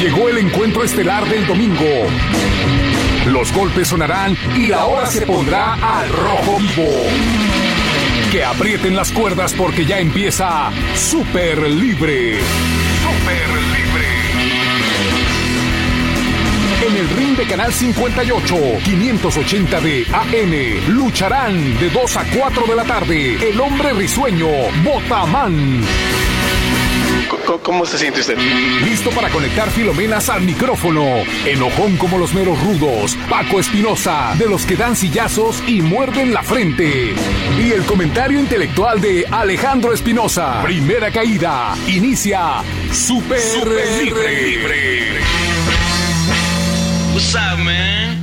Llegó el encuentro estelar del domingo. Los golpes sonarán y la hora se pondrá al rojo vivo. Que aprieten las cuerdas porque ya empieza Super Libre. Super Libre. En el ring de Canal 58, 580 de AM, lucharán de 2 a 4 de la tarde el hombre risueño, Botamán. ¿Cómo se siente usted? Listo para conectar filomenas al micrófono. Enojón como los meros rudos, Paco Espinosa, de los que dan sillazos y muerden la frente. Y el comentario intelectual de Alejandro Espinosa. Primera caída. Inicia Super Libre. What's up, man?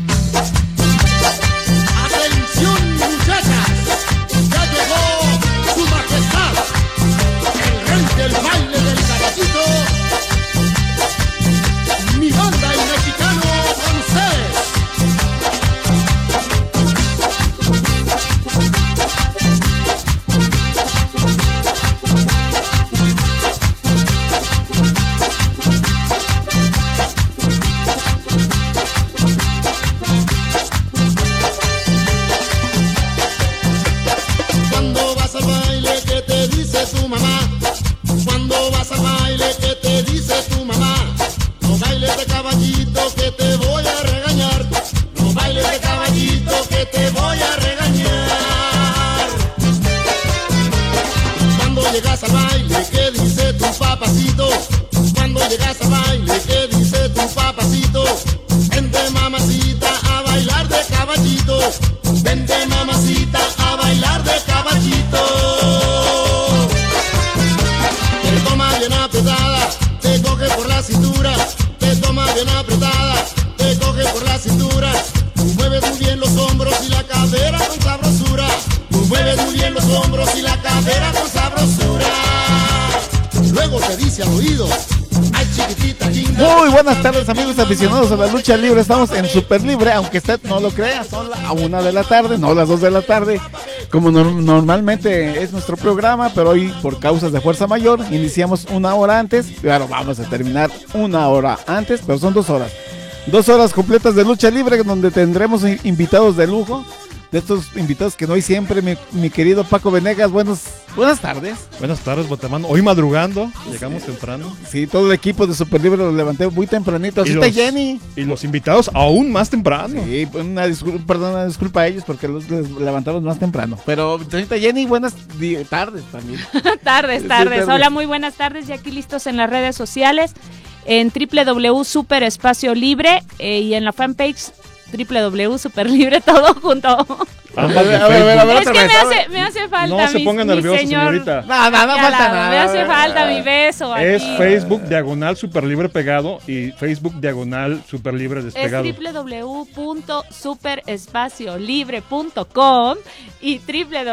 Atención, muchachas, ya llegó su majestad, el rey del baile del caballito, mi banda el mexicano con ustedes. Cuando vas al baile, ¿qué te dice tu mamá? Cuando vas al baile, ¿qué te dice tu mamá? No bailes de caballito que te voy a regañar. No bailes de caballito que te voy a regañar. Cuando llegas al baile, ¿qué dice tu papacito? Cuando llegas al baile, ¿qué dice tu papacito? Vente mamacita a bailar de caballito. Vente mamacita a bailar de caballito. Te toma bien apretada, te coge por la cintura. Te toma bien apretada, te coge por la cintura. Tú mueves muy bien los hombros y la cadera con sabrosura. Tú mueves muy bien los hombros y la cadera con sabrosura. Luego te dice al oído: ay, chiquitita linda. Muy buenas tardes, amigos aficionados a la lucha libre. Estamos en Super Libre, aunque usted no lo crea, son a 1 de la tarde, no las 2 de la tarde, como normalmente es nuestro programa, pero hoy por causas de fuerza mayor iniciamos 1 hora antes. Claro, vamos a terminar 1 hora antes, pero son 2 horas. 2 horas completas de lucha libre, donde tendremos invitados de lujo. De estos invitados que no hay siempre, mi querido Paco Venegas, buenas tardes. Buenas tardes, Botamán. Hoy madrugando, llegamos temprano. Sí, todo el equipo de Super Libre lo levanté muy tempranito. Así está Jenny. Y los invitados aún más temprano. Sí, una disculpa a ellos porque los levantamos más temprano. Pero, señorita Jenny, buenas tardes también. tardes. Hola, muy buenas tardes. Ya aquí listos en las redes sociales, en www.superespaciolibre y en la fanpage www.superlibre, todo junto. A ver, es que me hace falta. No se ponga nerviosa, señorita. No falta nada. Me hace falta mi beso. Es aquí. Facebook diagonal Superlibre pegado y Facebook diagonal Superlibre despegado. Es www.superespaciolibre.com y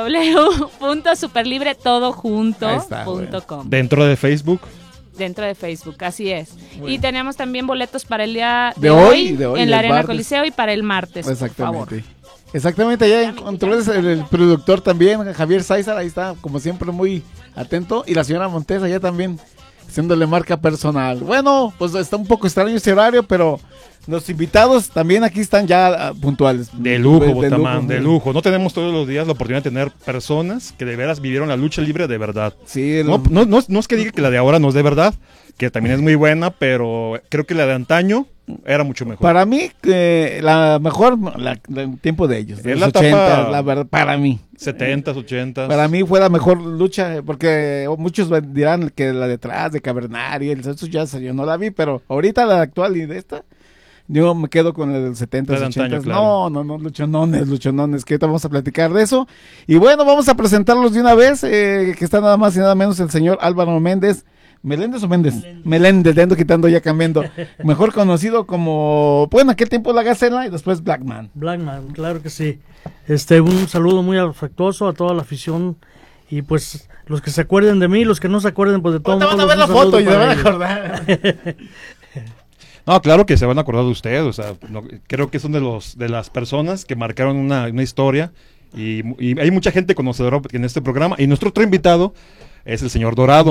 www.superlibretodoJunto.com. Dentro de Facebook. Dentro de Facebook, así es. Bueno. Y tenemos también boletos para el día de hoy en la Arena Coliseo y para el martes. Exactamente. Exactamente, ya encontró el productor también, Javier Sáizar, ahí está, como siempre, muy atento. Y la señora Montes allá también, haciéndole marca personal. Bueno, pues está un poco extraño este horario, pero los invitados también aquí están ya puntuales. De lujo, Botamán, de lujo. No tenemos todos los días la oportunidad de tener personas que de veras vivieron la lucha libre de verdad. Sí, no es que diga que la de ahora no es de verdad, que también es muy buena, pero creo que la de antaño era mucho mejor. Para mí, la mejor, el tiempo de ellos, de los los 80, la verdad, para mí. 70s, 80s. Para mí fue la mejor lucha, porque muchos dirán que la detrás de Cavernario, eso ya yo no la vi, pero ahorita la actual y de esta, yo me quedo con la del 70s, 80s. Claro. No, luchonones, que ahorita vamos a platicar de eso. Y bueno, vamos a presentarlos de una vez, que está nada más y nada menos el señor Álvaro Méndez. ¿Meléndez o Méndez? Meléndez, le ando quitando, ya cambiando. Mejor conocido como, bueno, en aquel tiempo La Gacela y después Blackman. Blackman, claro que sí. Un saludo muy afectuoso a toda la afición y pues los que se acuerden de mí, los que no se acuerden pues de todo. Te van a ver la foto y te van a acordar. No, claro que se van a acordar de usted, o sea, creo que son de las personas que marcaron una historia y hay mucha gente conocedora en este programa y nuestro otro invitado es el señor Dorado.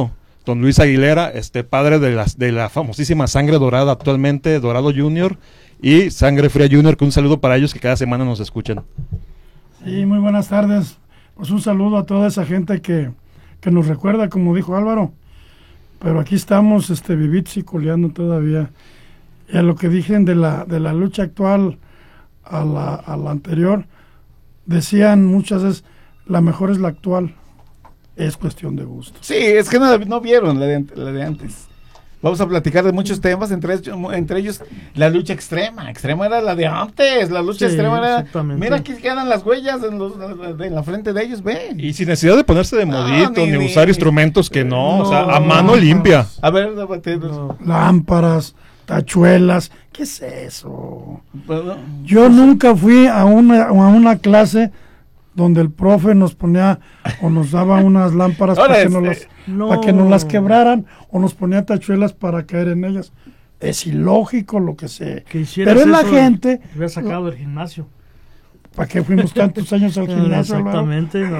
don Luis Aguilera, padre de la famosísima Sangre Dorada actualmente, Dorado Junior, y Sangre Fría Junior, que un saludo para ellos que cada semana nos escuchan. Sí, muy buenas tardes. Pues un saludo a toda esa gente que nos recuerda, como dijo Álvaro. Pero aquí estamos vivitos y coleando todavía. Y a lo que dije de la lucha actual a la anterior, decían muchas veces, la mejor es la actual. Es cuestión de gusto. Sí, es que no vieron la de antes. Vamos a platicar de muchos temas, entre ellos la lucha extrema. Extrema era la de antes, la lucha extrema era... Mira, aquí quedan las huellas en la frente de ellos, ve. Y sin necesidad de ponerse de modito, ni usar instrumentos que o sea, a mano limpia. A ver, lámparas, tachuelas, ¿qué es eso? Yo nunca fui a una clase donde el profe nos ponía o nos daba unas lámparas para que nos las quebraran, o nos ponía tachuelas para caer en ellas. Es ilógico lo que sé. Pero es la gente... Hubiera sacado del gimnasio. ¿Para qué fuimos tantos años al gimnasio? Exactamente, no.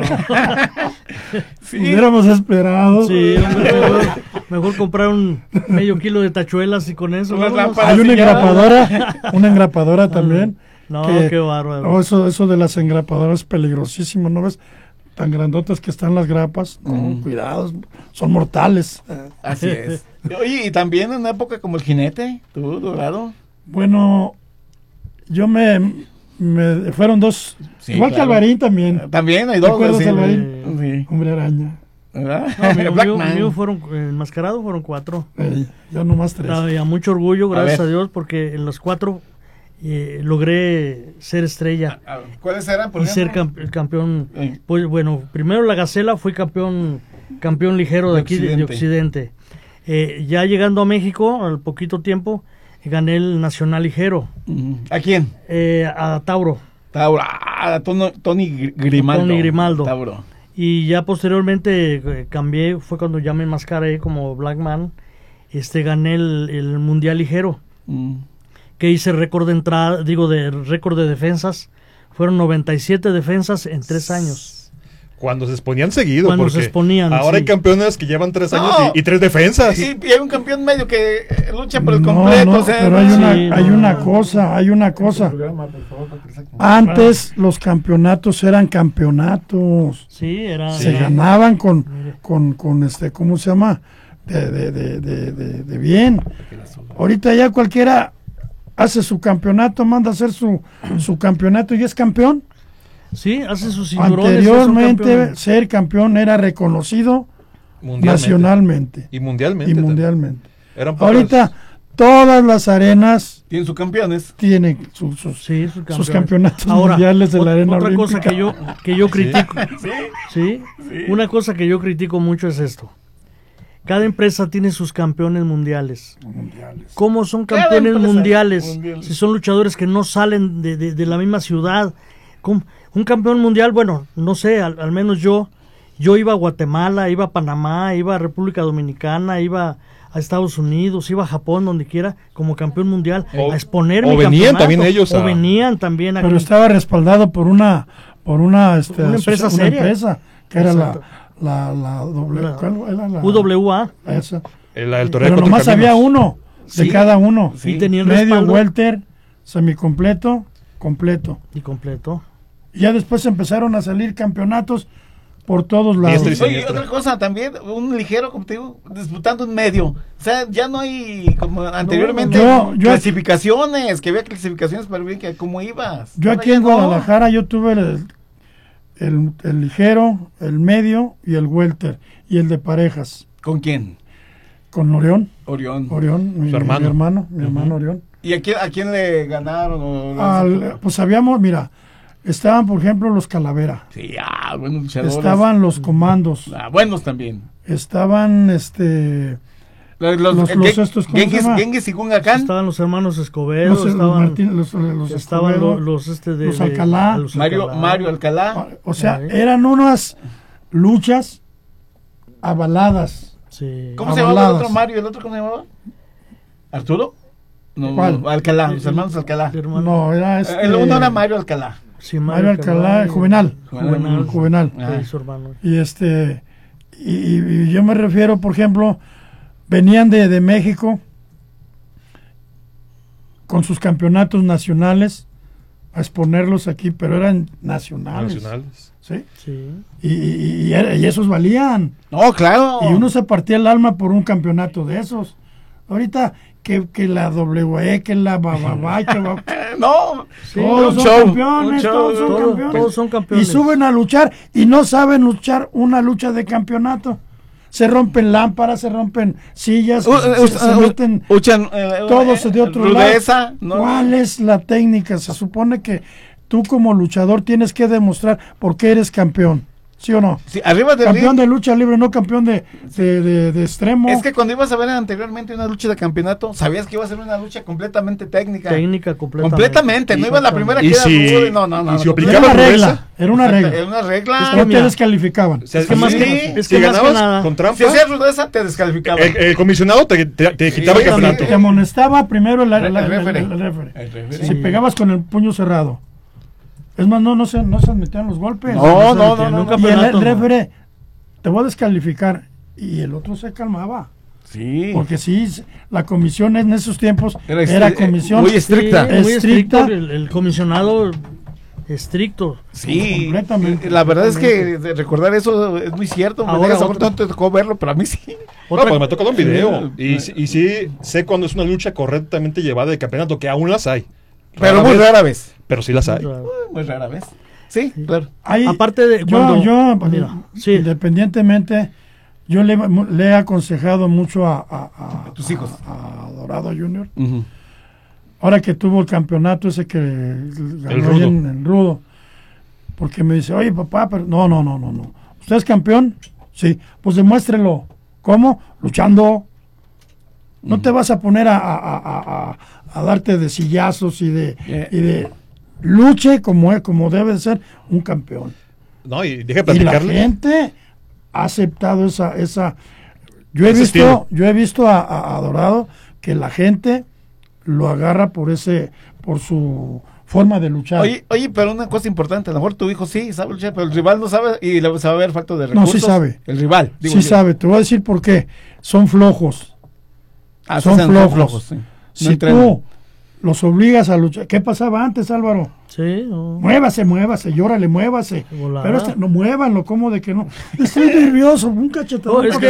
Sí. Hubiéramos esperado. Sí, mejor comprar un medio kilo de tachuelas y con eso. Hay una engrapadora también. No, qué bárbaro. No, eso de las engrapadoras es peligrosísimo, ¿no ves? Tan grandotas que están las grapas. No, cuidado, son mortales. Así es. Oye, y también en una época como el jinete, tú, Dorado. Bueno, yo fueron dos, sí, igual claro. Que Alvarín también. También hay dos. ¿Te acuerdas de Alvarín? Sí. Hombre araña. Mío fueron enmascarados, fueron 4. Yo nomás 3. A mucho orgullo, gracias a Dios, porque en los 4 logré ser estrella. ¿Cuáles eran, por ejemplo? Ser campeón. Pues bueno, primero la Gacela, fui campeón ligero de aquí de Occidente. Ya llegando a México, al poquito tiempo, gané el Nacional Ligero. ¿A quién? A Tauro. Tony Grimaldo. Tauro. Y ya posteriormente cambié, fue cuando ya me enmascaré como Black Man. Gané el Mundial Ligero. Que hice récord de entrada, récord de defensas. Fueron 97 defensas en 3 años. Cuando se exponían seguido, cuando se exponían, ahora hay campeones que llevan 3 años y 3 defensas. Sí, y hay un campeón medio que lucha por el completo. No, pero hay una cosa. Antes los campeonatos eran campeonatos. Sí, se ganaban con ¿cómo se llama? De bien. Ahorita ya cualquiera hace su campeonato, manda a hacer su campeonato y es campeón. Sí, hace sus cinturones. Anteriormente ser campeón era reconocido nacionalmente y mundialmente. Ahorita todas las arenas tienen sus campeones. Tienen sus campeonatos mundiales de la arena otra olímpica. Cosa que yo critico. ¿Sí? Una cosa que yo critico mucho es esto. Cada empresa tiene sus campeones mundiales. ¿Cómo son campeones mundiales? Si son luchadores que no salen de la misma ciudad. ¿Cómo? Un campeón mundial, bueno, no sé, al menos yo iba a Guatemala, iba a Panamá, iba a República Dominicana, iba a Estados Unidos, iba a Japón, donde quiera, como campeón mundial, a exponer mi venían campeonato. También ellos. O venían también aquí. Pero estaba respaldado por una empresa seria. Empresa, que era la UWA. Esa. Pero nomás había uno de cada uno. Sí. Y tenía el medio, respaldo. welter, semicompleto, completo. Y completo. Ya después empezaron a salir campeonatos por todos lados. Oye, otra cosa también, un ligero, como te digo, disputando en medio. O sea, ya no hay, como anteriormente, clasificaciones, que había clasificaciones para ver cómo ibas. Yo aquí en Guadalajara, yo tuve el ligero, el medio y el welter, y el de parejas. ¿Con quién? Con Orión. Mi hermano Orión. ¿Y a quién le ganaron? Pues habíamos, mira, estaban, por ejemplo, los Calavera. Sí, buenos luchadores. Estaban los Comandos. Buenos también. Estaban, Genghis y Gunga-Khan. Estaban los hermanos Escobedo. Estaban los Alcalá. Mario Alcalá. O sea, eran unas luchas avaladas. Sí. ¿Cómo se llamaba el otro Mario? ¿El otro cómo se llamaba? ¿Arturo? No, ¿cuál? Alcalá, los hermanos Alcalá. No, era el uno era Mario Alcalá. Sí, Mario Alcalá, Juvenal. Juvenal. Su hermano. Y Y yo me refiero, por ejemplo, venían de México con sus campeonatos nacionales a exponerlos aquí, pero eran nacionales. ¿Sí? Sí. Y esos valían. No, claro. Y uno se partía el alma por un campeonato de esos. Ahorita que la WWE, que la Bababay, que no, sí, todos son campeones, todos son campeones. Y suben a luchar y no saben luchar una lucha de campeonato. Se rompen lámparas, se rompen sillas, se meten todos de otro lado. ¿No? ¿Cuál es la técnica? Se supone que tú como luchador tienes que demostrar por qué eres campeón. ¿Sí o no? Sí, arriba de campeón de lucha libre, no campeón de extremo. Es que cuando ibas a ver anteriormente una lucha de campeonato, sabías que iba a ser una lucha completamente técnica. Completamente, sí, no iba la primera que era no. Y si aplicaba era una regla. Era una regla. No te descalificaban. Es que más que ganabas con trampa. Si hacías rudeza, te descalificaban. El comisionado te quitaba el campeonato. Te amonestaba primero el referee. Si pegabas con el puño cerrado. Es más, no se metían los golpes. No. Y el referee, te voy a descalificar. Y el otro se calmaba. Sí. Porque sí, la comisión en esos tiempos era comisión muy estricta. Sí, muy estricto. El comisionado estricto. Sí. Completamente. La verdad es que recordar eso es muy cierto. Ahora no te tocó verlo, pero a mí sí. No, pues me tocó ver un video. Y sí, sé cuando es una lucha correctamente llevada de campeonato, que aún las hay. Pero muy rara vez. Pero sí las hay. Muy rara vez. Sí, claro. Aparte de yo independientemente, yo le he aconsejado mucho a tus hijos, a Dorado Junior. Ahora que tuvo el campeonato ese que ganó en Rudo, porque me dice, oye papá, pero no. ¿Usted es campeón? Sí, pues demuéstrelo. ¿Cómo? Luchando. No te vas a poner a darte de sillazos y de luche como debe de ser un campeón. No, y deja de platicarle. Y la gente ha aceptado esa yo he visto a Dorado que la gente lo agarra por su forma de luchar. Oye, pero una cosa importante, a lo mejor tu hijo sí sabe luchar, pero el rival no sabe y le va a haber falta de recursos. No, sí sabe. El rival. Sí sabe, te voy a decir por qué. Son flojos. Son flojos. Sí. Si tú los obligas a luchar, ¿qué pasaba antes, Álvaro? Sí. Muévase, llórale, muévase. Pero no muévanlo, ¿cómo de que no? Estoy nervioso, un cachetadón. Es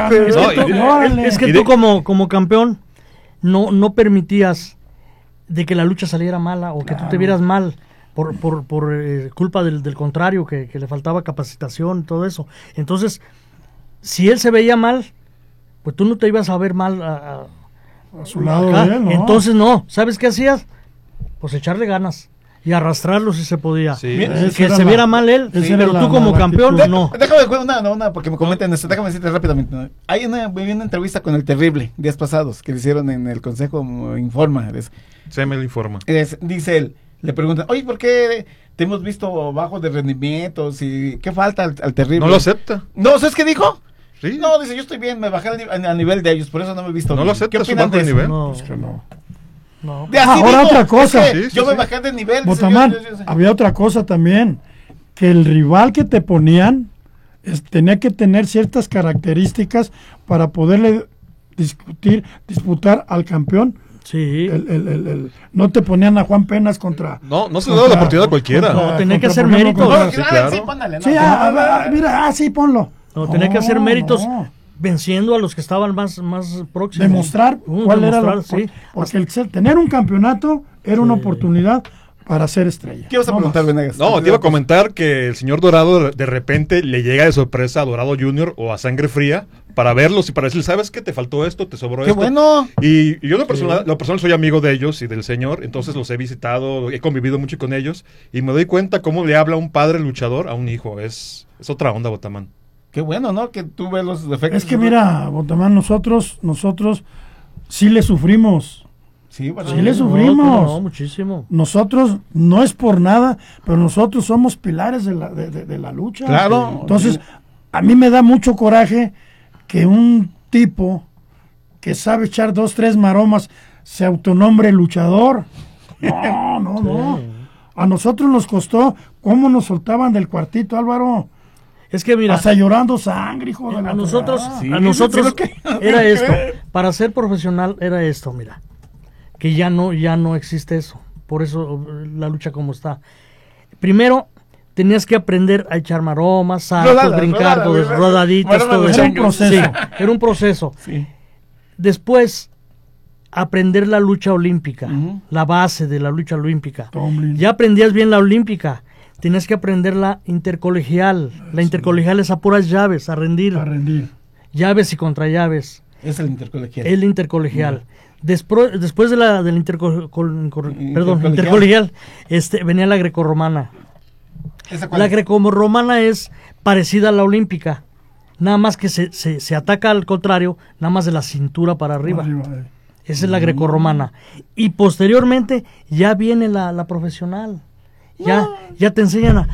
que tú como campeón no permitías de que la lucha saliera mala o que tú te vieras mal por culpa del contrario, que le faltaba capacitación y todo eso. Entonces, si él se veía mal, pues tú no te ibas a ver mal a su lado de él, ¿no? Entonces no, ¿sabes qué hacías? Pues echarle ganas y arrastrarlo si se podía. Sí. Que se viera mal él, pero tú como campeón no. Déjame una porque me comenten esto, déjame decirte rápidamente. Hay una entrevista con el Terrible días pasados que le hicieron en el Consejo Informa. Se me lo informa. Dice él, le preguntan, oye, ¿por qué te hemos visto bajo de rendimientos y qué falta al Terrible? No lo acepta. No, ¿sabes qué dijo? Sí. No, dice, yo estoy bien, me bajé a nivel de ellos, por eso no me he visto. No lo acepta. ¿Qué opinan de eso? Nivel? No, es que no. Ahora otra cosa. Yo me bajé de nivel. Botamán, había otra cosa también, que el rival que te ponían tenía que tener ciertas características para poderle disputar al campeón. Sí. No te ponían a Juan Penas contra... No se le da la oportunidad a cualquiera. Tenía que hacer méritos. Sí, claro. Sí, póndale, sí, mira, sí, ponlo. No, tenía que hacer méritos venciendo a los que estaban más próximos. Demostrar cuál era sí. Porque tener un campeonato era una oportunidad para ser estrella. ¿Qué vas a preguntar, Venegas? No, te iba a comentar que el señor Dorado de repente le llega de sorpresa a Dorado Junior o a Sangre Fría para verlos y para decirle, ¿sabes qué? Te faltó esto, te sobró esto. ¡Qué bueno! Y yo lo personal soy amigo de ellos y del señor, entonces los he visitado, he convivido mucho con ellos y me doy cuenta cómo le habla un padre luchador a un hijo. Es otra onda, Botamán. Qué bueno, ¿no? Que tú ves los defectos. Es que mira, Botamán, nosotros sí le sufrimos. Sí, bueno, sí le sufrimos. No, muchísimo. Nosotros, no es por nada, pero nosotros somos pilares de la lucha. Claro. Entonces, a mí me da mucho coraje que un tipo que sabe echar 2, 3 maromas se autonombre luchador. No. A nosotros nos costó cómo nos soltaban del cuartito, Álvaro. Es que mira, hasta llorando sangre, hijo de a nosotros era esto, para ser profesional era esto, mira, que ya no existe eso, por eso la lucha como está. Primero tenías que aprender a echar maromas, saltos, brincar, rodaditas, todo eso. Era un proceso. Sí. Después aprender la lucha olímpica, la base de la lucha olímpica. Ya aprendías bien la olímpica. Tenías que aprender la intercolegial. La intercolegial es a puras llaves, a rendir. Llaves y contrallaves. Es el intercolegial. El intercolegial. Después de la del intercolegial, venía la grecorromana. La grecorromana es parecida a la olímpica. Nada más que se ataca al contrario, nada más de la cintura para arriba. Esa es la grecorromana. Y posteriormente ya viene la profesional. Ya te enseñan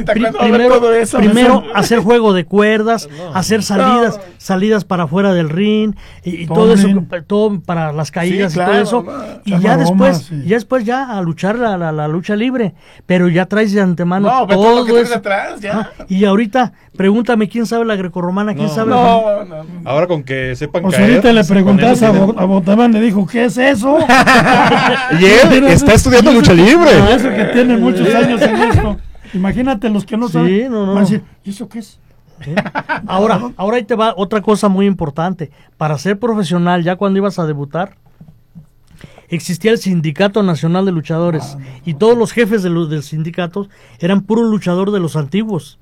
primero hacer juego de cuerdas, hacer salidas para afuera del ring y todo eso, todo para las caídas y todo eso, y ya después ya a luchar la lucha libre, pero ya traes de antemano todo lo que eso. Atrás, y ahorita pregúntame quién sabe la grecorromana, quién sabe. Ahora con que sepan caer. Ahorita le preguntas a Botamán, le dijo, ¿qué es eso? Y él está estudiando lucha libre. Eso que tiene muchos años en esto. Imagínate los que no saben. Van a decir, ¿y eso qué es? Ahora ahí te va otra cosa muy importante. Para ser profesional, ya cuando ibas a debutar, existía el Sindicato Nacional de Luchadores y todos los jefes del sindicato eran puro luchador de los antiguos.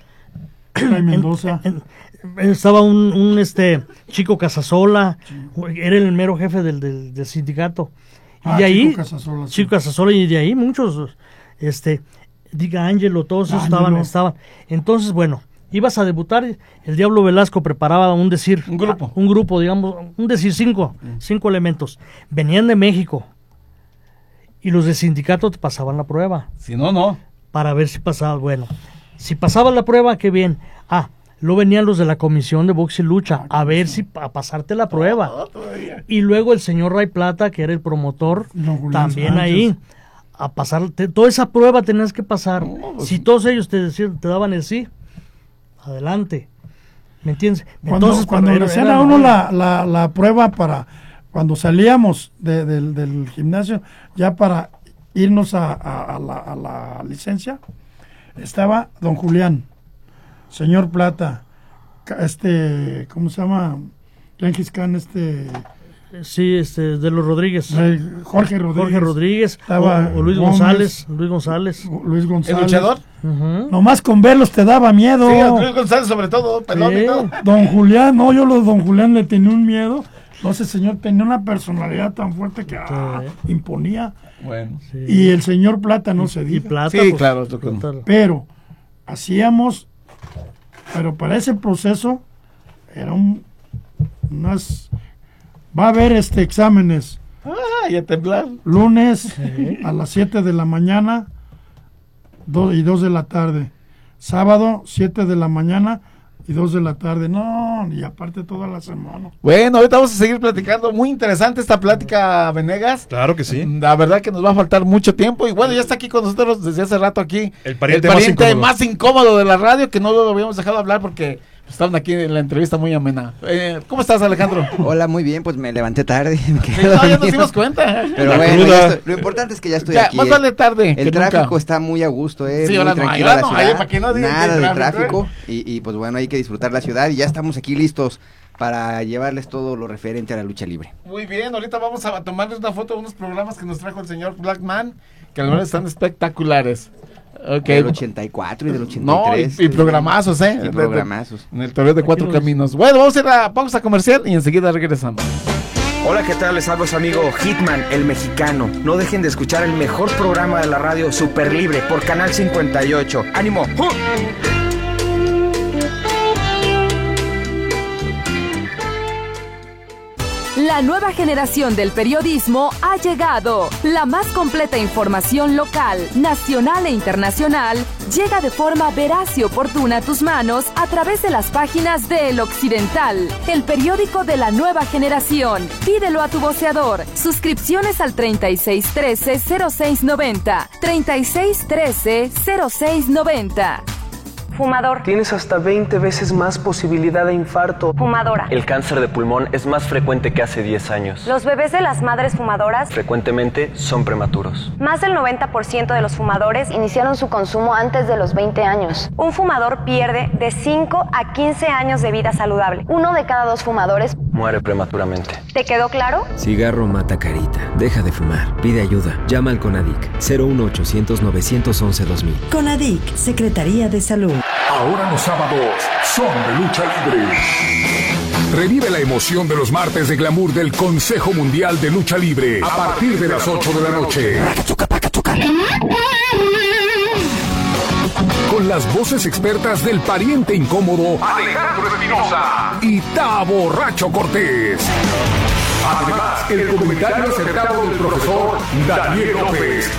Mendoza. Estaba un Chico Casasola, era el mero jefe del sindicato. Y de ahí, Chico Casasola, y de ahí muchos, Diga Ángelo, todos esos estaban. Entonces, bueno, ibas a debutar, el Diablo Velasco preparaba un grupo, digamos, cinco elementos. Venían de México y los de sindicato te pasaban la prueba. Si no. Para ver si pasabas, bueno. Si pasabas la prueba, qué bien. Luego venían los de la Comisión de Box y Lucha a ver si a pasarte la prueba. Y luego el señor Ray Plata, que era el promotor, también ahí. A pasar, toda esa prueba tenías que pasar. Si todos ellos te daban el sí, adelante. ¿Me entiendes? Entonces, cuando le hacían a uno la prueba para cuando salíamos del gimnasio, ya para irnos a la licencia, estaba don Julián, señor Plata, ¿cómo se llama? Yankees Khan, Sí, de los Rodríguez. Jorge Rodríguez. Estaba o Luis González. ¿El luchador? Nomás con verlos te daba miedo. Sí, Luis González sobre todo, pelón y todo. Don Julián, don Julián le tenía un miedo. No sé, señor, tenía una personalidad tan fuerte que imponía. Bueno. Sí. Y el señor Plata no se diga. Plata, sí, claro. Pero hacíamos, para ese proceso eran unas... Va a haber exámenes. Y a temblar. Lunes a las 7 de la mañana 2 de la tarde. Sábado 7 de la mañana y 2 de la tarde. No, y aparte toda la semana. Bueno, ahorita vamos a seguir platicando. Muy interesante esta plática, Venegas. Claro que sí. La verdad que nos va a faltar mucho tiempo. Y bueno, ya está aquí con nosotros desde hace rato aquí. El pariente más incómodo de la radio, que no lo habíamos dejado hablar porque... Estaban aquí en la entrevista muy amena. ¿Cómo estás, Alejandro? Hola, muy bien, pues me levanté tarde. Ya nos dimos cuenta. Pero bueno, lo importante es que ya estoy aquí. Más vale tarde. El tráfico está muy a gusto, sí, muy tranquila la ciudad. Nada de tráfico. Y pues bueno, hay que disfrutar la ciudad y ya estamos aquí listos para llevarles todo lo referente a la lucha libre. Muy bien, ahorita vamos a tomarles una foto de unos programas que nos trajo el señor Blackman, que la verdad están espectaculares. Del 84 y del 83. Y programazos, Y programazos. En el Toreo de Cuatro Caminos. Bueno, vamos a ir a la pausa comercial y enseguida regresamos. Hola, ¿qué tal? Les hablo su amigo Hitman, el mexicano. No dejen de escuchar el mejor programa de la radio Super Libre por Canal 58. ¡Ánimo! La nueva generación del periodismo ha llegado. La más completa información local, nacional e internacional llega de forma veraz y oportuna a tus manos a través de las páginas de El Occidental, el periódico de la nueva generación. Pídelo a tu voceador. Suscripciones al 3613-0690. 3613-0690. Fumador. Tienes hasta 20 veces más posibilidad de infarto. Fumadora. El cáncer de pulmón es más frecuente que hace 10 años. Los bebés de las madres fumadoras frecuentemente son prematuros. Más del 90% de los fumadores iniciaron su consumo antes de los 20 años. Un fumador pierde de 5 a 15 años de vida saludable. 1 de cada 2 fumadores muere prematuramente. ¿Te quedó claro? Cigarro mata carita. Deja de fumar. Pide ayuda. Llama al CONADIC 01800 911 2000. CONADIC, Secretaría de Salud. Ahora los sábados son de lucha libre. Revive la emoción de los martes de glamour del Consejo Mundial de Lucha Libre a partir de las 8 de la noche. Con las voces expertas del pariente incómodo Alejandro Espinosa y Taborracho Cortés. Además, el comentario acertado del profesor Daniel López.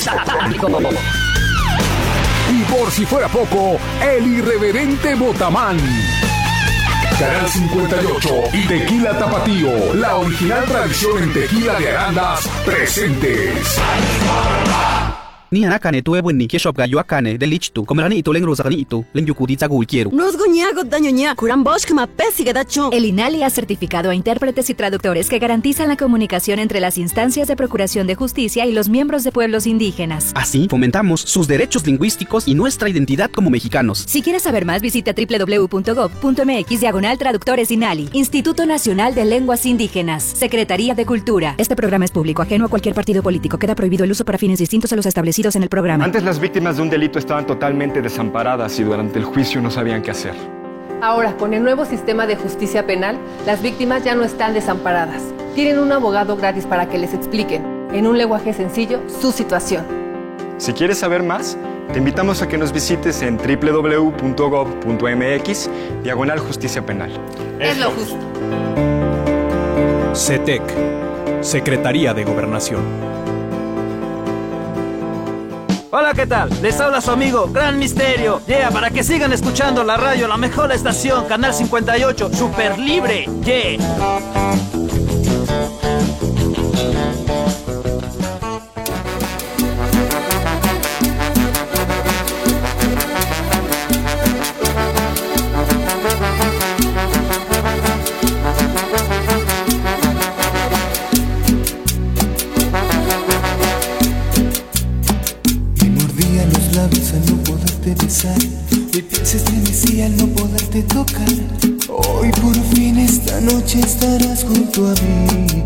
Y por si fuera poco, el irreverente Botamán. Canal 58 y Tequila Tapatío, la original tradición en tequila de Arandas, presentes. Ni anakane tu ebuen ni keshop ga yuakane de lichtu komerani itu leng rosakani itu leng yukudi tsagu quiero. Nos goñago dañoña kuran bosch ma pesi gadacho. El INALI ha certificado a intérpretes y traductores que garantizan la comunicación entre las instancias de procuración de justicia y los miembros de pueblos indígenas. Así fomentamos sus derechos lingüísticos y nuestra identidad como mexicanos. Si quieres saber más, visita www.gov.mx/traductores INALI, Instituto Nacional de Lenguas Indígenas, Secretaría de Cultura. Este programa es público, ajeno a cualquier partido político. Queda prohibido el uso para fines distintos a los establecidos en el programa. Antes las víctimas de un delito estaban totalmente desamparadas y durante el juicio no sabían qué hacer. Ahora, con el nuevo sistema de justicia penal, las víctimas ya no están desamparadas. Tienen un abogado gratis para que les expliquen, en un lenguaje sencillo, su situación. Si quieres saber más, te invitamos a que nos visites en www.gov.mx/justicia penal. Es lo justo. CETEC, Secretaría de Gobernación. Hola, ¿qué tal? Les habla su amigo Gran Misterio. Para que sigan escuchando la radio, la mejor estación, Canal 58, Super Libre. Mi piel se estremecía al no poderte tocar. Hoy por fin esta noche estarás junto a mí.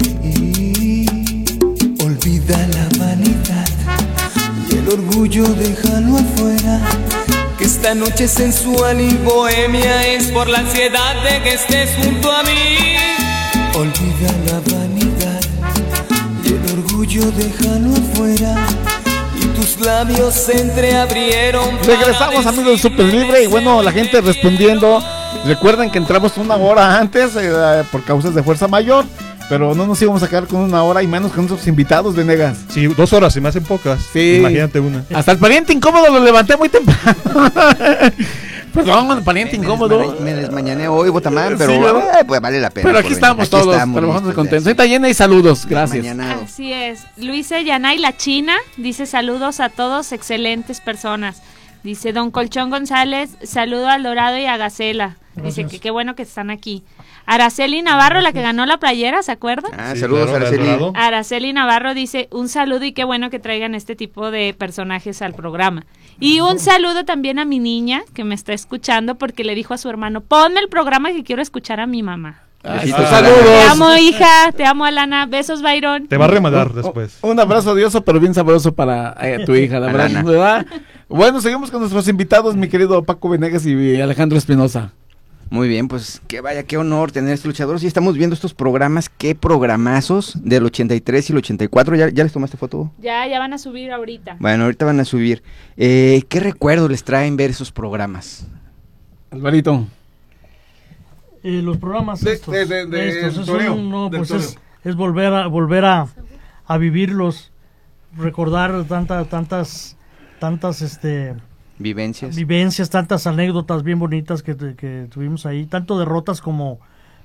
Olvida la vanidad y el orgullo déjalo afuera. Que esta noche sensual y bohemia es por la ansiedad de que estés junto a mí. Olvida la vanidad y el orgullo déjalo afuera. Tus labios se entreabrieron. Regresamos, amigos de Super Libre. Y bueno, la gente respondiendo. Recuerden que entramos una hora antes por causas de fuerza mayor. Pero no nos íbamos a quedar con una hora y menos con nuestros invitados, Venegas. Sí, 2 horas, se me hacen pocas. Sí. Imagínate una. Hasta el pariente incómodo lo levanté muy temprano. Perdón, pariente incómodo. Me desmañané hoy, Botamán, pero sí, pues vale la pena. Pero aquí estamos todos, trabajando contentos. Está llena y saludos, gracias. Así es. Luisa Yanay, la China, dice saludos a todos, excelentes personas. Dice Don Colchón González, saludo al Dorado y a Gacela. Dice que qué bueno que están aquí. Araceli Navarro, la que ganó la playera, ¿se acuerdan? Sí, saludos, claro, Araceli. Araceli Navarro dice, un saludo y qué bueno que traigan este tipo de personajes al programa. Y un saludo también a mi niña, que me está escuchando, porque le dijo a su hermano, ponme el programa que quiero escuchar a mi mamá. Saludos. Te amo, hija, te amo, Alana. Besos, Byron. Te va a remandar después. Un abrazo odioso, pero bien sabroso para tu hija, la verdad. Bueno, seguimos con nuestros invitados, mi querido Paco Venegas y Alejandro Espinosa. Muy bien, pues qué honor tener estos luchadores. Y estamos viendo estos programas, qué programazos del 83 y el 84. ¿Ya les tomaste foto? Ya van a subir ahorita. Bueno, ahorita van a subir. ¿Qué recuerdos les traen ver esos programas? Alvarito. Los programas estos es volver a vivirlos, recordar tantas vivencias, tantas anécdotas bien bonitas que tuvimos ahí, tanto derrotas como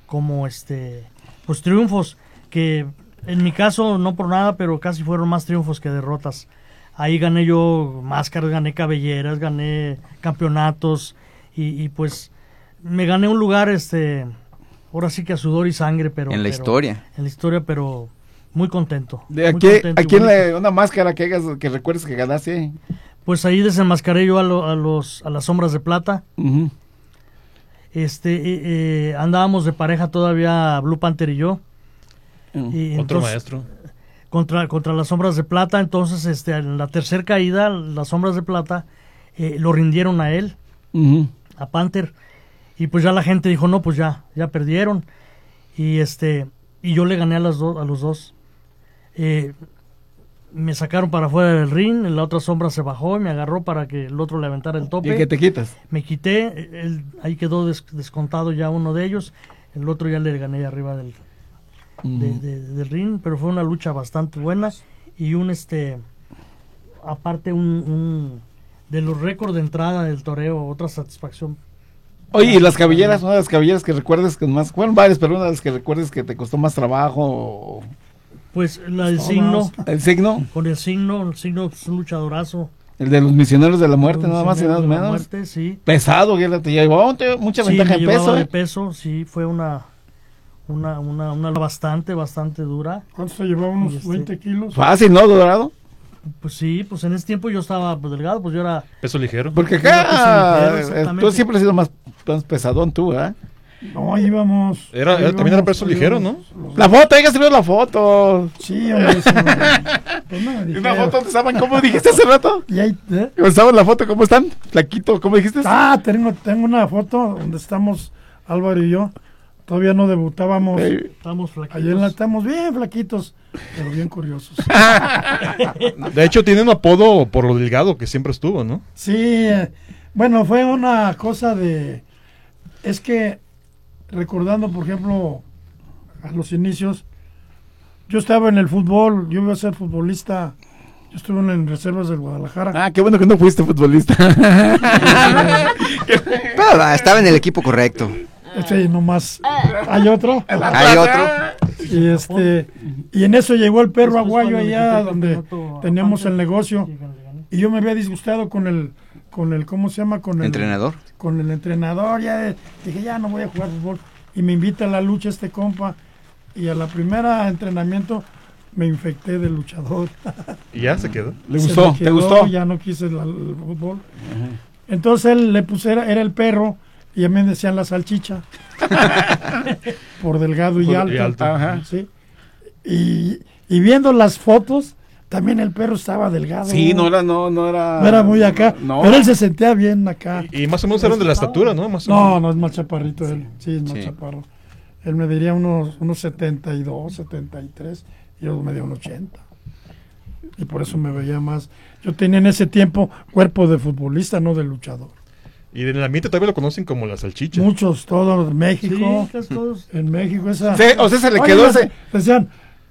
pues triunfos, que en mi caso no por nada, pero casi fueron más triunfos que derrotas. Ahí gané yo máscaras, gané cabelleras, gané campeonatos y pues me gané un lugar, ahora sí que a sudor y sangre, pero... En la historia. En la historia, pero muy contento. ¿Aquí una máscara que recuerdes que ganaste? Pues ahí desenmascaré yo a las Sombras de Plata. Uh-huh. Andábamos de pareja todavía Blue Panther y yo. Y otro entonces, maestro. Contra las Sombras de Plata, entonces en la tercera caída, las Sombras de Plata lo rindieron a él, uh-huh, a Panther, y pues ya la gente dijo, no, pues ya perdieron, y yo le gané a los dos. Me sacaron para afuera del ring, la otra sombra se bajó y me agarró para que el otro le aventara el tope. ¿Y qué te quitas? Me quité, ahí quedó descontado ya uno de ellos, el otro ya le gané arriba del ring, pero fue una lucha bastante buena y aparte de los récords de entrada del toreo, otra satisfacción. Oye, ¿y las cabelleras? Una de las cabelleras que recuerdes que más, fueron varias, pero una de las que recuerdes que te costó más trabajo. Pues el signo. ¿El signo? Con el signo es un luchadorazo. El de los misioneros de la muerte, nada más y nada menos. Muerte, sí. Pesado, que te llevó mucha ventaja en peso. De peso, sí, fue una bastante dura. ¿Cuánto se llevaba? ¿Unos 20 kilos? Fácil, ¿no, Dorado? Pues sí, pues en ese tiempo yo estaba delgado, pues yo era... Peso ligero. Porque acá tú siempre has sido más pesadón tú, ¿eh? No, íbamos... También era peso ligero, ¿no? La foto, hay que subir la foto. Sí, hombre. Pues una foto donde estaban, ¿cómo dijiste hace rato? ¿Y ahí, ¿Estaban la foto? ¿Cómo están? Flaquito, ¿cómo dijiste? Tengo una foto donde estamos Álvaro y yo. Todavía no debutábamos. Estamos flaquitos. Ayer estamos bien flaquitos, pero bien curiosos. De hecho, tiene un apodo por lo delgado que siempre estuvo, ¿no? Sí, bueno, fue una cosa es que, recordando, por ejemplo, a los inicios, yo estaba en el fútbol, yo iba a ser futbolista, yo estuve en reservas del Guadalajara. Ah, qué bueno que no fuiste futbolista. Pero estaba en el equipo correcto. Sí, nomás. ¿Hay otro? Hay otro. Y en eso llegó el perro aguayo allá donde teníamos el negocio. Y yo me había disgustado con el ¿cómo se llama? Con el entrenador. Con el entrenador. Dije, ya no voy a jugar fútbol. Y me invita a la lucha compa. Y a la primera entrenamiento me infecté de luchador. ¿Y ya se quedó? ¿Le gustó? ¿Te gustó? Ya no quise el fútbol. Entonces él le puse, era el perro. Y a mí me decían la salchicha. Por delgado y alto. Ajá. ¿Sí? Y viendo las fotos, también el perro estaba delgado. Sí, no era. No era muy acá. No. Pero él se sentía bien acá. Y más o menos eran de la estatura, ¿no? No, es más chaparrito él. Sí, es más chaparro. Él me diría unos 72, 73. Y yo me dio unos 80. Y por eso me veía más. Yo tenía en ese tiempo cuerpo de futbolista, no de luchador. Y en el ambiente todavía lo conocen como la salchicha. Muchos, todos, México. Sí, todos. En México esa... Sí, o sea, se le quedó ese... Decían,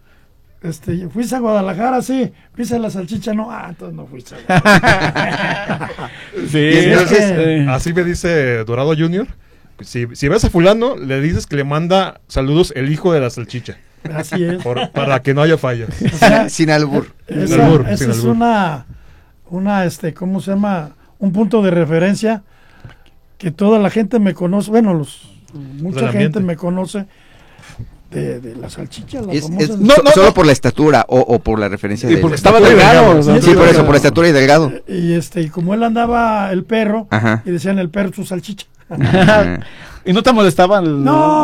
fuiste a Guadalajara, sí. ¿Fuiste a la salchicha? No, entonces no fuiste a Guadalajara. Sí, entonces, así me dice Dorado Junior. Si ves a fulano, le dices que le manda saludos el hijo de la salchicha. Así es. Para que no haya fallas. O sea, sin albur. Esa es una ¿cómo se llama? Un punto de referencia que toda la gente me conoce, bueno, mucha gente me conoce de la salchicha. Solo por la estatura o por la referencia de... porque estaba delgado. Sí, por eso, por la estatura y delgado. Y como él andaba el perro, y decían el perro su salchicha. ¿Y no te molestaban?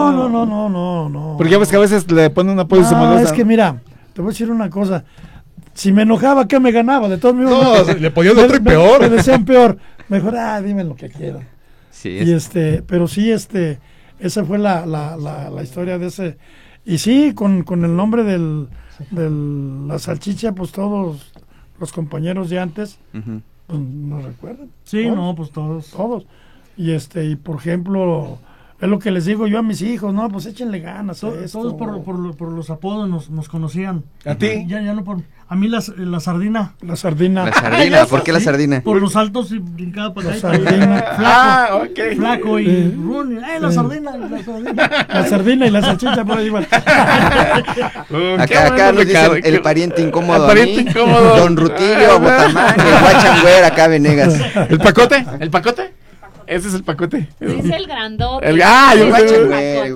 No. Porque ya ves que a veces le ponen una apodo y se molesta. Es que mira, te voy a decir una cosa. Si me enojaba, ¿qué me ganaba? De todos modos. No, le ponían otro y peor. Me decían peor. Mejor, dime lo que quieran. Sí, pero sí, esa fue la historia de ese. Y sí, con el nombre de la salchicha, pues todos los compañeros de antes, pues nos recuerdan. Sí, ¿todos? No, pues todos. Todos. Y por ejemplo, Es lo que les digo yo a mis hijos, no, pues échenle ganas. Todos por los apodos nos conocían. ¿A ti? Ya no a mí la sardina. La sardina. La sardina, ¿por qué la sardina? Por los saltos y brincaba para acá. Flaco, okay. Flaco y Rooney. La sardina. La sardina y la salchicha por ahí igual. Acá nos dice el pariente incómodo. El pariente incómodo. Don Rutillo, Botamán, el Guachangüer, acá Venegas. ¿El pacote? Ese es el pacote. Dice el grandote. El Guachangüer.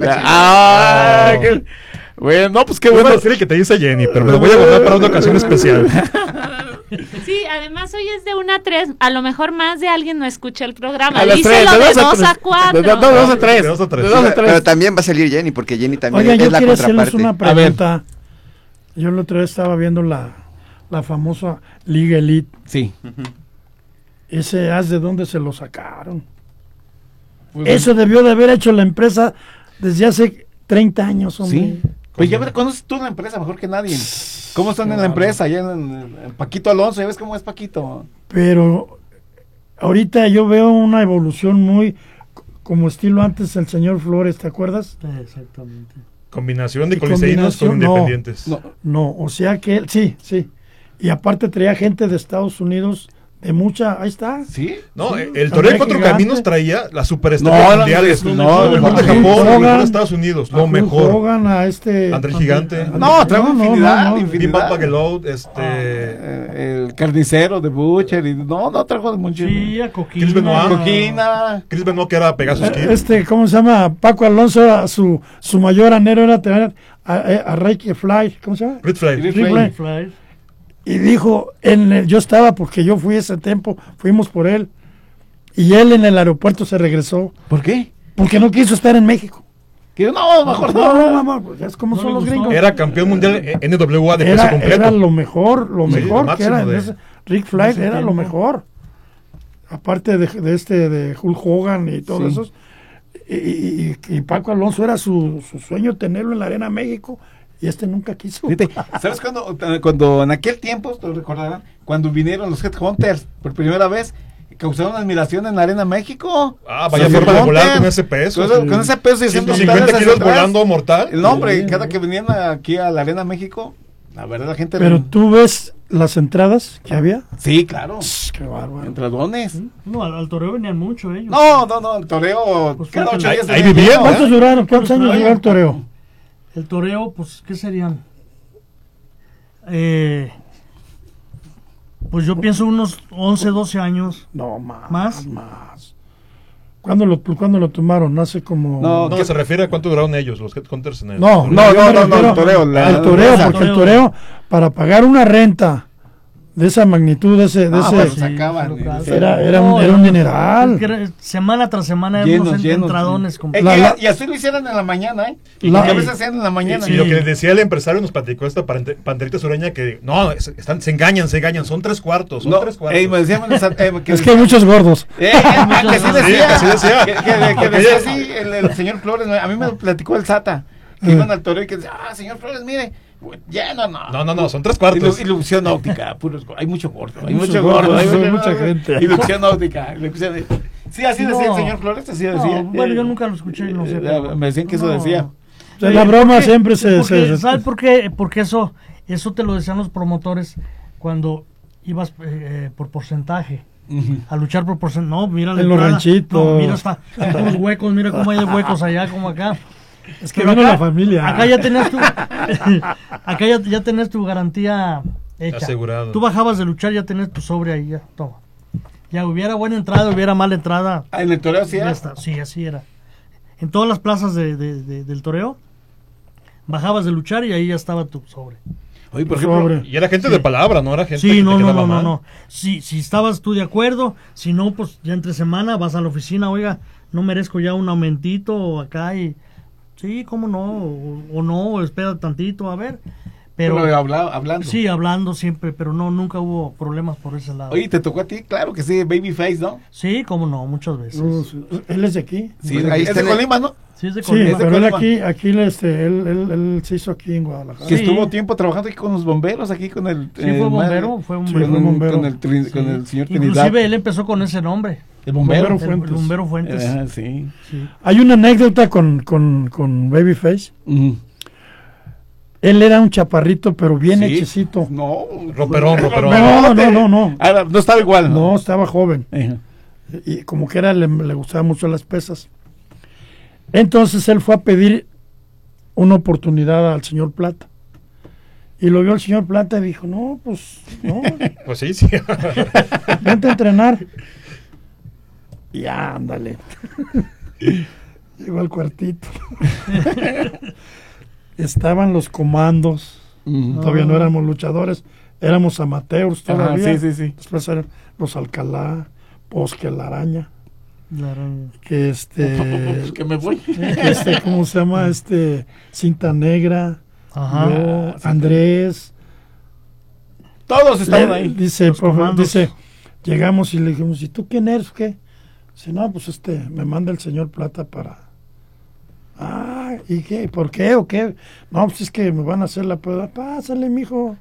Bueno, no, pues qué bueno. Voy a decir el que te dice Jenny, pero me lo voy a guardar para una ocasión especial. Sí, además hoy es de 1 a 3. A lo mejor más de alguien no escucha el programa. A las 3, de 2 a 4. De 2 a 3. Pero también va a salir Jenny, porque Jenny también es la contraparte. Oiga, yo quiero hacerles una pregunta. Yo el otro día estaba viendo la famosa Liga Elite. Sí. Ese as, ¿de dónde se lo sacaron? Pues eso debió de haber hecho la empresa desde hace 30 años, hombre. Sí. Pues ya conoces tú la empresa mejor que nadie. ¿Cómo están en la empresa? Allá en Paquito Alonso, ¿ya ves cómo es Paquito? Pero ahorita yo veo una evolución muy como estilo antes el señor Flores, ¿te acuerdas? Exactamente. Combinación de coliseínos con independientes. No, o sea que él, sí. Y aparte traía gente de Estados Unidos de mucha, ahí está. ¿Sí? No, sí, el Toreo Cuatro Caminos traía las superestrellas mundiales. Lo mejor de Japón, lo mejor de Estados Unidos, lo mejor. Hogan, André Gigante. No, trajo infinidad. El Carnicero de Butcher. No, trajo mucho. Sí, a Coquina. Chris Benoit, que era Pegasus Kid. ¿Cómo se llama? Paco Alonso, su mayor anhelo era tener a Ricky Fly, ¿cómo se llama? Rick Fly. Y dijo, yo estaba porque yo fui ese tiempo, fuimos por él, y él en el aeropuerto se regresó. ¿Por qué? Porque no quiso estar en México. Mejor no, pues es como son los gringos. Era campeón mundial NWA de peso completo. Era lo mejor que era. Rick Fly era lo mejor. Aparte de Hulk Hogan y todos esos. Y Paco Alonso era su sueño tenerlo en la Arena México. Y nunca quiso. ¿Sabes cuando en aquel tiempo, te recordarán, cuando vinieron los Headhunters por primera vez, causaron admiración en la Arena México? Vaya forma de volar con ese peso. Con ese peso y 150 kilos volando mortal. El hombre, cada que venían aquí a la Arena México, la verdad la gente... Pero tú ves las entradas que había. Sí, claro. Qué bárbaro. Entradones. No, al toreo venían mucho ellos. No, el toreo... Pues cada 8 días ahí vivían. ¿Cuántos años duró el toreo? El toreo, pues, ¿qué serían? Pues yo pienso unos 11, 12 años. No, más. ¿Cuándo lo tomaron? Hace como... No, se refiere a cuánto duraron ellos, los Headhunters en el... No, el toreo. El toreo, porque el toreo, para pagar una renta de esa magnitud, era un dineral. Semana tras semana llenos, entradones. Y así lo hicieron en la mañana, y a veces hacían en la mañana. Y lo que les decía el empresario, nos platicó esta panterita sureña, que no, se engañan, son 3/4, son 3/4. Me decían, es que hay muchos gordos. Que sí decía. Que decía así el señor Flores. A mí me platicó el Sata, que iban al toreo y que decía, señor Flores, mire, lleno, no, son 3/4. Ilusión óptica, hay mucho gordo, hay mucha gente. Ilusión óptica. Sí, así decía el señor Flores, así decía. Bueno, yo nunca lo escuché y no sé. Me decían que eso decía. La broma siempre se... ¿Sabes por qué? Porque eso te lo decían los promotores cuando ibas por porcentaje. A luchar por porcentaje. No, mira en los ranchitos. No, mira hasta los huecos, mira cómo hay de huecos allá como acá. Es que vino la familia. Acá ya tenías ya tenías tu garantía hecha. Asegurado. Tú bajabas de luchar, ya tenías tu sobre ahí, ya, toma. Ya hubiera buena entrada, hubiera mala entrada. ¿En el toreo así era? Sí, así era. En todas las plazas del toreo, bajabas de luchar y ahí ya estaba tu sobre. Oye, por ejemplo, y era gente de palabra, no era gente que te quedaba mal. No. Si estabas tú de acuerdo, si no, pues ya entre semana vas a la oficina, oiga, no merezco ya un aumentito acá y... Sí, cómo no, o no, espera tantito, a ver. Pero hablando. Sí, hablando siempre, pero nunca hubo problemas por ese lado. Oye, ¿te tocó a ti? Claro que sí, Babyface, ¿no? Sí, cómo no, muchas veces. Él es de aquí. Sí, es de Colima, ¿no? Sí, es de Colima. Sí, pero él se hizo aquí en Guadalajara. Que estuvo tiempo trabajando aquí con los bomberos, aquí con el... Sí, fue bombero. Con el señor Trinidad. Inclusive él empezó con ese nombre. El bombero Fuentes. El bombero Fuentes. Sí. Hay una anécdota con Babyface. Él era un chaparrito, pero bien hechecito. No, roperón. No. No estaba igual. No, estaba joven. Y como que le gustaban mucho las pesas. Entonces él fue a pedir una oportunidad al señor Plata. Y lo vio el señor Plata y dijo, no. Pues sí. Vente a entrenar. Y ándale. Llegó al cuartito. Estaban los comandos. Todavía no éramos luchadores. Éramos amateurs todavía. Sí. Después eran los Alcalá, Posque, la Araña. Que que me voy. ¿Cómo se llama? Cinta Negra. Yo, Andrés. Todos estaban ahí. Dice, llegamos y le dijimos, ¿y tú quién eres? ¿Qué? Dice, no, pues me manda el señor Plata para... ¿y qué? ¿Por qué o qué? No, pues es que me van a hacer la prueba. Pásale, mijo.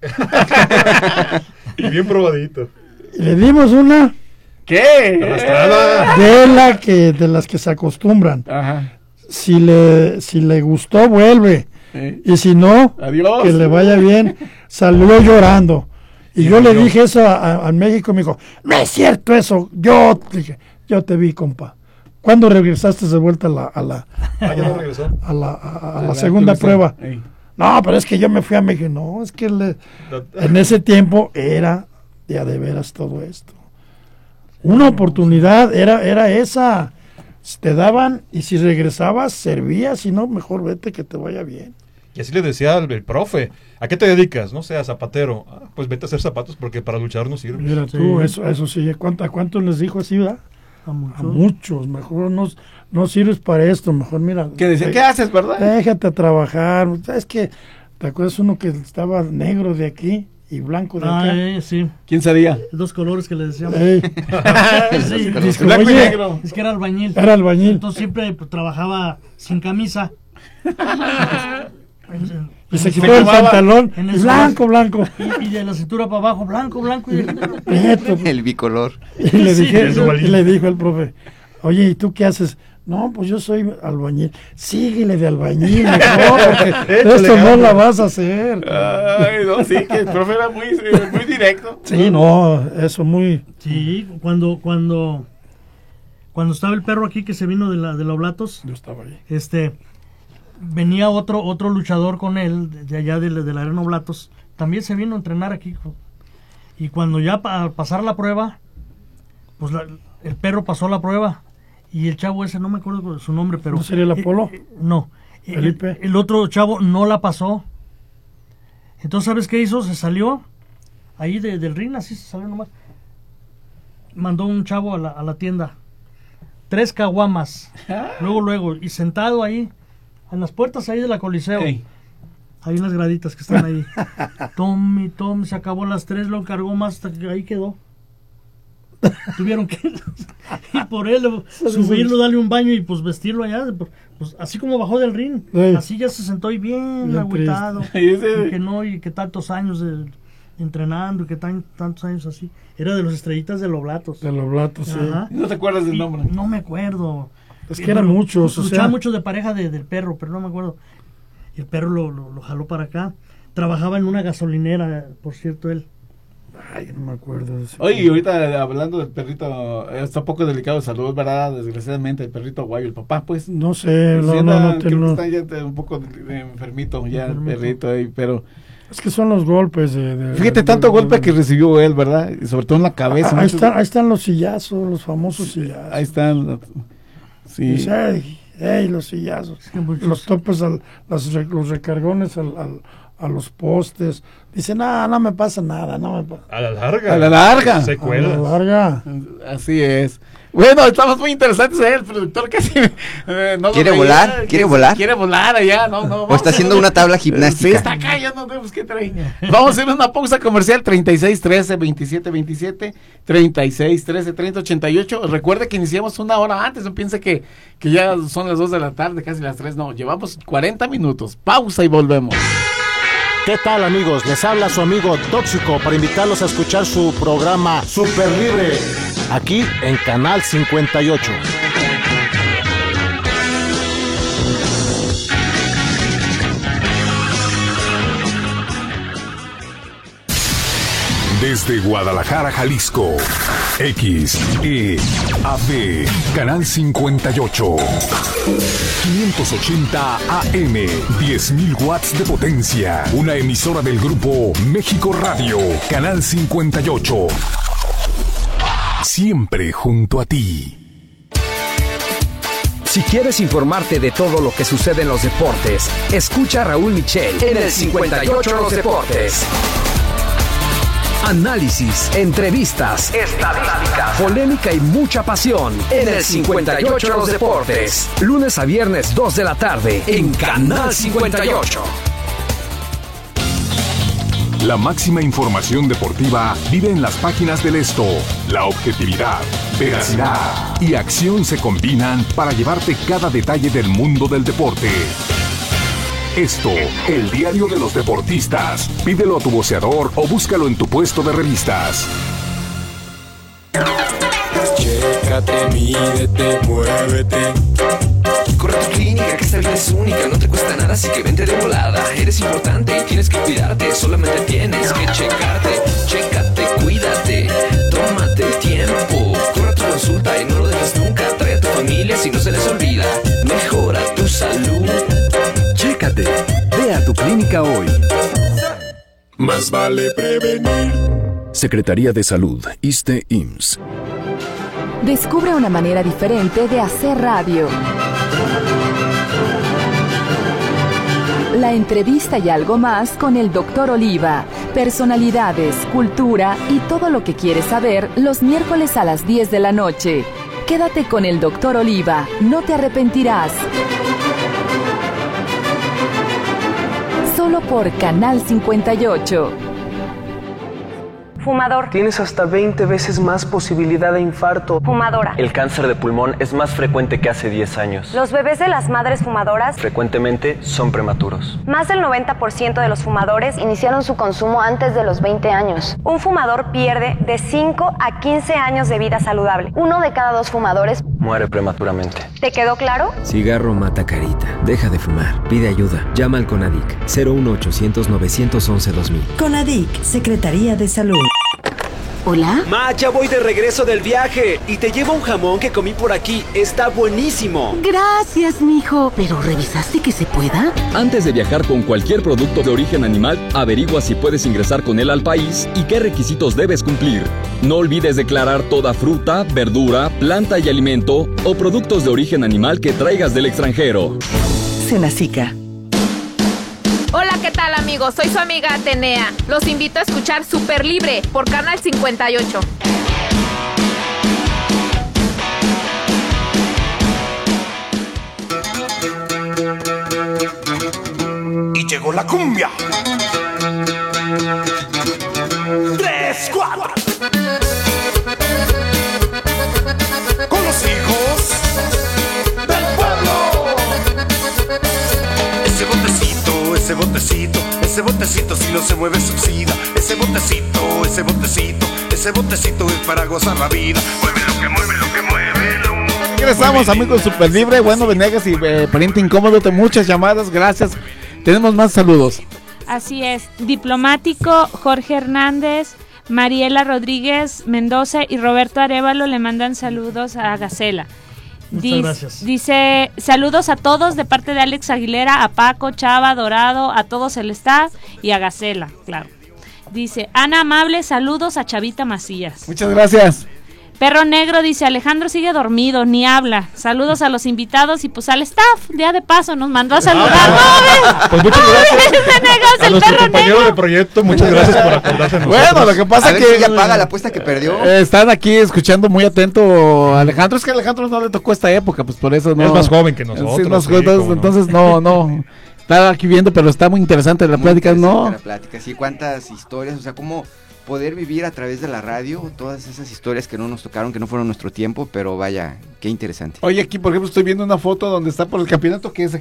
Y bien probadito. Y le dimos una... ¿Qué? Arrastrada. De las que se acostumbran. Ajá. Si le gustó, vuelve. Y si no, adiós. Que le vaya bien. Salió llorando. Y yo le dije eso a México, me dijo, no es cierto eso. Yo te vi, compa. ¿Cuándo regresaste de vuelta a la segunda prueba? No, pero es que yo me fui a México. No, es que en ese tiempo era de a de veras todo esto. Una oportunidad era esa. Te daban y si regresabas servía, si no, mejor vete que te vaya bien. Y así le decía el profe, ¿a qué te dedicas? No sé, zapatero. Pues vete a hacer zapatos porque para luchar no sirve. Mira tú, eso sí. ¿A cuántos les dijo así, verdad? A muchos. Mejor no sirves para esto, mejor mira. ¿Qué decía? ¿Qué haces, verdad? Déjate a trabajar. ¿Sabes qué? ¿Te acuerdas uno que estaba negro de aquí y blanco de acá? Sí. ¿Quién sería? Dos colores que le decíamos. Sí, blanco y negro. Es que era albañil. Entonces siempre trabajaba sin camisa. Y se quitó el pantalón blanco. Y de la cintura para abajo, blanco. El bicolor. Y le dijo el profe, oye, ¿y tú qué haces? No, pues yo soy albañil. Síguele de albañil, mejor, porque esto no la vas a hacer. Ay, no, sí, que el profe era muy directo. Sí, no, eso muy... Sí, cuando estaba el perro aquí que se vino de la Oblatos, yo estaba ahí. Venía otro luchador con él, de allá de la Arena Oblatos, también se vino a entrenar aquí. Y cuando ya para pasar la prueba, pues el perro pasó la prueba. Y el chavo ese, no me acuerdo su nombre, pero... ¿No sería el Apolo? No. Felipe. El otro chavo no la pasó. Entonces, ¿sabes qué hizo? Se salió ahí del ring, así se salió nomás. Mandó un chavo a la tienda. 3 caguamas. Luego. Y sentado ahí, en las puertas ahí de la Coliseo. Hey. Hay unas graditas que están ahí. Tom, se acabó las 3, lo encargó más, hasta que ahí quedó. Tuvieron que y por él subirlo, darle un baño y pues vestirlo allá, pues así como bajó del ring, así ya se sentó y bien agüitado, y que tantos años entrenando y que tantos años así, era de los Estrellitas de Oblatos. De Oblatos, sí. ¿No te acuerdas del nombre? No me acuerdo. Es que eran muchos. Luchaba mucho de pareja del perro, pero no me acuerdo. Y el perro lo jaló para acá. Trabajaba en una gasolinera, por cierto, él. Ay, no me acuerdo. Oye, ahorita hablando del perrito, está un poco delicado de salud, ¿verdad? Desgraciadamente, el perrito guayo, el papá, pues. No sé, está ya un poco enfermito ya el perrito ahí, pero... Es que son los golpes Fíjate, tanto golpe que recibió él, ¿verdad? Y sobre todo en la cabeza. Ahí están los sillazos, los famosos sillazos. Ahí están, sí. Dice, los sillazos, los topes, los recargones a los postes. Dice, no me pasa nada, A la larga. A la larga. Secuelas. A la larga. Así es. Bueno, estamos muy interesantes, el productor casi no ¿Quiere volar? Quiere volar allá, no. O está haciendo una tabla gimnástica. Sí, está acá, ya no vemos qué trae. Vamos a hacer una pausa comercial, 3613-2727, 3613-3088. Recuerde que iniciamos una hora antes, no piense que ya son las 2 de la tarde, casi las 3, no, llevamos 40 minutos. Pausa y volvemos. ¿Qué tal, amigos? Les habla su amigo Tóxico para invitarlos a escuchar su programa Super Libre. aquí en Canal 58. Desde Guadalajara, Jalisco, XEAB, Canal 58, 580 AM, 10.000 watts de potencia, una emisora del grupo México Radio, Canal 58, siempre junto a ti. Si quieres informarte de todo lo que sucede en los deportes, escucha a Raúl Michel en el 58 Los Deportes. Análisis, entrevistas, estadísticas, polémica y mucha pasión en el 58 Los Deportes. Lunes a viernes 2 de la tarde en Canal 58. La máxima información deportiva vive en las páginas del Esto. La objetividad, veracidad y acción se combinan para llevarte cada detalle del mundo del deporte. Esto, el diario de los deportistas. Pídelo a tu voceador o búscalo en tu puesto de revistas. Chécate, mídete, muévete. Corre a tu clínica, que esta vida es única, no te cuesta nada, así que vente de volada. Eres importante y tienes que cuidarte, solamente tienes que checarte. Chécate, cuídate, tómate el tiempo. Corre a tu consulta y no lo dejes nunca. Trae a tu familia si no se les olvida. Mejora tu salud. Chécate, ve a tu clínica hoy. Más vale prevenir. Secretaría de Salud, ISSSTE-IMSS. Descubre una manera diferente de hacer radio. La entrevista y algo más con el Dr. Oliva. Personalidades, cultura y todo lo que quieres saber los miércoles a las 10 de la noche. Quédate con el Dr. Oliva, no te arrepentirás. Solo por Canal 58. Fumador. Tienes hasta 20 veces más posibilidad de infarto. Fumadora. El cáncer de pulmón es más frecuente que hace 10 años. Los bebés de las madres fumadoras Frecuentemente son prematuros. Más del 90% de los fumadores iniciaron su consumo antes de los 20 años. Un fumador pierde de 5 a 15 años de vida saludable. 1 de cada 2 fumadores muere prematuramente. ¿Te quedó claro? Cigarro mata carita. Deja de fumar. Pide ayuda. Llama al CONADIC 01800 911 2000. CONADIC, Secretaría de Salud. ¿Hola? Ma, ya voy de regreso del viaje y te llevo un jamón que comí por aquí. Está buenísimo. Gracias, mijo. ¿Pero revisaste que se pueda? Antes de viajar con cualquier producto de origen animal, averigua si puedes ingresar con él al país y qué requisitos debes cumplir. No olvides declarar toda fruta, verdura, planta y alimento o productos de origen animal que traigas del extranjero. Senacica. Hola, ¿qué tal, amigos? Soy su amiga Atenea. Los invito a escuchar Super Libre por Canal 58. Y llegó la cumbia. 3, 4. Con los hijos del pueblo. Ese botecito, ese botecito, ese botecito si no se mueve suicida. Ese botecito, ese botecito, ese botecito es para gozar la vida. Mueve lo que mueve, lo que mueve. Regresamos, amigos, Super Libre. Bueno, Venegas y Pariente Incómodo, muchas llamadas, gracias. Tenemos más saludos. Así es, Diplomático, Jorge Hernández, Mariela Rodríguez Mendoza y Roberto Arévalo le mandan saludos a Gacela. Muchas gracias. Dice, saludos a todos de parte de Alex Aguilera, a Paco, Chava, Dorado, a todos el staff y a Gacela, claro. Dice, Ana Amable, saludos a Chavita Macías. Muchas gracias. Perro Negro dice, Alejandro sigue dormido, ni habla. Saludos a los invitados y pues al staff, día de paso nos mandó a saludar. Pues muchas gracias Venegas, a nuestro compañero de proyecto, muchas gracias por acordarse de nosotros. Bueno, lo que pasa es que ya paga la apuesta que perdió. Están aquí escuchando muy atento a Alejandro. Es que a Alejandro no le tocó esta época, pues por eso no. Es más joven que nosotros. Sí, más joven, entonces no. Está aquí viendo, pero está muy interesante la plática, ¿no? La plática, sí, cuántas historias, o sea, cómo poder vivir a través de la radio, todas esas historias que no nos tocaron, que no fueron nuestro tiempo, pero vaya, qué interesante. Oye, aquí por ejemplo estoy viendo una foto donde está por el campeonato, ¿qué es aquí?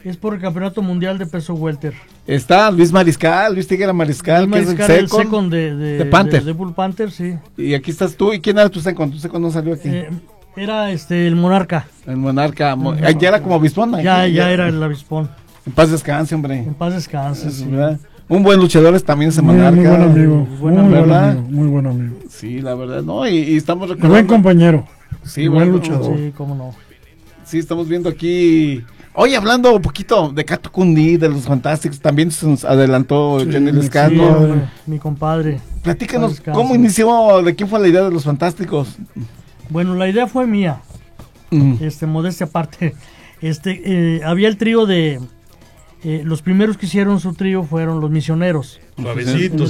Es por el Campeonato Mundial de Peso Welter. Está Luis Tiguera Mariscal, Luis que Mariscal, es el second de Panther. De Bull Panther, sí. Y aquí estás tú. ¿Y quién era tu second? Tu second no salió aquí. Era el Monarca. El Monarca. Ya era como avispón. Ya era el avispón. En paz descanse, hombre. En paz descanse, sí. Un buen luchador es también ese Monarca. Muy buen amigo. Muy buen amigo. Sí, la verdad, ¿no? Y estamos recordando. Buen compañero. Sí, buen luchador. Sí, cómo no. Sí, estamos viendo aquí. Oye, hablando un poquito de Cato Cundí, de los Fantásticos, también se nos adelantó Johnny Lescano. Sí, mi compadre. Platícanos, ¿cómo inició? ¿De quién fue la idea de los Fantásticos? Bueno, la idea fue mía. Modestia aparte. Había el trío de... los primeros que hicieron su trío fueron los Misioneros. Suavecito.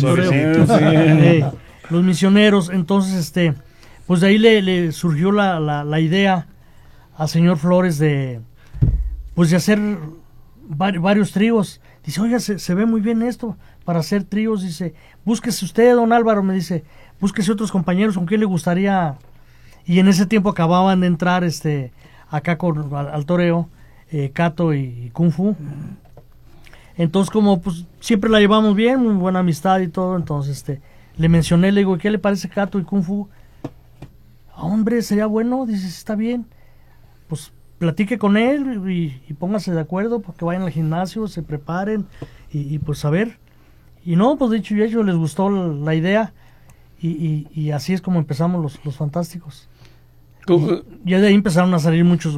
Los Misioneros, entonces, pues de ahí le surgió la idea a señor Flores de hacer varios tríos. Dice, oiga, se ve muy bien esto para hacer tríos. Dice, búsquese usted, don Álvaro, me dice, búsquese otros compañeros con quién le gustaría. Y en ese tiempo acababan de entrar acá al toreo, Cato y Kung Fu. Entonces, como pues siempre la llevamos bien, muy buena amistad y todo, entonces le mencioné, le digo, ¿qué le parece Cato y Kung Fu? Hombre, sería bueno, dice, está bien. Pues platique con él y póngase de acuerdo para que vayan al gimnasio, se preparen y pues a ver. Y no, pues dicho y hecho, les gustó la idea y así es como empezamos los Fantásticos. Ya de ahí empezaron a salir muchos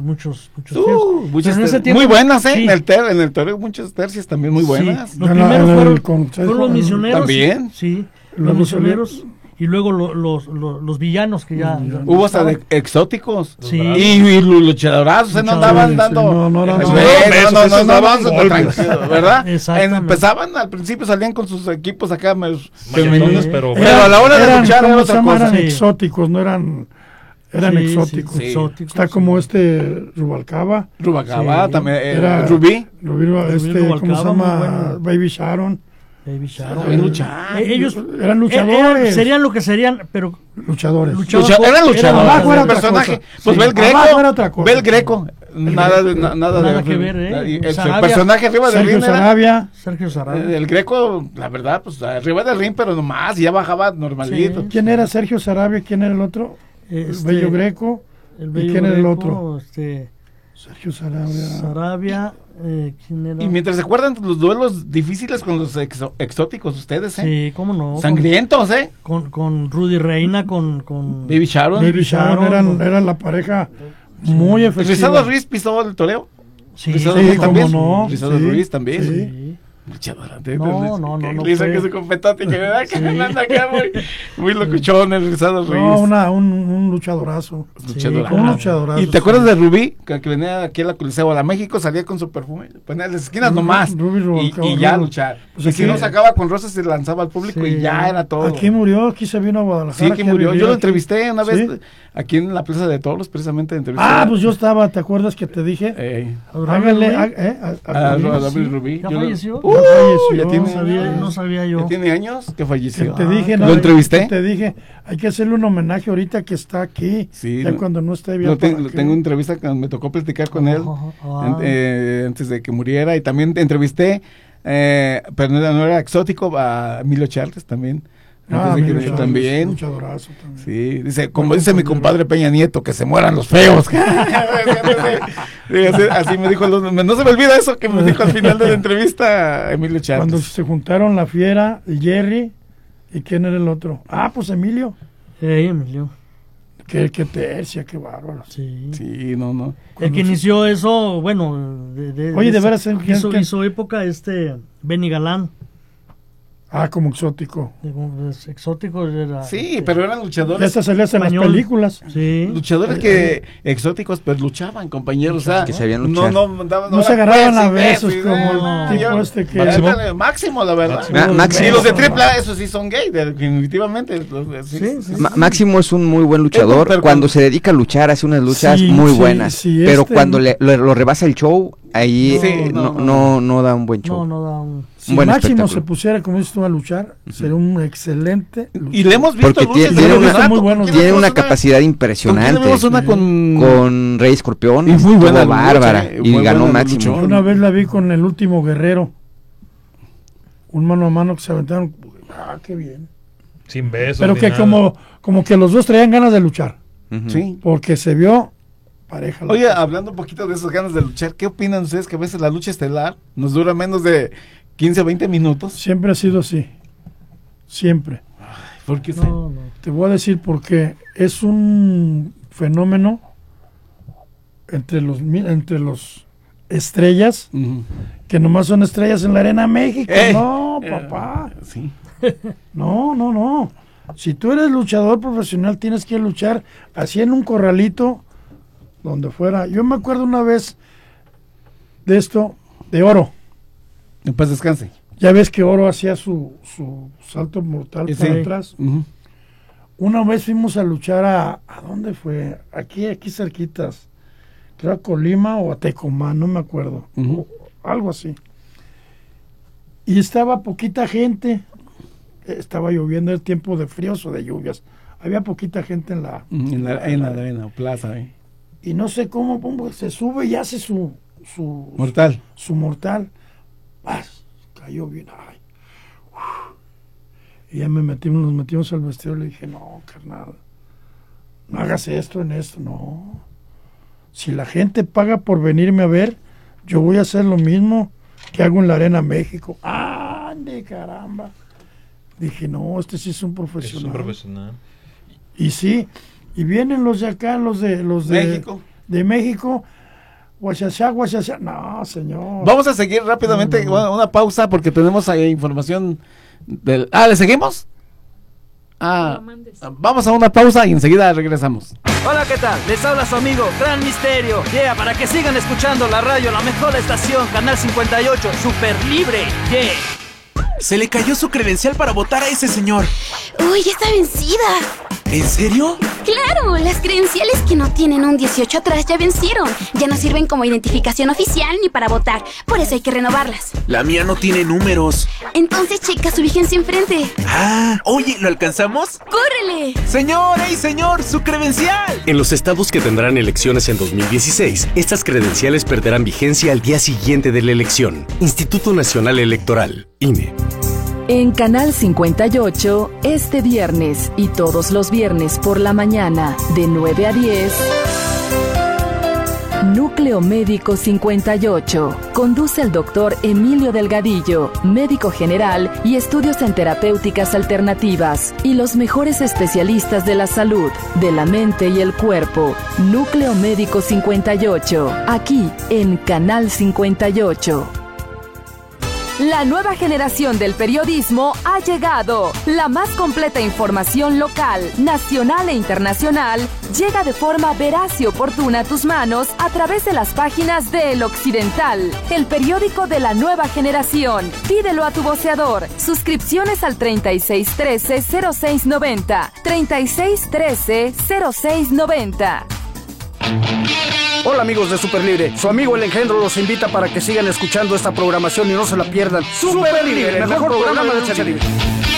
muy buenas, sí. En el toreo muchas tercias también muy buenas. Sí. Los primeros fueron los Misioneros. También. Sí, los Misioneros. Y luego los villanos que ya hubo hasta de exóticos. Sí. Y luchadorazos, no andaban dando. No, ¿verdad? Empezaban al principio, salían con sus equipos acá femeninos, pero a la hora de luchar era otra cosa. Eran exóticos, no eran. Eran exóticos. Está como Rubalcaba. También. Era Rubí. ¿Cómo se llama? Baby Sharon. Ellos eran luchadores. Serían lo que serían, pero luchadores. Eran luchadores. Era personaje. Pues ve el Greco. Nada que ver, El personaje arriba del ring Sergio Sarabia. El Greco, la verdad, pues arriba del ring, pero nomás, ya bajaba normalito. Sí. ¿Quién era Sergio Sarabia? ¿Quién era el otro? El Bello Greco. ¿Y quién era el otro? Sergio Sarabia. ¿Quién era? Y mientras se acuerdan los duelos difíciles con los exóticos ustedes, Sí, cómo no. Sangrientos, Con Rudy Reina, con Baby Sharon. Eran la pareja muy efectiva. ¿Rizado Ruiz pisó el toreo? Sí, también. No. Rizado Ruiz también. Sí. No. Dice que se competante, que anda acá muy locuchón el Rizado Ruiz. No, un luchadorazo. Un luchadorazo. ¿Y te acuerdas de Rubí? Que venía aquí a la Coliseo, a la México, salía con su perfume, ponía las esquinas nomás. Y ya luchar. Pues y si no sacaba con rosas, se lanzaba al público y ya era todo. Aquí murió, aquí se vino a Guadalajara. Sí, aquí murió. Yo lo entrevisté una vez aquí en la Plaza de Toros, precisamente. Pues yo estaba, ¿te acuerdas que te dije? Háganle a Rubí. ¿Ya falleció? No sabía yo. ¿Ya tiene años que falleció? Te dije, ¿Lo entrevisté? Te dije, hay que hacerle un homenaje ahorita que está aquí. Sí. Ya cuando no esté bien. Tengo una entrevista que me tocó platicar con él antes de que muriera. Y también entrevisté, pero no era exótico, a Emilio Charles también. También. Luchadorazo también. Sí, dice, como dice mi compadre Peña Nieto, que se mueran los feos. Así me dijo, no se me olvida eso que me dijo al final de la entrevista Emilio Charles. Cuando se juntaron La Fiera y Jerry, ¿y quién era el otro? Pues Emilio. Emilio. Qué tercia, qué bárbaro. Sí, no. El que inició eso, bueno, oye, de veras hizo época Benny Galán. Como exótico. Exótico era. Sí, pero eran luchadores. Estas salían en las películas. Sí. Luchadores que exóticos, pero luchaban, compañeros. O sea, que sabían luchar. No se agarraban a besos como el tipo que. Máximo, la verdad. Máximo. Y los de AAA, esos sí son gay, definitivamente. Máximo es un muy buen luchador. Cuando se dedica a luchar, hace unas luchas muy buenas. Pero cuando lo rebasa el show, ahí no da un buen show. No da un... Si Máximo se pusiera, como dices tú, a luchar, sería un excelente luchador. Y le hemos visto porque tiene una capacidad impresionante. Con Rey Escorpión, y muy buena bárbara, y ganó Máximo. Una vez la vi con el último Guerrero, un mano a mano que se aventaron. Qué bien. Sin besos. Pero que como que los dos traían ganas de luchar. Sí. Porque se vio pareja. Oye, hablando un poquito de esas ganas de luchar, ¿qué opinan ustedes que a veces la lucha estelar nos dura menos de 15 o 20 minutos? Siempre ha sido así. Siempre. ¿Por qué? No. Te voy a decir porque es un fenómeno entre los estrellas, que nomás son estrellas en la Arena México. No, papá. Sí. No. Si tú eres luchador profesional, tienes que luchar así en un corralito, donde fuera. Yo me acuerdo una vez de esto, de Oro. En paz descanse. Ya ves que Oro hacía su salto mortal para atrás. Una vez fuimos a luchar ¿a dónde fue? Aquí cerquitas. Creo a Colima o a Tecomán, no me acuerdo. Algo así. Y estaba poquita gente. Estaba lloviendo, el tiempo de fríos o de lluvias. Había poquita gente en la arena, plaza. Y no sé cómo se sube y hace su mortal. Su mortal. Cayó bien. Y ya nos metimos al vestidor y le dije, no, carnal, no hagas esto en esto, no. Si la gente paga por venirme a ver, yo voy a hacer lo mismo que hago en la Arena México. ¡Ande, caramba! Dije, no, este sí es un profesional. Es un profesional. Y sí, y vienen los de acá, los de México. De México. Guachachá. No, señor. Vamos a seguir rápidamente una pausa porque tenemos ahí información del... ¿le seguimos? Vamos a una pausa y enseguida regresamos. Hola, ¿qué tal? Les habla su amigo Gran Misterio. Para que sigan escuchando la radio, la mejor estación, Canal 58, super libre. Se le cayó su credencial para votar a ese señor. Uy, ya está vencida. ¿En serio? Claro, las credenciales que no tienen un 18 atrás ya vencieron. Ya no sirven como identificación oficial ni para votar. Por eso hay que renovarlas. La mía no tiene números. Entonces checa su vigencia enfrente. Oye, ¿lo alcanzamos? ¡Córrele! Señor, su credencial. En los estados que tendrán elecciones en 2016, estas credenciales perderán vigencia al día siguiente de la elección. Instituto Nacional Electoral, INE. En Canal 58, este viernes y todos los viernes por la mañana, de 9 a 10, Núcleo Médico 58. Conduce el doctor Emilio Delgadillo, médico general y estudios en terapéuticas alternativas, y los mejores especialistas de la salud, de la mente y el cuerpo. Núcleo Médico 58, aquí en Canal 58. La nueva generación del periodismo ha llegado. La más completa información local, nacional e internacional llega de forma veraz y oportuna a tus manos a través de las páginas de El Occidental, el periódico de la nueva generación. Pídelo a tu voceador. Suscripciones al 3613-0690. 3613-0690. Hola amigos de Super Libre, su amigo El Engendro los invita para que sigan escuchando esta programación y no se la pierdan. Super Libre, el mejor programa de lucha libre.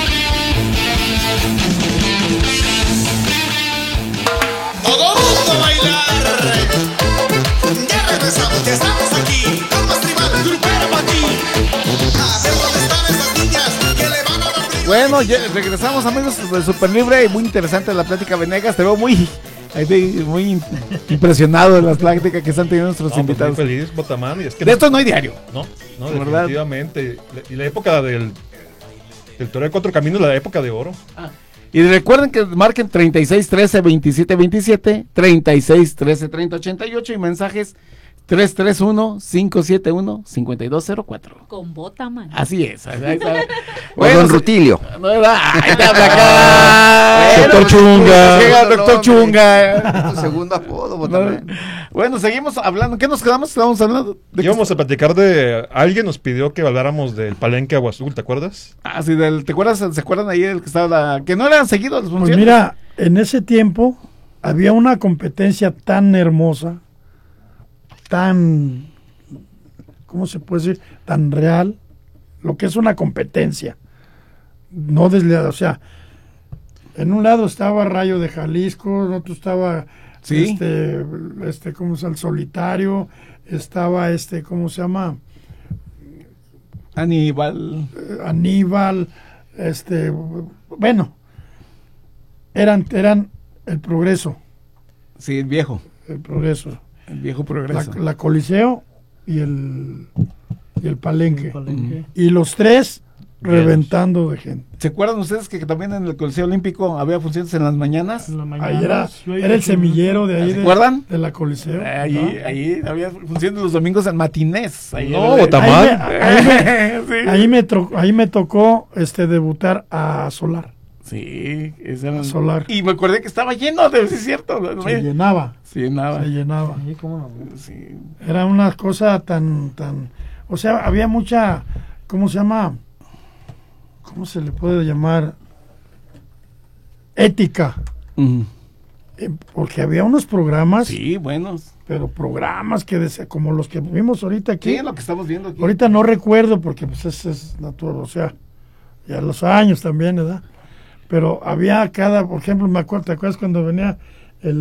¡Todo mundo a bailar! Ya regresamos, ya estamos aquí, con más tribal, grupero para ti. A ver dónde están esas niñas que le van a dar. Bueno, ya regresamos amigos de Super Libre, y muy interesante la plática, Venegas, te veo muy impresionado de las pláticas que están teniendo nuestros invitados. Muy feliz, Botamán. Es que de esto no hay diario. No, definitivamente. Y la época del Toreo de Cuatro Caminos, la época de oro. Y recuerden que marquen 3613-2727, 3613-3088 y mensajes 331-571-5204. Con Botamán. Así es. Bueno, Don Rutilio. Doctor Chunga. Doctor Chunga. Tu segundo apodo, Botamán. Bueno, seguimos hablando. ¿Qué nos quedamos? Estábamos hablando de íbamos a platicar de... Alguien nos pidió que habláramos del Palenque Agua Azul, ¿te acuerdas? Sí, ¿te acuerdas? ¿Se acuerdan ahí el que estaba que no le han seguido las funciones? Pues mira, en ese tiempo había una competencia tan hermosa, tan, ¿cómo se puede decir? Tan real, lo que es una competencia. No desleal, o sea, en un lado estaba Rayo de Jalisco, en otro estaba ¿cómo se llama? El Solitario, estaba ¿cómo se llama? Aníbal, bueno, eran el Progreso. Sí, el viejo. El Progreso. El viejo Progreso. La Coliseo y el Palenque. Y los tres reventando de gente. ¿Se acuerdan ustedes que también en el Coliseo Olímpico había funciones en las mañanas? Ahí era el semillero de ahí. ¿Se acuerdan? De la Coliseo. Ahí había funciones los domingos en matinés. Ahí ahí me tocó debutar a Solar. Sí, ese era Solar. Y me acordé que estaba lleno, es cierto. Se llenaba. Se llenaba. Sí, ¿cómo no? Sí. Era una cosa tan, o sea, había mucha, ¿cómo se llama? ¿Cómo se le puede llamar? Ética. Porque había unos programas. Sí, buenos. Pero programas como los que vimos ahorita aquí. Sí, lo que estamos viendo aquí. Ahorita no recuerdo porque pues es natural, o sea, ya los años también, ¿verdad? Pero había por ejemplo, ¿te acuerdas cuando venía el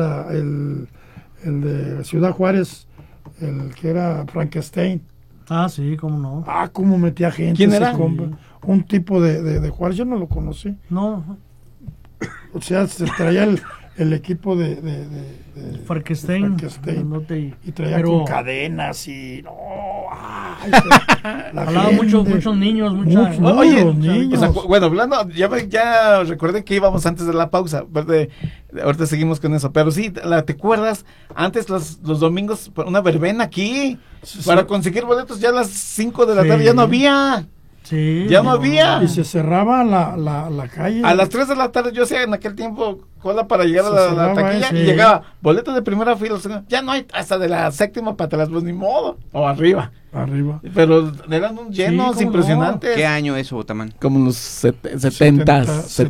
de Ciudad Juárez, el que era Frankenstein? Ah, sí, cómo no. Cómo metía gente. ¿Quién era? Un tipo de Juárez, yo no lo conocí. No. O sea, se traía el equipo de Frankenstein. Y traía con cadenas y hablaba muchos niños, Oye, los niños. O sea, bueno, hablando, ya recuerden que íbamos antes de la pausa, ahorita seguimos con eso, pero sí, ¿te acuerdas? Antes los domingos, una verbena aquí, para conseguir boletos ya a las 5 de la tarde ya no había. Sí, ya no había. Y se cerraba la calle. A las 3 de la tarde yo hacía en aquel tiempo cola para llegar a la taquilla y llegaba boleto de primera fila. Ya no hay hasta de la séptima para atrás, pues ni modo. O arriba. Pero eran llenos impresionantes. No. ¿Qué año eso, Botamán? Como los 70,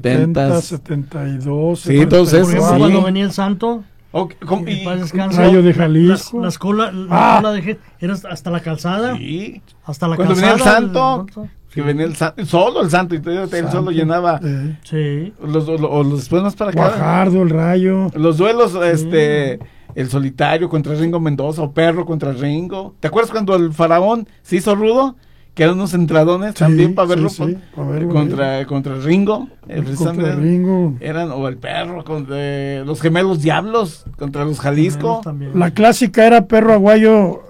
72. Sí, todos esos. Cuando venía el Santo. Rayo de Jalisco. La escuela de gente era hasta la calzada. Sí. Hasta la cuando calzada. Venía el Santo. Que venía el Santo, solo el Santo, y él solo llenaba. Sí. Los después más para acá. Guajardo, el Rayo. Los duelos, el Solitario contra Ringo Mendoza, o Perro contra Ringo. ¿Te acuerdas cuando el Faraón se hizo rudo? Que eran unos entradones también para verlo contra Ringo. Contra Ringo. O el Perro contra los Gemelos Diablos contra los Jalisco. La clásica era Perro Aguayo,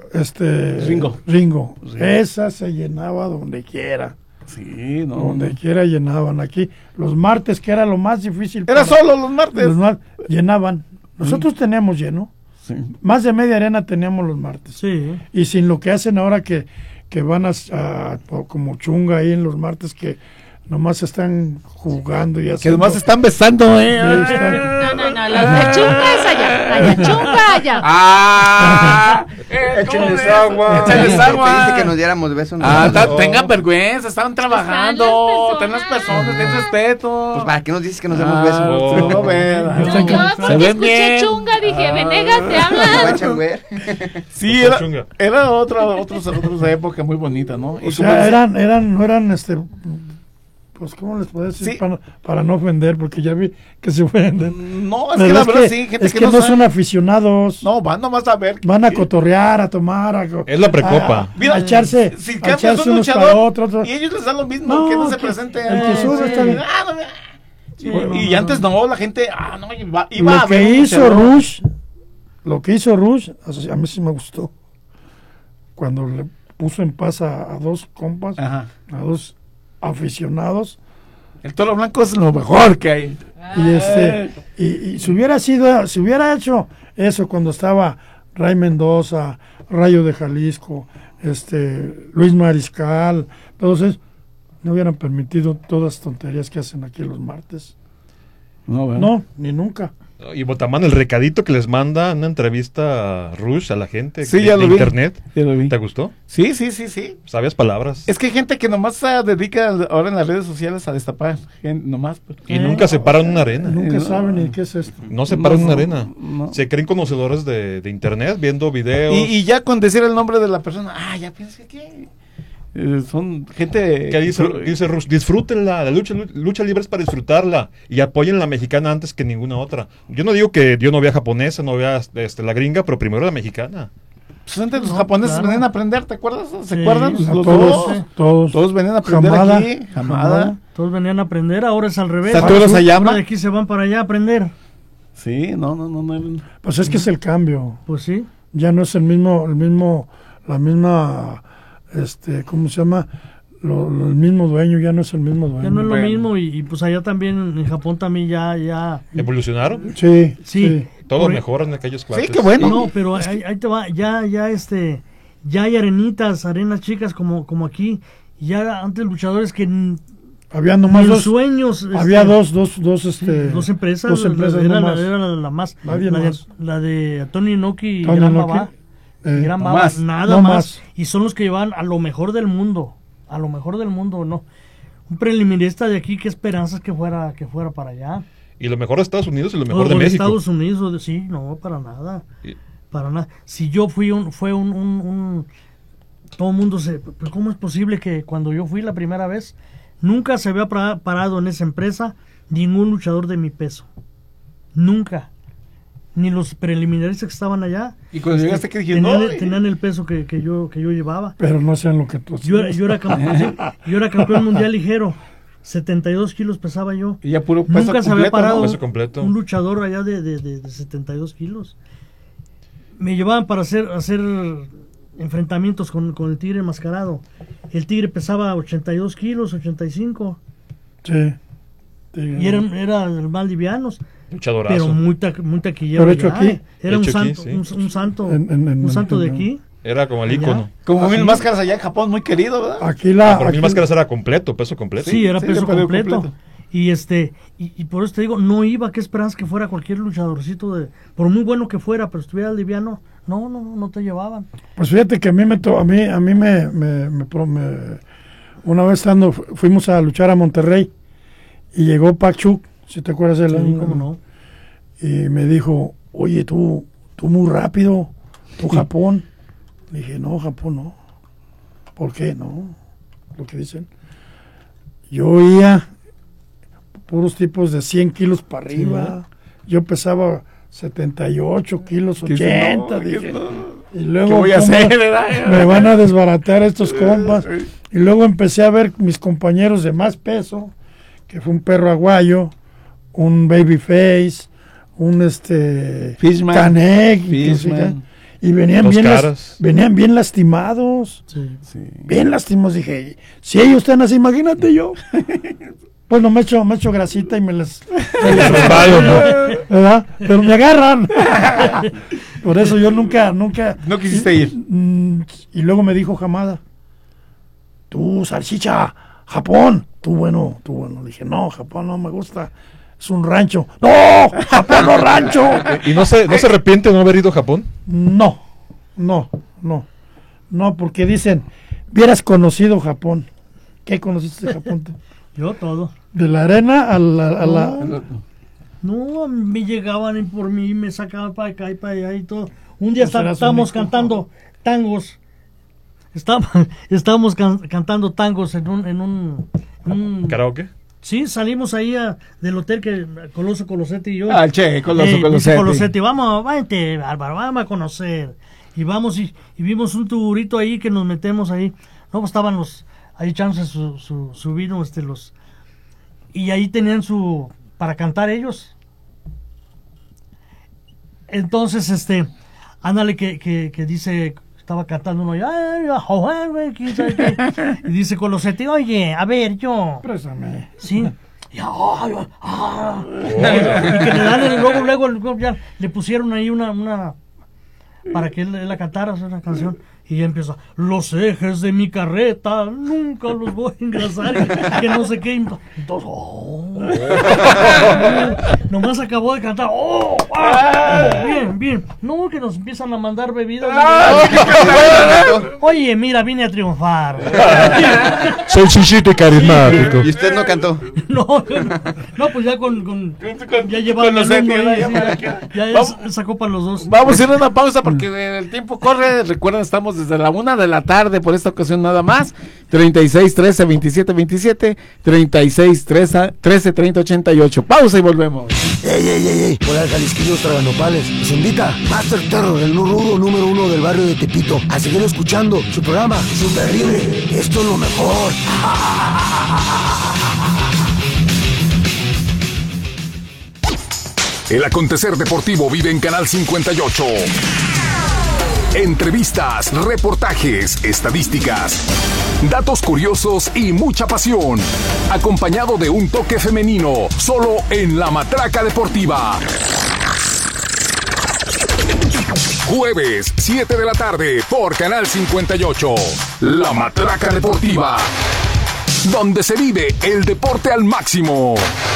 Ringo. Sí. Esa se llenaba donde quiera. Sí, donde quiera llenaban. Aquí los martes, que era lo más difícil. Era solo los martes. Llenaban. Nosotros teníamos lleno. Sí. Más de media arena teníamos los martes. Sí. Y sin lo que hacen ahora que van a como chunga ahí en los martes, que nomás están jugando y que nomás están besando, No, los de chunga es allá, chunga allá. Échenles agua. Dice que nos diéramos besos. Tengan vergüenza, estaban trabajando. Ten las personas, ten respeto. Pues para qué nos dices que nos demos besos. Se ven bien. Escuché chunga, dije, Venegas, te hablan. Sí, era otra época muy bonita, ¿no? O sea, no eran pues cómo les puedo decir, para no ofender, porque ya vi que se ofenden. No, es que la verdad sí, gente que no son aficionados. No, van nomás a ver. Van a cotorrear, a tomar, es la precopa. A echarse, si a echarse unos para otros. Y ellos les dan lo mismo, que no se presente. El que sube está bien. Y antes no, la gente, iba a ver. Lo que hizo Rush, a mí sí me gustó. Cuando le puso en paz a dos compas, a dos aficionados. El Toro Blanco es lo mejor que hay. Y si hubiera hecho eso cuando estaba Ray Mendoza, Rayo de Jalisco, Luis Mariscal, todos esos, no hubieran permitido todas las tonterías que hacen aquí los martes. No, ni nunca. Y Botamán, el recadito que les manda una entrevista a Rush, a la gente de internet. Ya lo vi. ¿Te gustó? Sí. ¿Sabías palabras? Es que hay gente que nomás se dedica ahora en las redes sociales a destapar. Nomás. Y nunca se paran en una arena. Nunca saben ni qué es esto. No se paran en una arena. Se creen conocedores de internet, viendo videos. Y ya con decir el nombre de la persona, ya piensas que... Son gente que dice Rush, disfrútenla, la lucha libre es para disfrutarla y apoyen la mexicana antes que ninguna otra. Yo no digo que yo no vea japonesa, no vea la gringa, pero primero la mexicana. Pues antes los japoneses venían a aprender, ¿te acuerdas? ¿Se acuerdan? Todos venían a aprender aquí. Hamada. Todos venían a aprender, ahora es al revés. Satoru Sayama. De aquí se van para allá a aprender. Sí, no. Pues es que es el cambio. Pues sí. Ya no es la misma, ¿cómo se llama? El mismo dueño, ya no es el mismo dueño. Ya no es lo mismo y pues allá también, en Japón también ya... ¿Evolucionaron? Sí. Todo mejor en aquellos cuartos. Sí, qué bueno. No, pero ahí te va, ya hay arenas chicas como aquí. Ya antes luchadores que había nomás dos sueños. Había dos empresas. Era la más. La de Tony Inoki y Gran Baba. Nada más. Y son los que llevan a lo mejor del mundo. ¿No? Un preliminarista de aquí, qué esperanzas que fuera para allá. Y lo mejor de Estados Unidos y lo mejor de México. Estados Unidos, sí, no, para nada. Para nada. Si yo fui todo el mundo pues ¿cómo es posible que cuando yo fui la primera vez nunca se había parado en esa empresa ningún luchador de mi peso? Nunca. Ni los preliminares que estaban allá. Y cuando llegaste, ¿qué dijiste? Tenían el peso que yo llevaba. Pero no sean lo que tú. Yo era campeón mundial ligero. 72 kilos pesaba yo. Y ya puro peso nunca se había parado un luchador allá de 72 kilos. Me llevaban para hacer enfrentamientos con el Tigre Enmascarado. El Tigre pesaba 82 kilos, 85. Sí. Y eran más livianos. Luchadorazo. Pero muy taquillero. Pero hecho aquí. Era un santo de aquí. Era como el ícono. Como Mil Máscaras allá en Japón, muy querido, ¿verdad? Pero Mil Máscaras era completo, peso completo. Sí, era peso completo. Y por eso te digo, no iba, qué esperanza que fuera cualquier luchadorcito por muy bueno que fuera, pero estuviera liviano, no te llevaban. Pues fíjate que a mí una vez fuimos a luchar a Monterrey y llegó Pac-Chuk, si te acuerdas de él. Sí, cómo no. Y me dijo, oye, tú muy rápido, tú Japón. Le dije, no, Japón no. ¿Por qué? No, lo que dicen. Yo oía puros tipos de 100 kilos para arriba. Sí. Yo pesaba 78 kilos, 80. Dije, y luego, ¿qué voy a hacer? Me van a desbaratar estos compas. Y luego empecé a ver mis compañeros de más peso, que fue un perro aguayo, un babyface, un Fishman. Canek, y venían bien lastimados. Sí. Bien lastimados. Dije, si ellos están así, imagínate yo. Pues no me echo grasita y me les ¿verdad? Pero me agarran. Por eso yo nunca no quisiste ir. Y luego me dijo Hamada, tú, salchicha, Japón. Tú bueno. Le dije, no, Japón no me gusta. Es un rancho. ¡No! ¡Japón no rancho! ¿Y no se arrepiente de no haber ido a Japón? No, porque dicen, hubieras conocido Japón. ¿Qué conociste de Japón? Yo todo. De la arena a la... No, me llegaban y por mí me sacaban para acá y para allá y todo. Un día estábamos cantando tangos. Estábamos cantando tangos en un ¿karaoke? Sí, salimos ahí del hotel que Colosetti y yo. Colosetti. Vente, Álvaro, vamos a conocer. Y vamos y vimos un tuburito ahí que nos metemos ahí. No, pues estaban ahí echándose su vino, y ahí tenían para cantar ellos. Entonces, ándale que dice, estaba cantando uno, y dice Colosetti, oye, a ver, yo. Présame. Sí. Y que le dan luego ya le pusieron ahí una para que él la cantara, una canción. Y ya empieza, los ejes de mi carreta nunca los voy a engrasar, que no sé qué. Entonces, nomás acabó de cantar. Bien. No, que nos empiezan a mandar bebidas. Oye, mira, vine a triunfar. Soy chichito y carismático. ¿Y usted no cantó? No, pues ya ya llevaron el mundo ahí, ya sacó para los dos. Vamos a ir a una pausa porque el tiempo corre. Recuerden, estamos desde la 1 de la tarde por esta ocasión nada más. 36 13 27 27, 36 13 30 88. Pausa y volvemos. ¡Ey! Hola, Jalisquillos Traganopales. Nos invita Master Terror, el rudo número 1 del barrio de Tepito, a seguir escuchando su programa Super Libre. Esto es lo mejor. El acontecer deportivo vive en Canal 58. Entrevistas, reportajes, estadísticas, datos curiosos y mucha pasión. Acompañado de un toque femenino, solo en La Matraca Deportiva. Jueves, 7 de la tarde, por Canal 58. La Matraca Deportiva. Donde se vive el deporte al máximo.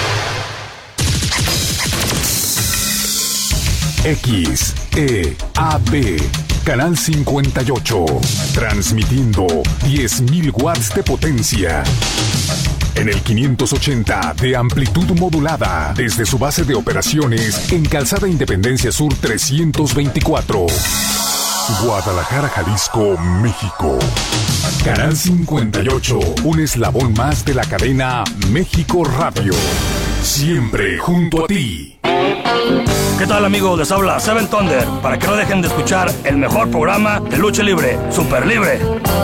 XEAB, Canal 58, transmitiendo 10.000 watts de potencia. En el 580 de amplitud modulada, desde su base de operaciones en Calzada Independencia Sur 324. Guadalajara, Jalisco, México. Canal 58, un eslabón más de la cadena México Radio. Siempre junto a ti. ¿Qué tal, amigos? Les habla Seven Thunder, para que no dejen de escuchar el mejor programa de lucha libre, Super Libre.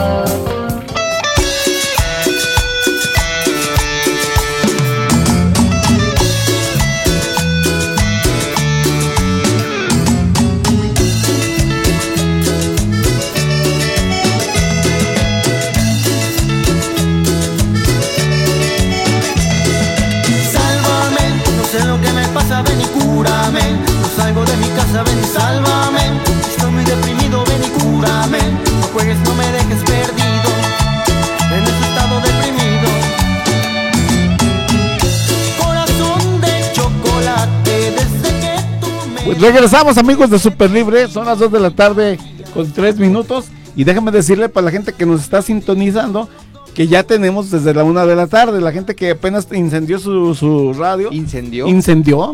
Ven y cúrame, no salgo de mi casa, ven y sálvame. Estoy muy deprimido, ven y cúrame. No juegues, no me dejes perdido en este estado deprimido. Corazón de chocolate, desde que tú me... Pues regresamos, amigos de Super Libre. Son las 2 de la tarde con 3 minutos. Y déjame decirle para la gente que nos está sintonizando que ya tenemos desde la 1 de la tarde, la gente que apenas incendió su radio. ¿Incendió? Incendió.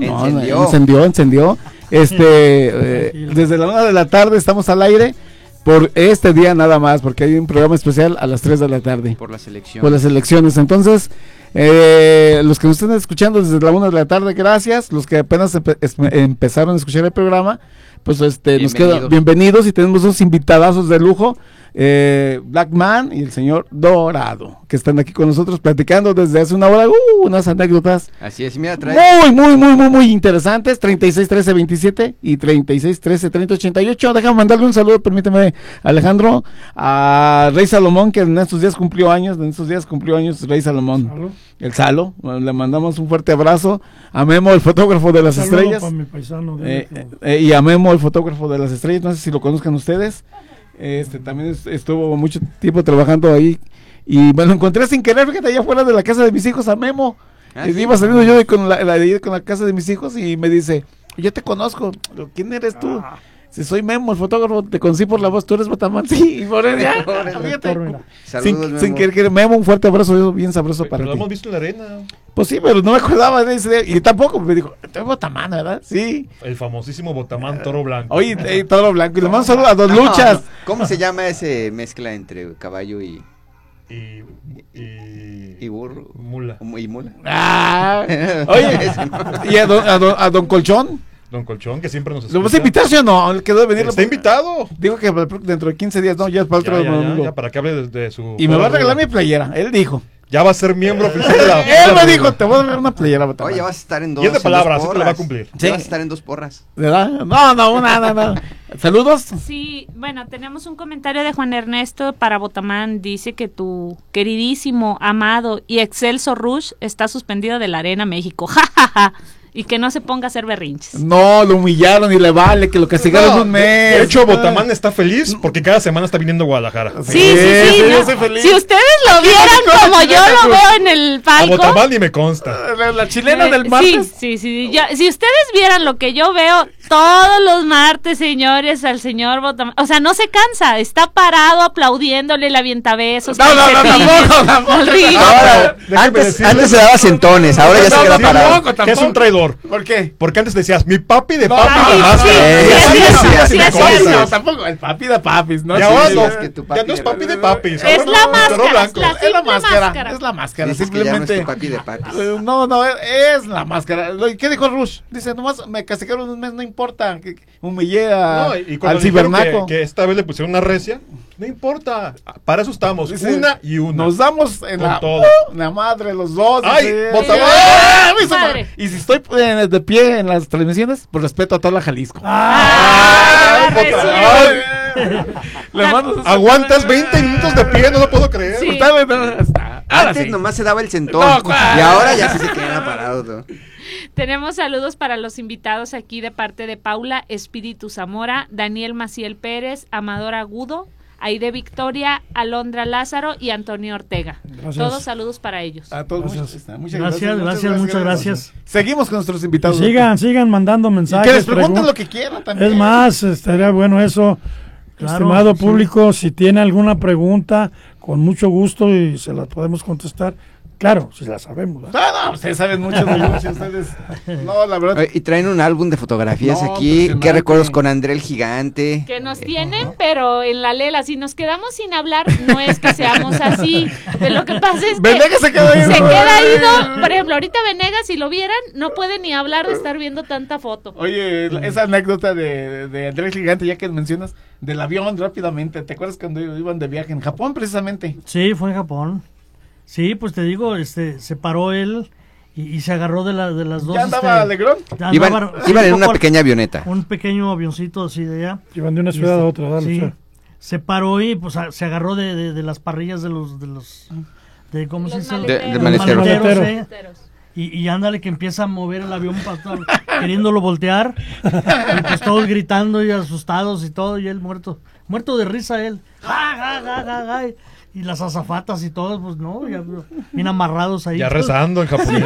Desde la 1 de la tarde estamos al aire por este día nada más, porque hay un programa especial a las 3 de la tarde. Por las elecciones. Por las elecciones. Entonces, los que nos estén escuchando desde la 1 de la tarde, gracias. Los que apenas empezaron a escuchar el programa, pues nos queda bienvenidos, y tenemos unos invitadazos de lujo. Black Man y el señor Dorado, que están aquí con nosotros platicando desde hace una hora, unas anécdotas. Así es, mira, trae muy interesantes. 36 13 27 y 36 13 30 88. Déjame mandarle un saludo, permíteme, Alejandro, a Rey Salomón, que en estos días cumplió años. Rey Salomón. ¿Salud? El Salo, le mandamos un fuerte abrazo. A Memo, el fotógrafo de las estrellas. Mi paisano y a Memo, el fotógrafo de las estrellas, no sé si lo conozcan ustedes. También estuvo mucho tiempo trabajando ahí, y me lo encontré sin querer, fíjate, allá afuera de la casa de mis hijos, a Memo. Iba saliendo yo con la casa de mis hijos, y me dice: yo te conozco. ¿Quién eres tú? Si soy Memo, el fotógrafo, te conocí por la voz, tú eres Botamán. Sí, y por eso ya, sin querer, Memo, un fuerte abrazo bien sabroso para ti. Lo hemos visto en la arena. Pues sí, pero no me acordaba de ese, y tampoco me dijo: tú eres Botamán, ¿verdad? Sí. El famosísimo Botamán Toro Blanco. Oye, Toro Blanco, y le mando un saludo a Dos Luchas. ¿Cómo se llama ese mezcla entre caballo y burro? Mula. Y mula. Oye, ¿y a don Colchón? Don Colchón, que siempre nos escucha. ¿Lo vas a invitar, sí o no? Él quedó de venir. Está invitado. Digo que dentro de 15 días, no, ya es para otro domingo. Ya, para que hable de su... Y me va a regalar mi playera, él dijo. Ya va a ser miembro oficial de la... Él me dijo: te voy a regalar una playera. Oye, vas a estar en 2 y es de palabras, así te lo va a cumplir. ¿Sí? Vas a estar en 2 porras. ¿Verdad? No. ¿Saludos? Sí, bueno, tenemos un comentario de Juan Ernesto para Botamán. Dice que tu queridísimo, amado y excelso Rush está suspendido de la Arena México. ¡Ja, ja, ja! Y que no se ponga a hacer berrinches. No, lo humillaron y le vale, que lo castigaron un mes. De hecho, Botamán está feliz porque cada semana está viniendo a Guadalajara. Sí, yo soy feliz. Si ustedes lo vieran como yo lo veo en el palco. A Botamán ni me consta. La chilena del martes. Sí. Si ustedes vieran lo que yo veo todos los martes, señores, al señor Botamán. O sea, no se cansa, está parado aplaudiéndole, le avienta besos. No, tampoco. Antes se daba centones, ahora ya se queda parado. Que es un traidor. luchador. ¿Por qué? Porque antes decías, mi papi de papi la máscara. No, tampoco, el papi de papis, ¿no? Y ahora ya no es papi de papis. Es la máscara, es la máscara, Dices simplemente. Que ya no es tu papi de papis. No, es la máscara. ¿Qué dijo Rush? Dice, nomás me castigaron un mes, no importa. Humillé al cibernaco. Que esta vez le pusieron una recia, no importa, para eso estamos, dice, una y una. Nos damos en la madre los dos. ¡Ay! Y si estoy de pie en las transmisiones, por respeto a toda la Jalisco. Aguantas 20 minutos de pie, no lo puedo creer. Sí. Antes nomás se daba el sentón. Y ahora ya sí se queda parado. ¿No? Tenemos saludos para los invitados aquí de parte de Paula Espíritu Zamora, Daniel Maciel Pérez, Amador Agudo, Aide Victoria, Alondra Lázaro y Antonio Ortega. Gracias. Todos saludos para ellos. A todos, muchas gracias. Seguimos con nuestros invitados. Sigan mandando mensajes. Y que les pregunten lo que quieran también. Es más, estaría bueno eso. Claro, estimado público, si tiene alguna pregunta, con mucho gusto y se la podemos contestar. Claro, si la sabemos. No, ustedes saben mucho de lucha, ustedes. No, la verdad. Y traen un álbum de fotografías aquí. ¿Qué recuerdos con André el Gigante? Que nos tienen, pero en la lela. Si nos quedamos sin hablar, no es que seamos así. Pero lo que pasa es que Venegas se queda ido. Por ejemplo, ahorita Venegas, si lo vieran, no puede ni hablar de estar viendo tanta foto. Oye, esa anécdota de André el Gigante, ya que mencionas, del avión rápidamente. ¿Te acuerdas cuando iban de viaje en Japón, precisamente? Sí, fue en Japón. Sí, pues te digo, se paró él y se agarró de las dos. ¿Ya andaba Alegrón? Iban en una pequeña avioneta. Un pequeño avioncito así de allá. Iban de una ciudad a otra, dale. Sí, se paró y pues se agarró de las parrillas de los ¿cómo se dice? De maleteros. Y ándale que empieza a mover el avión queriéndolo voltear. Y pues todos gritando y asustados y todo, y él muerto de risa él. Y las azafatas y todos, pues no, ya bien amarrados ahí. Ya rezando en japonés.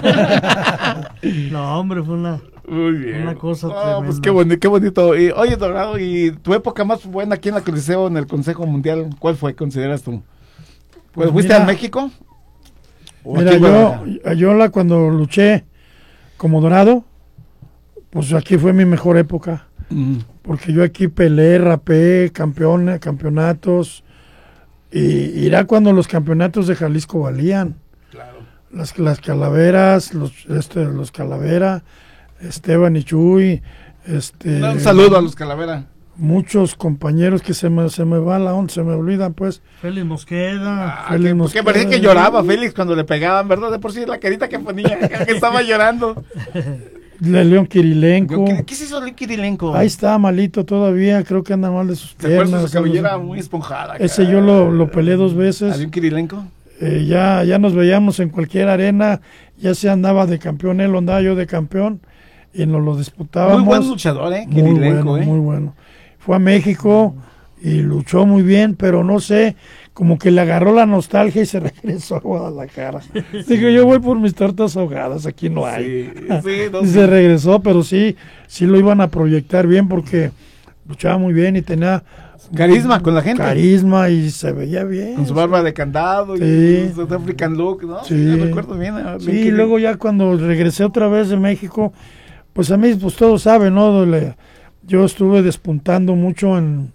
No, hombre, fue una cosa tremenda. Pues qué bonito. Y, oye, Dorado, ¿y tu época más buena aquí en la Coliseo, en el Consejo Mundial, cuál fue, consideras tú? Pues, ¿fuiste a México? Mira, yo cuando luché como Dorado, pues aquí fue mi mejor época. Porque yo aquí peleé, rapé, campeonatos. Y era cuando los campeonatos de Jalisco valían. Claro. Las calaveras, los Calavera, Esteban y Chuy. Un saludo a los Calavera. Muchos compañeros que se me va la onda, se me olvidan, pues. Félix Mosqueda. Que parecía que lloraba Félix cuando le pegaban, ¿verdad? De por sí la carita que ponía, que estaba llorando. León Kirilenko. ¿Qué se hizo León Kirilenko? Ahí está malito todavía, creo que anda mal de sus piernas. Su cabellera muy esponjada. Ese yo lo peleé 2 veces. ¿A León Kirilenko? Ya nos veíamos en cualquier arena, ya se andaba de campeón, él andaba yo de campeón y nos lo disputábamos. Muy buen luchador, Kirilenko, muy bueno. Fue a México y luchó muy bien, pero no sé, como que le agarró la nostalgia y se regresó a Guadalajara. Digo, yo voy por mis tortas ahogadas, aquí no hay. Se regresó, pero sí lo iban a proyectar bien porque luchaba muy bien y tenía carisma con la gente. Carisma y se veía bien. Con su barba de candado y su African look, ¿no? Sí, recuerdo bien. Sí, luego ya cuando regresé otra vez de México, pues a mí, pues todos saben, ¿no? Yo estuve despuntando mucho en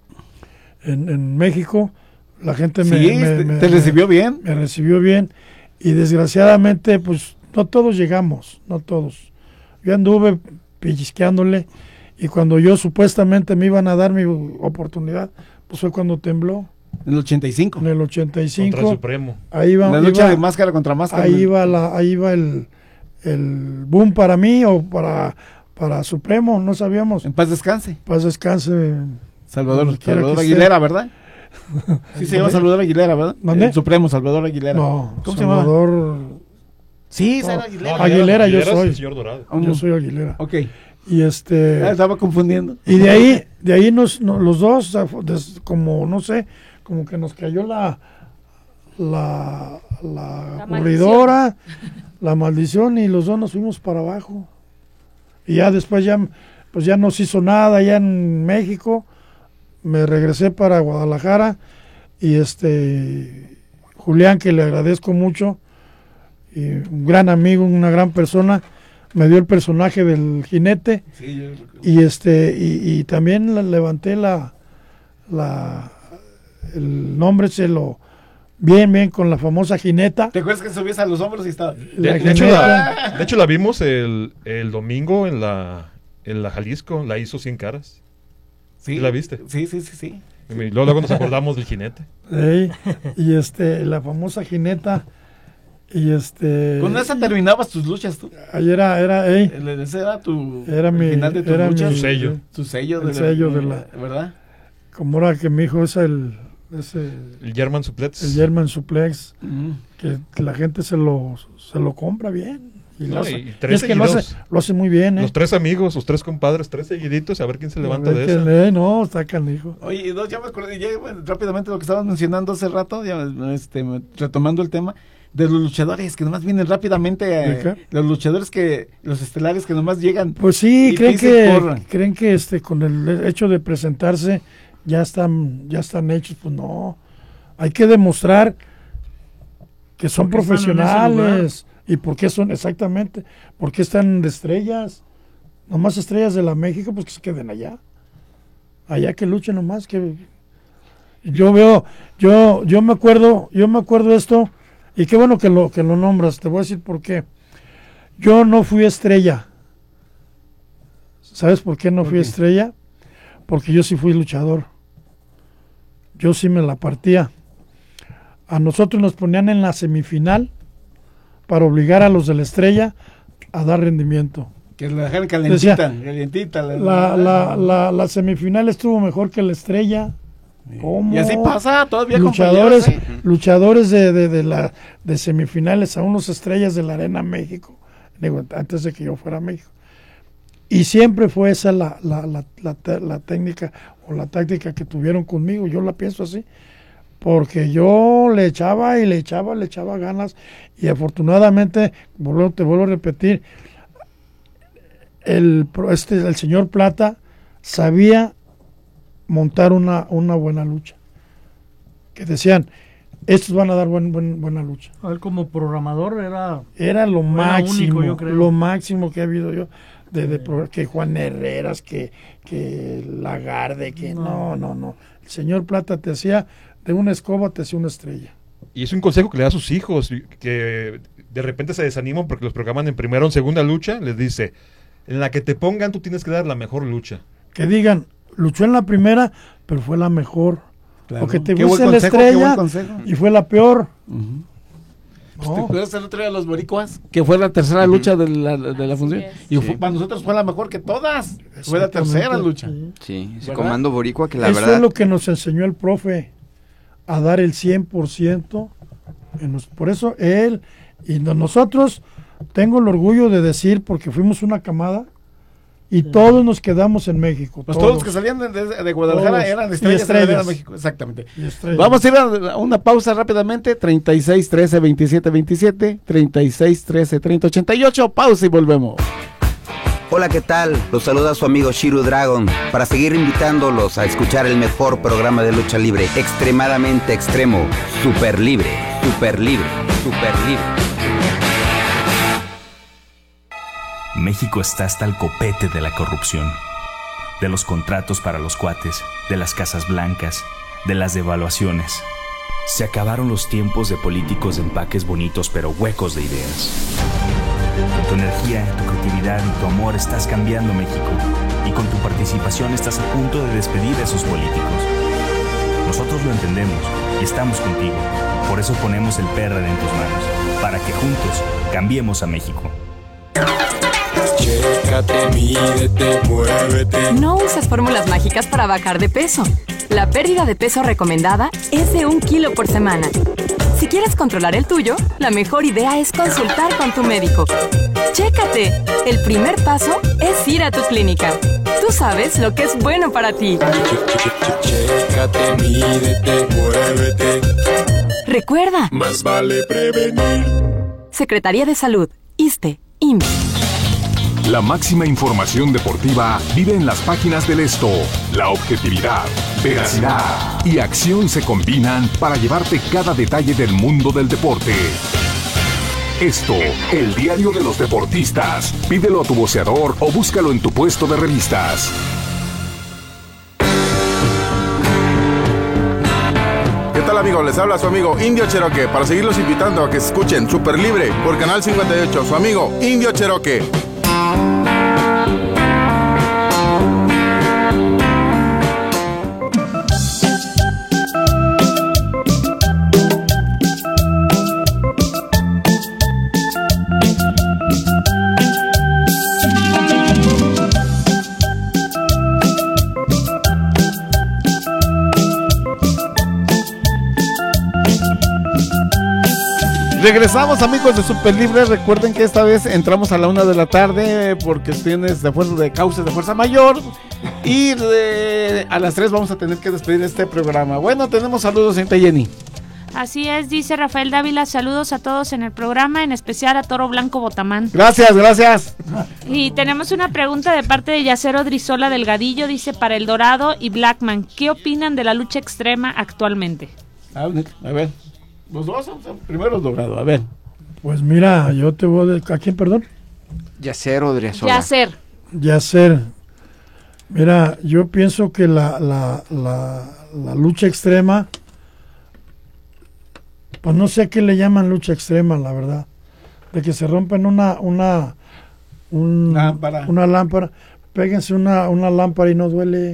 México. La gente te recibió bien. Me recibió bien. Y desgraciadamente, pues, no todos llegamos, no todos. Yo anduve pellizqueándole. Y cuando yo supuestamente me iban a dar mi oportunidad, pues fue cuando tembló. En el 85. En el 85. Contra el Supremo. Ahí iba, la lucha de máscara contra máscara. Ahí iba el boom para mí o para Supremo, no sabíamos. En paz descanse. Paz descanse. Salvador Aguilera, ¿verdad? Sí, se llama Salvador Aguilera, ¿verdad? ¿Dónde? El Supremo, Salvador Aguilera. No, ¿cómo Salvador... se llama? Sí, Salvador Aguilera. Aguilera yo soy. El señor Dorado. Yo soy Aguilera. Ok. Y estaba confundiendo. Y de ahí los dos, como no sé, como que nos cayó la corredora, la maldición, y los dos nos fuimos para abajo. Y ya después pues ya no se hizo nada ya en México. Me regresé para Guadalajara y Julián, que le agradezco mucho, y un gran amigo, una gran persona, me dio el personaje del jinete, sí, y también levanté el nombre, bien con la famosa jineta. ¿Te acuerdas que subías a los hombros y estaba? De hecho la vimos el domingo en la Jalisco, la hizo 100 caras. ¿Sí? ¿La viste? Sí. Y luego nos acordamos del jinete. Y la famosa jineta. Y ¿con esa terminabas tus luchas tú? Ese era tu final de tus luchas. Tu sello. Tu sello. El sello de la... ¿Verdad? Como era que mi hijo es el German Suplex. El German Suplex. Que la gente se lo compra bien. Y lo hace muy bien, Los 3 amigos, los 3 compadres, 3 seguiditos, a ver quién se levanta de eso. No, está canijo. Oye, ya me acordé, rápidamente lo que estabas mencionando hace rato, retomando el tema de los luchadores que nomás vienen rápidamente, los estelares que nomás llegan. Pues sí, creen que con el hecho de presentarse ya están hechos. Pues no, hay que demostrar que son profesionales. ¿Y por qué son exactamente? ¿Por qué están de estrellas? Nomás estrellas de la México, pues que se queden allá que luchen nomás. Que yo me acuerdo esto. Y qué bueno que lo nombras, te voy a decir por qué. Yo no fui estrella. ¿Sabes por qué no fui estrella? Porque yo sí fui luchador. Yo sí me la partía. A nosotros nos ponían en la semifinal para obligar a los de la estrella a dar rendimiento. Que la dejaran calientita. La semifinal estuvo mejor que la estrella. ¿Cómo? Y así pasa todavía. Luchadores de semifinales a unos estrellas de la Arena México, antes de que yo fuera a México. Y siempre fue esa la técnica o la táctica que tuvieron conmigo. Yo la pienso así, porque yo le echaba ganas, y afortunadamente, te vuelvo a repetir, el señor Plata sabía montar una buena lucha, que decían, estos van a dar buena lucha. A ver, como programador era lo máximo, único, yo creo. Lo máximo que ha habido yo, que Juan Herreras, que Lagarde, que no. El señor Plata te hacía de una escoba, te hacía una estrella. Y es un consejo que le da a sus hijos, que de repente se desaniman porque los programan en primera o en segunda lucha. Les dice, en la que te pongan tú tienes que dar la mejor lucha. Que digan, luchó en la primera, pero fue la mejor. Claro. O que te guste la estrella y fue la peor. ¿Te acuerdas el otro día de los boricuas? Que fue la tercera lucha de la función. Y para nosotros fue la mejor que todas. Fue la tercera lucha. Sí, ese comando boricua que la verdad... Eso es lo que nos enseñó el profe, a dar el 100%. Por eso él y nosotros, tengo el orgullo de decir, porque fuimos una camada, y todos nos quedamos en México. Pues todos los que salían de Guadalajara eran estrellas de México. Exactamente. Vamos a ir a una pausa rápidamente. 36 13 27 27, 36 13 30 88. Pausa y volvemos. Hola, ¿qué tal? Los saluda su amigo Shiru Dragon para seguir invitándolos a escuchar el mejor programa de lucha libre, extremadamente extremo, super libre, super libre, super libre. México está hasta el copete de la corrupción, de los contratos para los cuates, de las casas blancas, de las devaluaciones. Se acabaron los tiempos de políticos de empaques bonitos pero huecos de ideas. Con tu energía, tu creatividad y tu amor estás cambiando México, y con tu participación estás a punto de despedir a esos políticos. Nosotros lo entendemos y estamos contigo. Por eso ponemos el PRD en tus manos, para que juntos cambiemos a México. Chécate, mídete, muévete. No uses fórmulas mágicas para bajar de peso. La pérdida de peso recomendada es de 1 kilo por semana. Si quieres controlar el tuyo, la mejor idea es consultar con tu médico. Chécate. El primer paso es ir a tu clínica. Tú sabes lo que es bueno para ti. Chécate, mídete, muévete. Recuerda. Más vale prevenir. Secretaría de Salud, ISSSTE, IMSS. La máxima información deportiva vive en las páginas del Esto. La objetividad, veracidad y acción se combinan para llevarte cada detalle del mundo del deporte. Esto, el diario de los deportistas. Pídelo a tu voceador o búscalo en tu puesto de revistas. ¿Qué tal, amigos? Les habla su amigo Indio Cherokee para seguirlos invitando a que escuchen Super Libre por Canal 58. Su amigo Indio Cherokee. Regresamos, amigos de Super Libre. Recuerden que esta vez entramos a la 1 de la tarde por cuestiones de causas de fuerza mayor. Y a las 3 vamos a tener que despedir este programa. Bueno, tenemos saludos, señorita Jenny. Así es, dice Rafael Dávila, saludos a todos en el programa, en especial a Toro Blanco Botamán. Gracias. Y tenemos una pregunta de parte de Yacero Drizola Delgadillo, dice, para El Dorado y Blackman, ¿qué opinan de la lucha extrema actualmente? A ver. Los dos, primero el Dorado, a ver. Pues mira, yo te voy a... ¿A quién, perdón? Yacer o Drizola. Yacer. Mira, yo pienso que la lucha extrema, pues no sé a qué le llaman lucha extrema, la verdad. De que se rompen una lámpara, péguense una lámpara y no duele.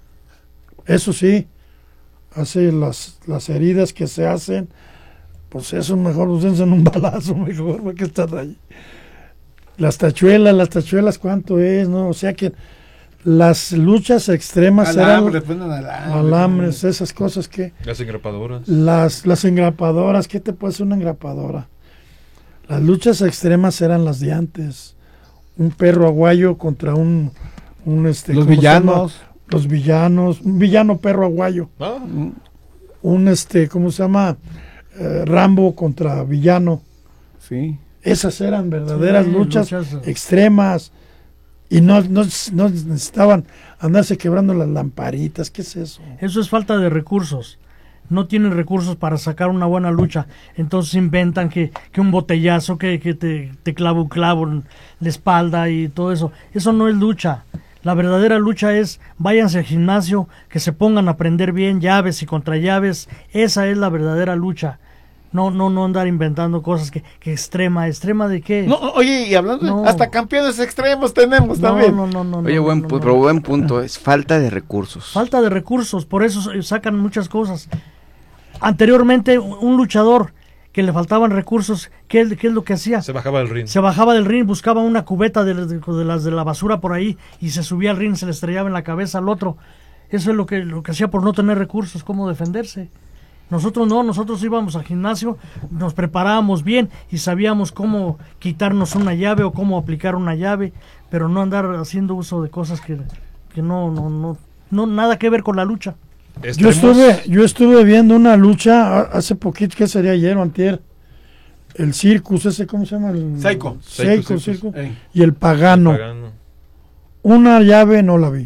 Eso sí, hace las heridas que se hacen, pues eso mejor usense en un balazo, mejor, porque están ahí. Las tachuelas, ¿cuánto es? ¿No? O sea que las luchas extremas eran alambres, esas cosas que... Las engrapadoras. Las engrapadoras, ¿qué te puede hacer una engrapadora? Las luchas extremas eran las de antes. Un perro aguayo contra un los villanos. Los villanos, un villano perro aguayo. Un ¿cómo se llama? Rambo contra villano. Sí. Esas eran verdaderas luchas extremas. Y no necesitaban andarse quebrando las lamparitas. ¿Qué es eso? Eso es falta de recursos. No tienen recursos para sacar una buena lucha. Entonces inventan que un botellazo, que te clava un clavo en la espalda y todo eso. Eso no es lucha. La verdadera lucha es, váyanse al gimnasio, que se pongan a aprender bien llaves y contra llaves. Esa es la verdadera lucha. No andar inventando cosas que extrema ¿de qué? No, oye, y hablando, hasta campeones extremos tenemos también. No. Oye, buen punto, es falta de recursos. Falta de recursos, por eso sacan muchas cosas. Anteriormente, un luchador que le faltaban recursos, ¿qué es lo que hacía? Se bajaba del ring. Se bajaba del ring, buscaba una cubeta de las de la basura por ahí y se subía al ring, se le estrellaba en la cabeza al otro. Eso es lo que hacía por no tener recursos, cómo defenderse. Nosotros íbamos al gimnasio, nos preparábamos bien y sabíamos cómo quitarnos una llave o cómo aplicar una llave, pero no andar haciendo uso de cosas que no nada que ver con la lucha. Yo estuve viendo una lucha hace poquito, ¿qué sería ayer o antier? El Circus, ese, ¿cómo se llama? El Seiko. Y el Pagano. Una llave no la vi.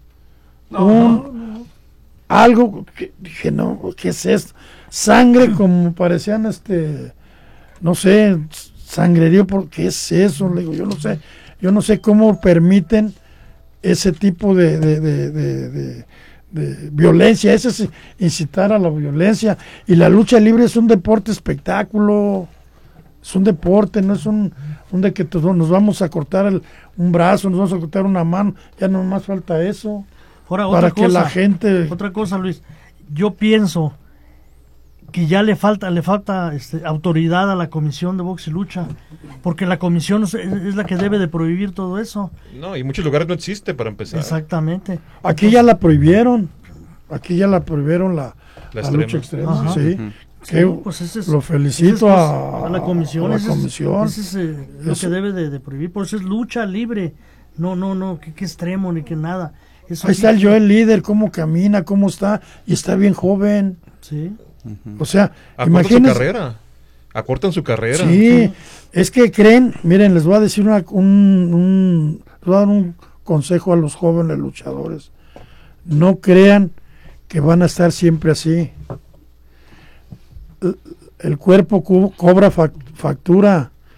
Algo que dije, no, ¿qué es esto? Sangre, como parecían, no sé, sangrerío, ¿qué es eso? Le digo, yo no sé cómo permiten ese tipo de violencia. Ese es incitar a la violencia. Y la lucha libre es un deporte espectáculo, es un deporte, no es un de que nos vamos a cortar un brazo, nos vamos a cortar una mano, ya no más falta eso. Ahora, para que la gente... Otra cosa, Luis, yo pienso que ya le falta autoridad a la Comisión de Box y Lucha, porque la comisión es la que debe de prohibir todo eso. No, y en muchos lugares no existe para empezar. Exactamente. Aquí ya la prohibieron, la lucha extrema. Ajá. Sí. Pues lo felicito a la comisión. Ese es lo que debe de prohibir, por eso es lucha libre. No, qué extremo ni que nada. Eso ahí está el Joel Líder, cómo camina, cómo está, y está bien joven. Sí. O sea, acortan su carrera. Sí, es que creen, miren, les voy a decir les voy a dar un consejo a los jóvenes luchadores. No crean que van a estar siempre así. El cuerpo cobra factura.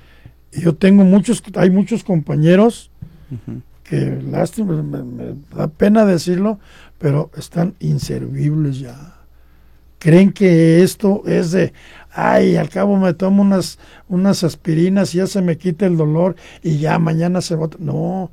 Y yo tengo hay muchos compañeros que, lástima, me da pena decirlo, pero están inservibles ya. Creen que esto es de, al cabo me tomo unas aspirinas y ya se me quita el dolor y ya mañana se va. No,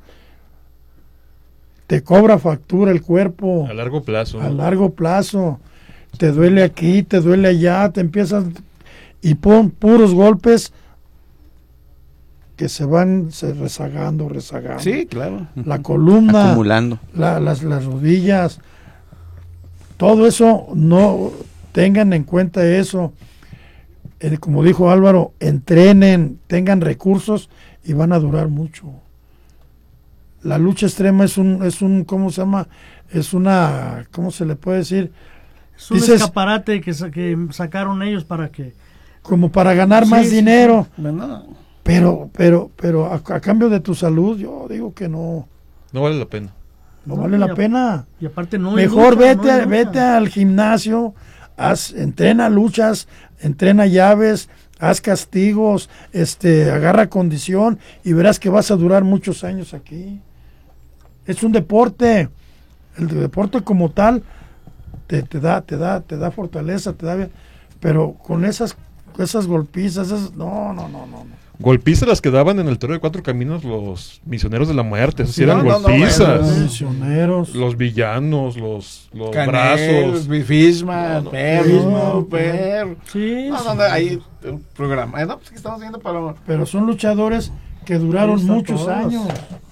te cobra factura el cuerpo. A largo plazo. A largo plazo. Te duele aquí, te duele allá, te empiezas y pon puros golpes que se van rezagando. Sí, claro. La columna, acumulando. Las rodillas, todo eso, no tengan en cuenta eso. Como dijo Álvaro, entrenen, tengan recursos y van a durar mucho. La lucha extrema es un ¿cómo se llama? Es una, ¿cómo se le puede decir? Es un escaparate que sacaron ellos para que... Como para ganar más dinero. Sí. Bueno. Pero a cambio de tu salud, yo digo que no. No vale la pena. No vale la pena. Y aparte no. Mejor vete al gimnasio, entrena luchas, entrena llaves, haz castigos, agarra condición y verás que vas a durar muchos años aquí. Es un deporte. El deporte como tal te da fortaleza, te da bien, pero con esas golpizas, no. Golpizas las que daban en el Toreo de Cuatro Caminos los misioneros de la muerte, esos sí eran golpizas. Los misioneros, los villanos, los Canel, brazos. Fishman, Perro. Sí. Ahí un programa. Pues que estamos viendo para... Pero son luchadores que duraron muchos años.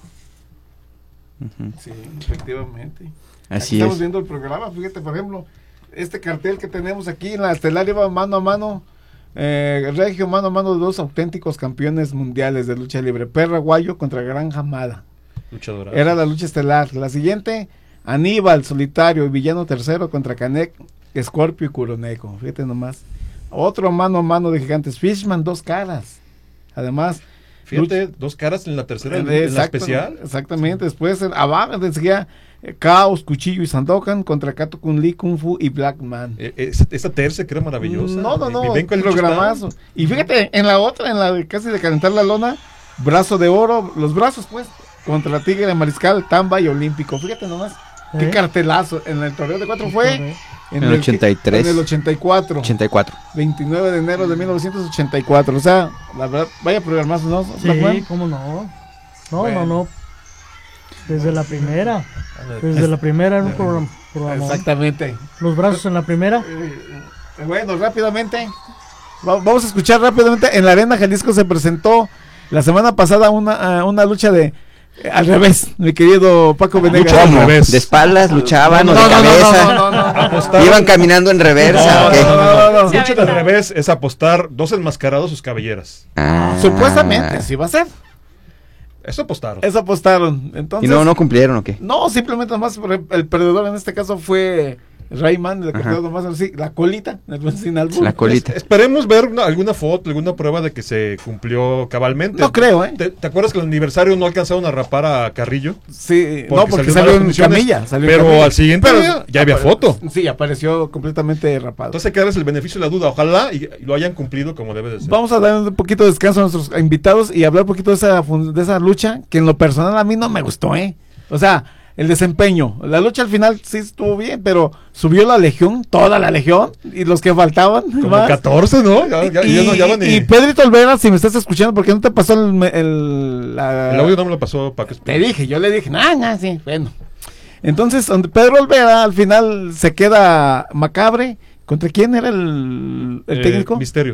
Sí, efectivamente. Así estamos es. viendo el programa, fíjate, por ejemplo, este cartel que tenemos aquí en la estelar iba mano a mano, Regio mano a mano de dos auténticos campeones mundiales de lucha libre, Perra Guayo contra Gran Jamada. Luchadora. Era la lucha estelar. La siguiente, Aníbal Solitario y Villano Tercero contra Canek, Scorpio y Curoneco. Fíjate nomás. Otro mano a mano de gigantes, Fishman, dos caras. Además, fíjate, dos caras en la tercera, en la especial. Exactamente, después abajo decía Caos, Cuchillo y Sandokan contra Kato Kun Lee, Kung Fu y Black Man. Esa tercia que era maravillosa. No, programazo. Y fíjate, en la otra, en la de casi de calentar la lona, Brazo de Oro, los brazos pues, contra Tigre Mariscal, Tamba y Olímpico. Fíjate nomás, qué cartelazo. En el torneo de 4 fue... En el 83. En el 84. 29 de enero de 1984. O sea, la verdad, vaya programazo, ¿no? Sí, ¿cómo no? No. Desde la primera. Desde la primera era un programa. Exactamente. Los brazos en la primera. Bueno, rápidamente. Vamos a escuchar rápidamente. En la Arena Jalisco se presentó la semana pasada una lucha de... Al revés, mi querido Paco Venegas. ¿Cómo? De espaldas luchaban o de cabeza. No. Iban caminando en reversa. No. Lucha de revés es apostar dos enmascarados sus cabelleras. Supuestamente, sí va a ser. Eso apostaron. ¿Y Entonces, no cumplieron o qué? No, simplemente nomás el perdedor en este caso fue Rayman, le cortó nomás así, la colita, sin albur. La colita. Esperemos ver alguna foto, alguna prueba de que se cumplió cabalmente. No creo, ¿Te acuerdas que en el aniversario no alcanzaron a rapar a Carrillo? Sí, porque salió en camilla. Pero al siguiente día ya había foto. Sí, apareció completamente rapado. Entonces hay que darles el beneficio de la duda. Ojalá y lo hayan cumplido como debe de ser. Vamos a dar un poquito de descanso a nuestros invitados y hablar un poquito de esa lucha que en lo personal a mí no me gustó, O sea, el desempeño. La lucha al final sí estuvo bien, pero subió la legión, toda la legión, y los que faltaban. Como más. 14, ¿no? Y Pedrito Olvera, si me estás escuchando, ¿por qué no te pasó el audio? No me lo pasó Paco. Yo le dije, sí, bueno. Entonces, donde Pedro Olvera al final se queda Macabre. ¿Contra quién era el técnico? Misterio.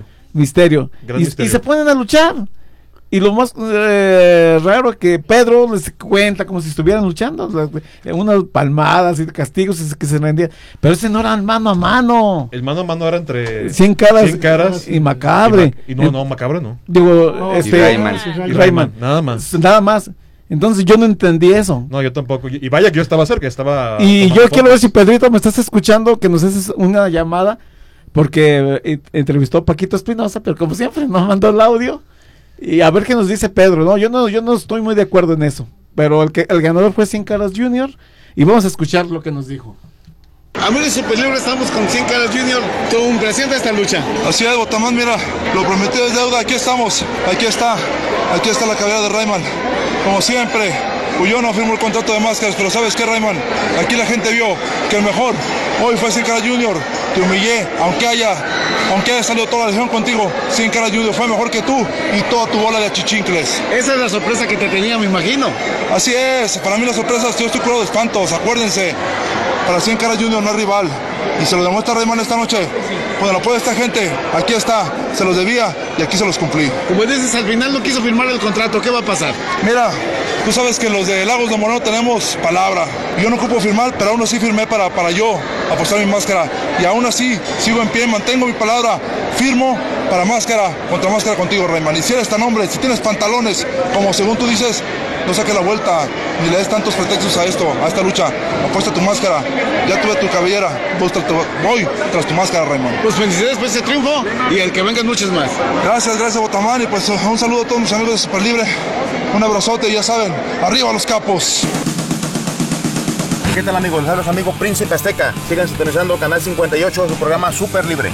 Y se ponen a luchar. Y lo más raro es que Pedro les cuenta como si estuvieran luchando, unas palmadas y castigos que se rendían, pero ese no era mano a mano. El mano a mano era entre 100 caras y Macabre. Macabre no. Digo, y Rayman. Nada más. Entonces yo no entendí eso. No, yo tampoco. Y vaya que yo estaba cerca, Y yo quiero ver si Pedrito me estás escuchando, que nos haces una llamada, porque entrevistó a Paquito Espinosa, pero como siempre nos mandó el audio. Y a ver qué nos dice Pedro, ¿no? Yo no estoy muy de acuerdo en eso. Pero el ganador fue 100 Caras Junior. Y vamos a escuchar lo que nos dijo. Amigos de Super Libre, estamos con 100 Caras Junior. Tú presenta esta lucha. Así es, Botamán, mira, lo prometido es deuda. Aquí estamos, aquí está la cabellera de Rayman. Como siempre, pues yo no firmo el contrato de máscaras, pero ¿sabes qué, Rayman? Aquí la gente vio que el mejor hoy fue 100 Caras Junior. Te humillé, aunque haya salido toda la legión contigo, 100 Caras Junior fue mejor que tú y toda tu bola de achichincles. Esa es la sorpresa que te tenía, me imagino. Así es, para mí las sorpresas, yo estoy curado de espantos, acuérdense. Para 100 Caras Junior no es rival. Y se lo demuestra Rayman esta noche. Cuando lo puede esta gente, aquí está, se los debía y aquí se los cumplí. Como dices, al final no quiso firmar el contrato, ¿qué va a pasar? Mira, tú sabes que los de Lagos de Moreno tenemos palabra. Yo no ocupo firmar, pero aún así firmé para yo apostar mi máscara. Y aún así sigo en pie, mantengo mi palabra. Firmo para máscara, contra máscara contigo, Rayman. Y si eres tan hombre, si tienes pantalones, como según tú dices, no saques la vuelta, ni le des tantos pretextos a esta lucha. Apuesta tu máscara, ya tuve tu cabellera, voy tras tu máscara, Rayman. Pues felicidades por ese triunfo y el que vengan muchos más. Gracias, Botamán, y pues un saludo a todos mis amigos de Super Libre. Un abrazote y ya saben, arriba los capos. ¿Qué tal, amigos? Les habla su amigo Príncipe Azteca. Sigan sintonizando Canal 58 de su programa Super Libre.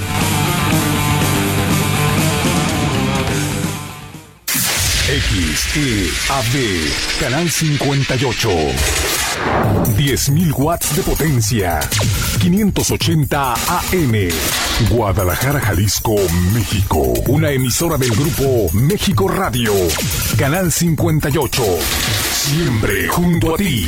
XEAB, Canal 58. 10.000 watts de potencia. 580 AM. Guadalajara, Jalisco, México. Una emisora del grupo México Radio. Canal 58. Siempre junto a ti.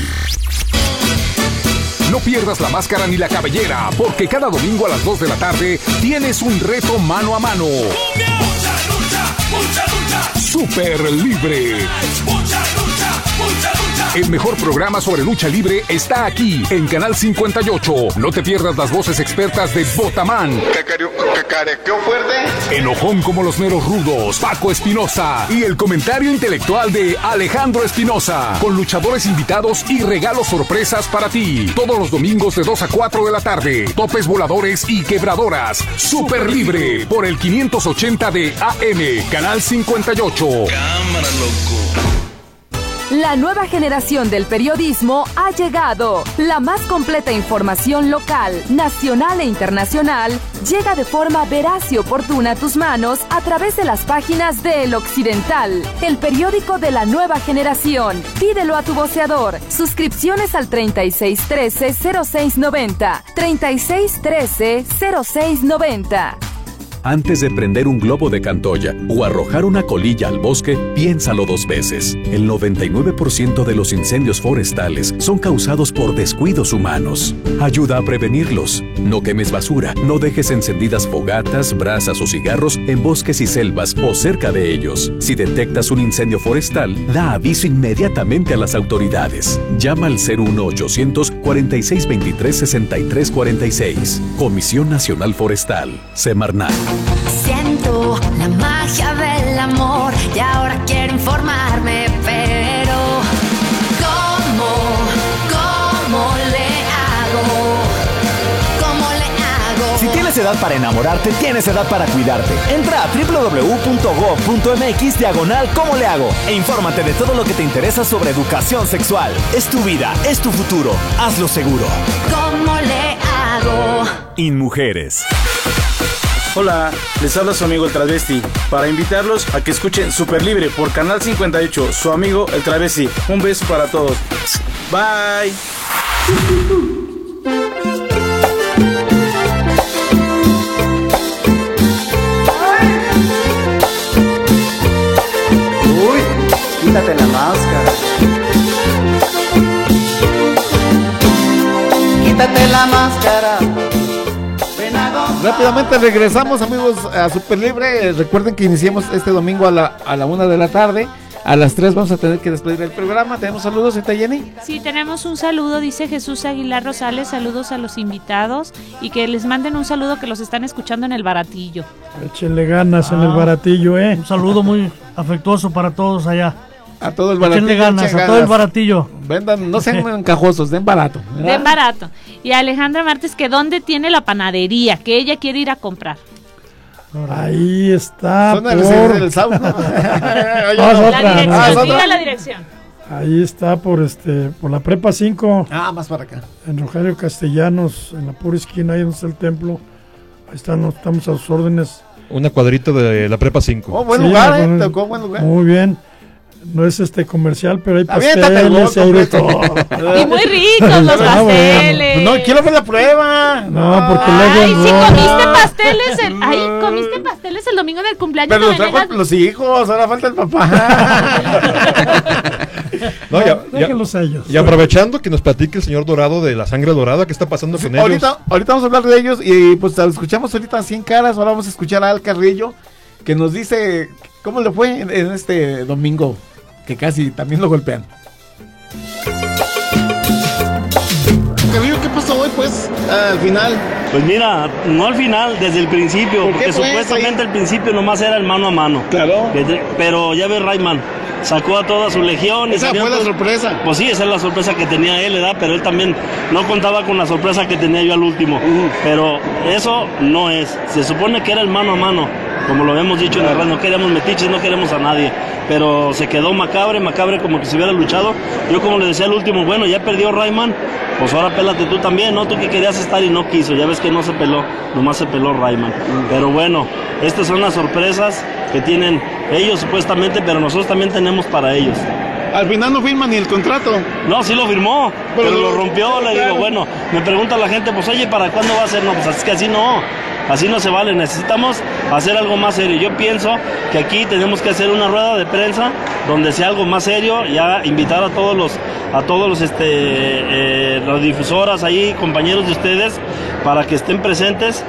No pierdas la máscara ni la cabellera, porque cada domingo a las 2 de la tarde tienes un reto mano a mano. Mucha lucha. Super Libre. Mucha lucha. El mejor programa sobre lucha libre está aquí, en Canal 58. No te pierdas las voces expertas de Botamán. Cacarequeo fuerte. Enojón como los meros rudos, Paco Espinosa. Y el comentario intelectual de Alejandro Espinosa. Con luchadores invitados y regalos sorpresas para ti. Todos los domingos de 2 a 4 de la tarde. Topes voladores y quebradoras. Super Libre. Por el 580 de AM. Canal 58. Cámara, loco. La nueva generación del periodismo ha llegado. La más completa información local, nacional e internacional llega de forma veraz y oportuna a tus manos a través de las páginas de El Occidental, el periódico de la nueva generación. Pídelo a tu voceador. Suscripciones al 3613-0690. 3613-0690. Antes de prender un globo de Cantoya o arrojar una colilla al bosque, piénsalo 2 veces. El 99% de los incendios forestales son causados por descuidos humanos. Ayuda a prevenirlos. No quemes basura, no dejes encendidas fogatas, brasas o cigarros en bosques y selvas o cerca de ellos. Si detectas un incendio forestal, da aviso inmediatamente a las autoridades. Llama al 01800 4623 6346. Comisión Nacional Forestal, Semarnat. Siento la magia del amor y ahora quiero informarme, pero ¿cómo le hago? ¿Cómo le hago? Si tienes edad para enamorarte, tienes edad para cuidarte. Entra a www.gov.mx/¿Cómo le hago? E infórmate de todo lo que te interesa sobre educación sexual. Es tu vida, es tu futuro. Hazlo seguro. ¿Cómo le hago? InMujeres. Hola, les habla su amigo el Travesti, para invitarlos a que escuchen Super Libre por Canal 58, su amigo el Travesti. Un beso para todos. Bye. Uy, quítate la máscara. Quítate la máscara. Rápidamente regresamos, amigos, a Super Libre. Recuerden que iniciamos este domingo a la 1 de la tarde. A las 3 vamos a tener que despedir el programa. ¿Tenemos saludos, ¿está Jenny? Sí, tenemos un saludo, dice Jesús Aguilar Rosales. Saludos a los invitados y que les manden un saludo que los están escuchando en el Baratillo. Échenle ganas en el Baratillo, Un saludo muy afectuoso para todos allá. A todo el Baratillo. Échenle ganas, a todo el Baratillo. Vendan, no sean encajosos, den barato. ¿verdad? Den barato. Y a Alejandra Martes, que ¿dónde tiene la panadería? Que ella quiere ir a comprar. Ahí está. Son el Sauce, ¿no? La dirección, diga la dirección. Ahí está por la Prepa 5. Más para acá. En Rogelio Castellanos, en la pura esquina, ahí donde está el templo. Ahí estamos a sus órdenes. Una cuadrita de la Prepa 5. Buen lugar, tocó buen lugar. Muy bien. No es comercial, pero hay pasteles, hay de todo. Y muy ricos los pasteles. No, quiero ver la prueba. No, porque luego sí, comiste pasteles el domingo del cumpleaños. Pero los trajo los hijos, ahora falta el papá. Déjenlos a ellos. Y aprovechando que nos platique el señor Dorado de la sangre dorada, ¿qué está pasando con ellos? Ahorita vamos a hablar de ellos y pues escuchamos ahorita 100 caras, ahora vamos a escuchar a Al Carrillo, que nos dice cómo le fue en este domingo, que casi también lo golpean. Carrillo, ¿qué pasó hoy pues al final? Pues mira, no al final, desde el principio, porque supuestamente al principio nomás era el mano a mano. Claro. Pero ya ves, Rayman sacó a toda su legión. Esa fue la sorpresa. Pues sí, esa es la sorpresa que tenía él, ¿verdad? Pero él también no contaba con la sorpresa que tenía yo al último. Pero eso no es. Se supone que era el mano a mano, como lo habíamos dicho en la radio. No queremos metiches, no queremos a nadie. Pero se quedó Macabre como que se hubiera luchado. Yo como le decía al último, bueno, ya perdió Rayman, pues ahora pélate tú también, ¿no? Tú que querías estar y no quiso. Ya ves que no se peló, nomás se peló Rayman. Pero bueno, estas son las sorpresas que tienen ellos supuestamente, pero nosotros también tenemos para ellos. Al final no firma ni el contrato. No, sí lo firmó, pero lo rompió. Le digo, bueno, me pregunta la gente, pues oye, ¿para cuándo va a ser? No, pues es que así no se vale. Necesitamos hacer algo más serio. Yo pienso que aquí tenemos que hacer una rueda de prensa donde sea algo más serio, ya invitar a todos los radiodifusoras ahí, compañeros de ustedes, para que estén presentes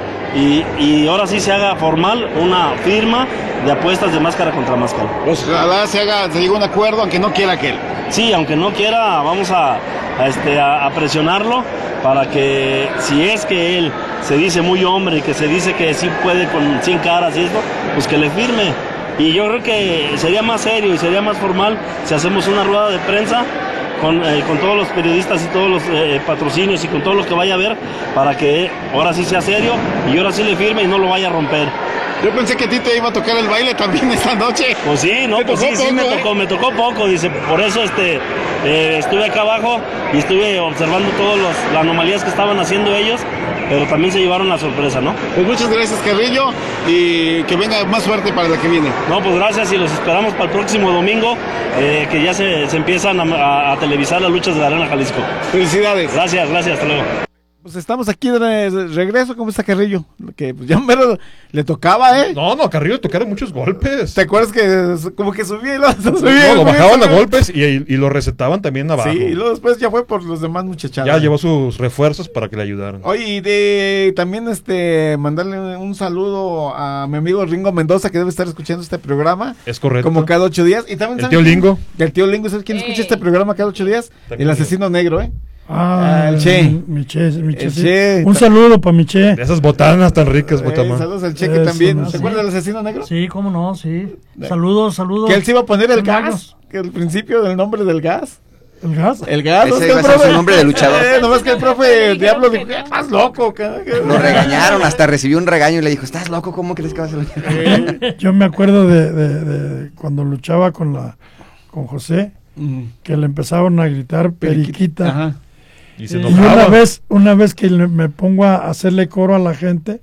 y ahora sí se haga formal una firma de apuestas de máscara contra máscara. Ojalá se llegue a un acuerdo, aunque no quiera aquel. Sí, aunque no quiera, vamos a presionarlo para que, si es que él se dice muy hombre, que se dice que sí puede con 100 caras y esto, pues que le firme. Y yo creo que sería más serio y sería más formal si hacemos una rueda de prensa con todos los periodistas y todos los patrocinios y con todo lo que vaya a ver, para que ahora sí sea serio y ahora sí le firme y no lo vaya a romper. Yo pensé que a ti te iba a tocar el baile también esta noche. Pues sí, no, pues sí, me tocó poco, dice, por eso estuve acá abajo y estuve observando todas las anomalías que estaban haciendo ellos, pero también se llevaron la sorpresa, ¿no? Pues muchas gracias, Carrillo, y que venga más suerte para la que viene. No, pues gracias y los esperamos para el próximo domingo, que ya se empiezan a televisar las luchas de la Arena Jalisco. Felicidades. Gracias, hasta luego. Pues estamos aquí de regreso. ¿Cómo está Carrillo? Que pues ya le tocaba, ¿eh? No, Carrillo le tocaron muchos golpes. ¿Te acuerdas que como que subía y lo bajaban a golpes y lo recetaban también abajo? Sí, y luego después ya fue por los demás muchachadas. Ya llevó sus refuerzos para que le ayudaran. Oye, también mandarle un saludo a mi amigo Ringo Mendoza, que debe estar escuchando este programa. Es correcto. Como cada 8 días. Y también el tío Lingo. El tío Lingo, ¿sabes quién escucha este programa cada 8 días? El asesino negro, ¿eh? El Che. Mi Che. Che. Un saludo para mi Che. De esas botanas tan ricas, Botamán. Saludos al Che, que también. ¿Se acuerda del asesino negro? Sí, cómo no, sí. Saludos. Que él se iba a poner el gas. Que al principio del nombre del gas. ¿El gas? El gas. Ese iba a ser su nombre de luchador. Nomás que el profe Diablo dijo, estás loco. Lo regañaron, hasta recibió un regaño y le dijo, ¿estás loco? ¿Cómo crees que vas a luchar? Yo me acuerdo de cuando luchaba con José, que le empezaron a gritar periquita. Ajá. Y se una vez que me pongo a hacerle coro a la gente,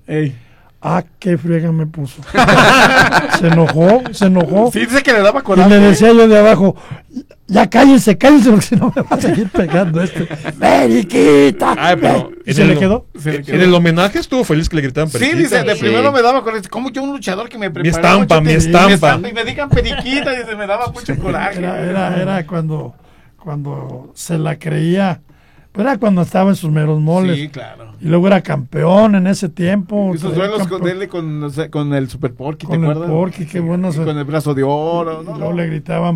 qué friega me puso. Se enojó. Sí, dice que le daba coraje. Y le decía yo de abajo, ya cállense, porque si no me va a seguir pegando ¡Periquita! Pero ¿Se le quedó? En el homenaje estuvo feliz que le gritaban periquita. Sí, dice, de primero me daba coraje. ¿Cómo yo un luchador que me preparaba? Mi estampa. Y me digan periquita, dice, me daba mucho coraje. Era cuando se la creía. Pero era cuando estaba en sus meros moles. Sí, claro. Y luego era campeón en ese tiempo. Y sus duelos con el Super Porky, ¿te acuerdas? Con el Porky, qué bueno. Con el brazo de oro. Y luego le gritaban,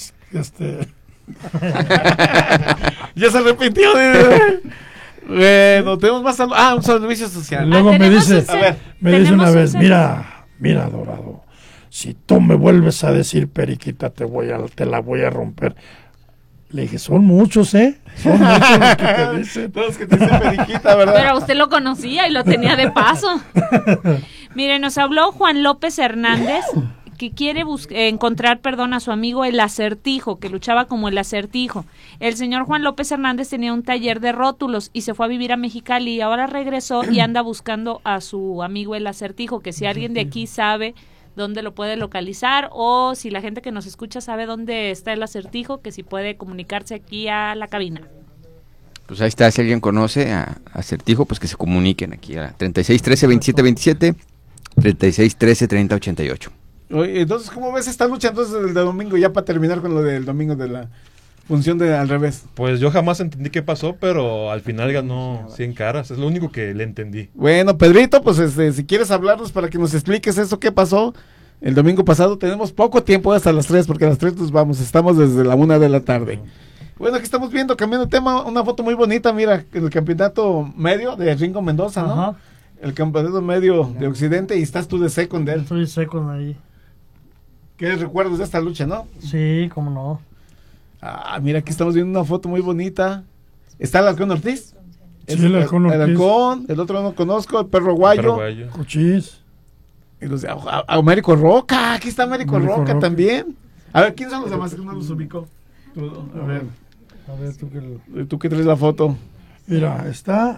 Ya se arrepintió. Bueno, tenemos más saludos. Un servicio social. Y luego me dice una vez, mira, Dorado, si tú me vuelves a decir periquita, te la voy a romper. Le dije, son muchos, ¿eh? Son muchos los que te dicen. Todos que te dicen periquita, ¿verdad? Pero usted lo conocía y lo tenía de paso. Mire, nos habló Juan López Hernández, que quiere encontrar a su amigo el Acertijo, que luchaba como el Acertijo. El señor Juan López Hernández tenía un taller de rótulos y se fue a vivir a Mexicali y ahora regresó y anda buscando a su amigo el Acertijo, que si alguien de aquí sabe dónde lo puede localizar, o si la gente que nos escucha sabe dónde está el Acertijo, que si puede comunicarse aquí a la cabina. Pues ahí está, si alguien conoce a Acertijo, pues que se comuniquen aquí a 3613-2727, 3613-3088. Oye, entonces, ¿cómo ves esta lucha entonces del de domingo? Ya para terminar con lo del domingo de la función de al revés. Pues yo jamás entendí qué pasó, pero al final ganó 100 caras, es lo único que le entendí. Bueno, Pedrito, pues si quieres hablarnos para que nos expliques eso, qué pasó el domingo pasado. Tenemos poco tiempo hasta las 3, porque a las 3 nos vamos, estamos desde la 1 de la tarde. Bueno, aquí estamos viendo, cambiando de tema, una foto muy bonita, mira, en el campeonato medio de Ringo Mendoza, ¿no? Ajá. El campeonato medio de Occidente, y estás tú de second de él. Estoy second ahí. ¿Qué recuerdos de esta lucha, no? Sí, cómo no. Ah, mira, aquí estamos viendo una foto muy bonita. ¿Está el Halcón Ortiz? Sí, el Halcón Ortiz. El Halcón, el otro no conozco, el Perro Guayo. Cochís. Y los de Américo Roca, aquí está Américo Roca también. A ver, ¿quién son los demás que no los ubicó? A ver, tú que traes la foto. Mira, está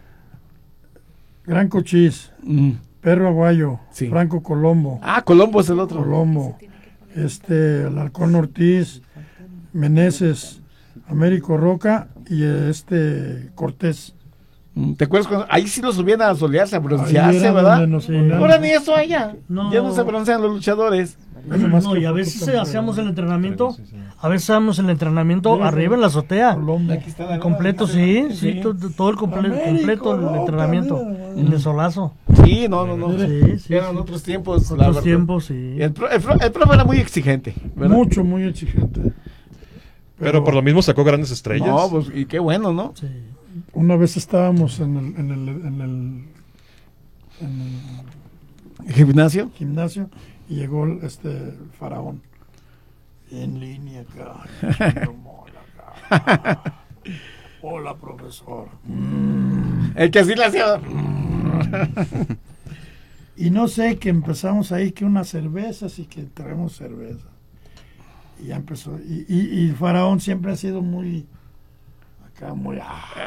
Gran Cochís, Perro Aguayo, sí. Franco Colombo. Ah, Colombo es el otro. Colombo, el Halcón Ortiz, Meneses, Américo Roca y Cortés. ¿Te acuerdas cuando ahí sí los subían a solearse, a broncearse, verdad? Ahora ni eso allá. No. Ya no se broncean los luchadores. No, y a veces hacíamos el entrenamiento, arriba en la azotea. Completo, sí, todo el completo el entrenamiento, en el solazo. Sí, no. Sí, eran otros tiempos. Otros tiempos, sí. El profe era muy exigente, ¿verdad? Mucho, muy exigente. Pero por lo mismo sacó grandes estrellas. No, pues, y qué bueno, ¿no? Sí. Una vez estábamos en el gimnasio y llegó el Faraón en línea acá. Hola, profesor. El que así le hacía. Y no sé, que empezamos ahí que unas cervezas y que traemos cerveza. Y ya empezó. Y Faraón siempre ha sido muy acá, muy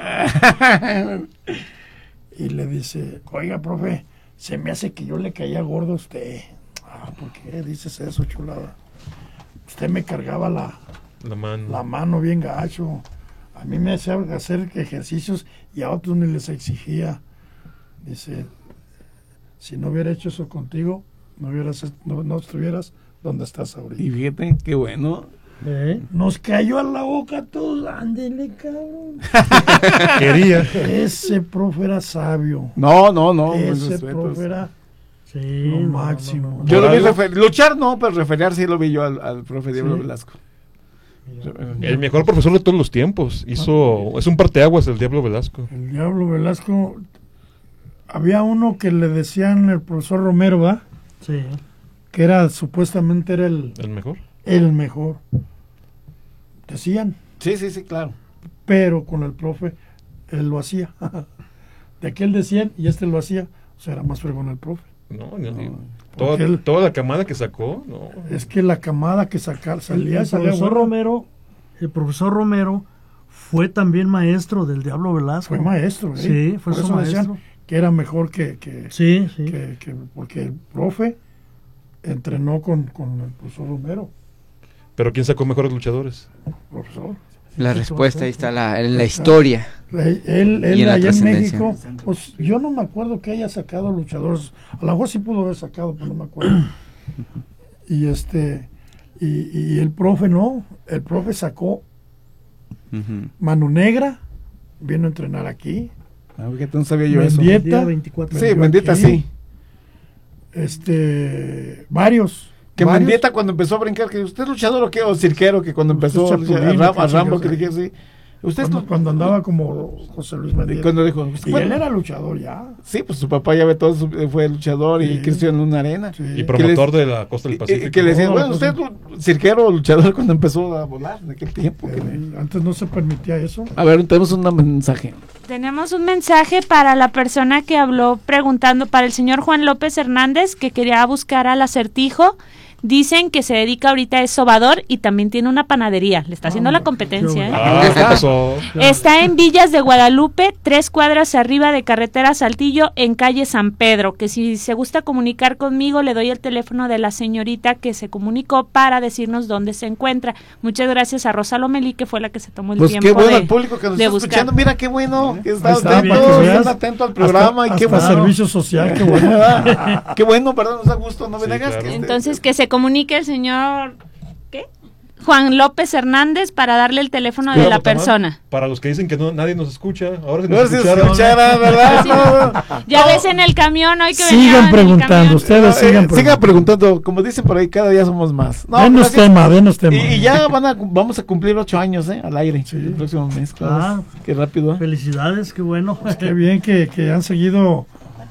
y le dice, oiga, profe, se me hace que yo le caía gordo a usted. ¿Por qué dices eso, chulada? Usted me cargaba la mano bien gacho. A mí me hacía hacer ejercicios y a otros ni les exigía. Dice, si no hubiera hecho eso contigo, no estuvieras donde estás ahorita. Y fíjate, qué bueno. Nos cayó a la boca a todos. Ándele, cabrón. Quería. Ese profe era sabio. No. Ese profe era lo máximo. Yo lo vi luchar, pero referear sí lo vi yo al profe Diablo Velasco. El mejor profesor de todos los tiempos. Es un parteaguas el Diablo Velasco. El Diablo Velasco. Había uno que le decían el profesor Romero, ¿va? Sí. Que supuestamente era el mejor. El mejor. Decían. Sí, claro. Pero con el profe, él lo hacía. De aquel decían y lo hacía. O sea, era más fregón el profe. No. Toda la camada que sacó, no. Es que la camada que salía. El profesor Romero fue también maestro del Diablo Velasco. Fue maestro, Sí, fue su maestro. Decían que era mejor que porque el profe entrenó con el profesor Romero. ¿Pero quién sacó mejores luchadores? Profesor. La respuesta ahí está en la historia. Él allá en México, pues yo no me acuerdo que haya sacado luchadores. A lo mejor sí pudo haber sacado, pero no me acuerdo. Y y el profe no. El profe sacó Mano Negra, vino a entrenar aquí. Que no sabía yo eso. Sí, Mendieta sí. Varios. Que Mendieta cuando empezó a brincar, que usted es luchador o qué, o cirquero, que cuando empezó a Rambo, que dije sí. Usted cuando andaba como José Luis Mendieta. Cuando dijo, y él era luchador ya. Sí, pues su papá ya ve todo, fue luchador y creció en una arena. Sí. Y promotor de la costa del Pacífico. Que le decía, bueno, usted es cirquero o luchador cuando empezó a volar en aquel tiempo. Antes no se permitía eso. A ver, tenemos un mensaje. Tenemos un mensaje para la persona que habló preguntando, para el señor Juan López Hernández, que quería buscar al Acertijo. Dicen que se dedica ahorita, es sobador y también tiene una panadería. Le está haciendo la competencia. ¿Qué pasó? Está en Villas de Guadalupe, 3 cuadras arriba de carretera Saltillo, en calle San Pedro. Que si se gusta comunicar conmigo, le doy el teléfono de la señorita que se comunicó para decirnos dónde se encuentra. Muchas gracias a Rosa Lomelí, que fue la que se tomó el tiempo. Pues qué bueno al público que nos está escuchando. Mira qué bueno que está atento al programa. Hasta, y qué bueno. Servicio social, qué bueno. Qué bueno, perdón, nos da gusto, no me negas. Claro. Entonces que se comunique el señor Juan López Hernández para darle el teléfono de la persona. Para los que dicen que nadie nos escucha, ahora se nos escucharon, ¿verdad? Sí, ya ves en el camión hoy que sigan preguntando, ustedes sigan preguntando, como dicen por ahí, cada día somos más. Denos tema. Y ya vamos a cumplir 8 años, al aire, el próximo mes, claro. Qué rápido. Felicidades, qué bueno. Qué bien que han seguido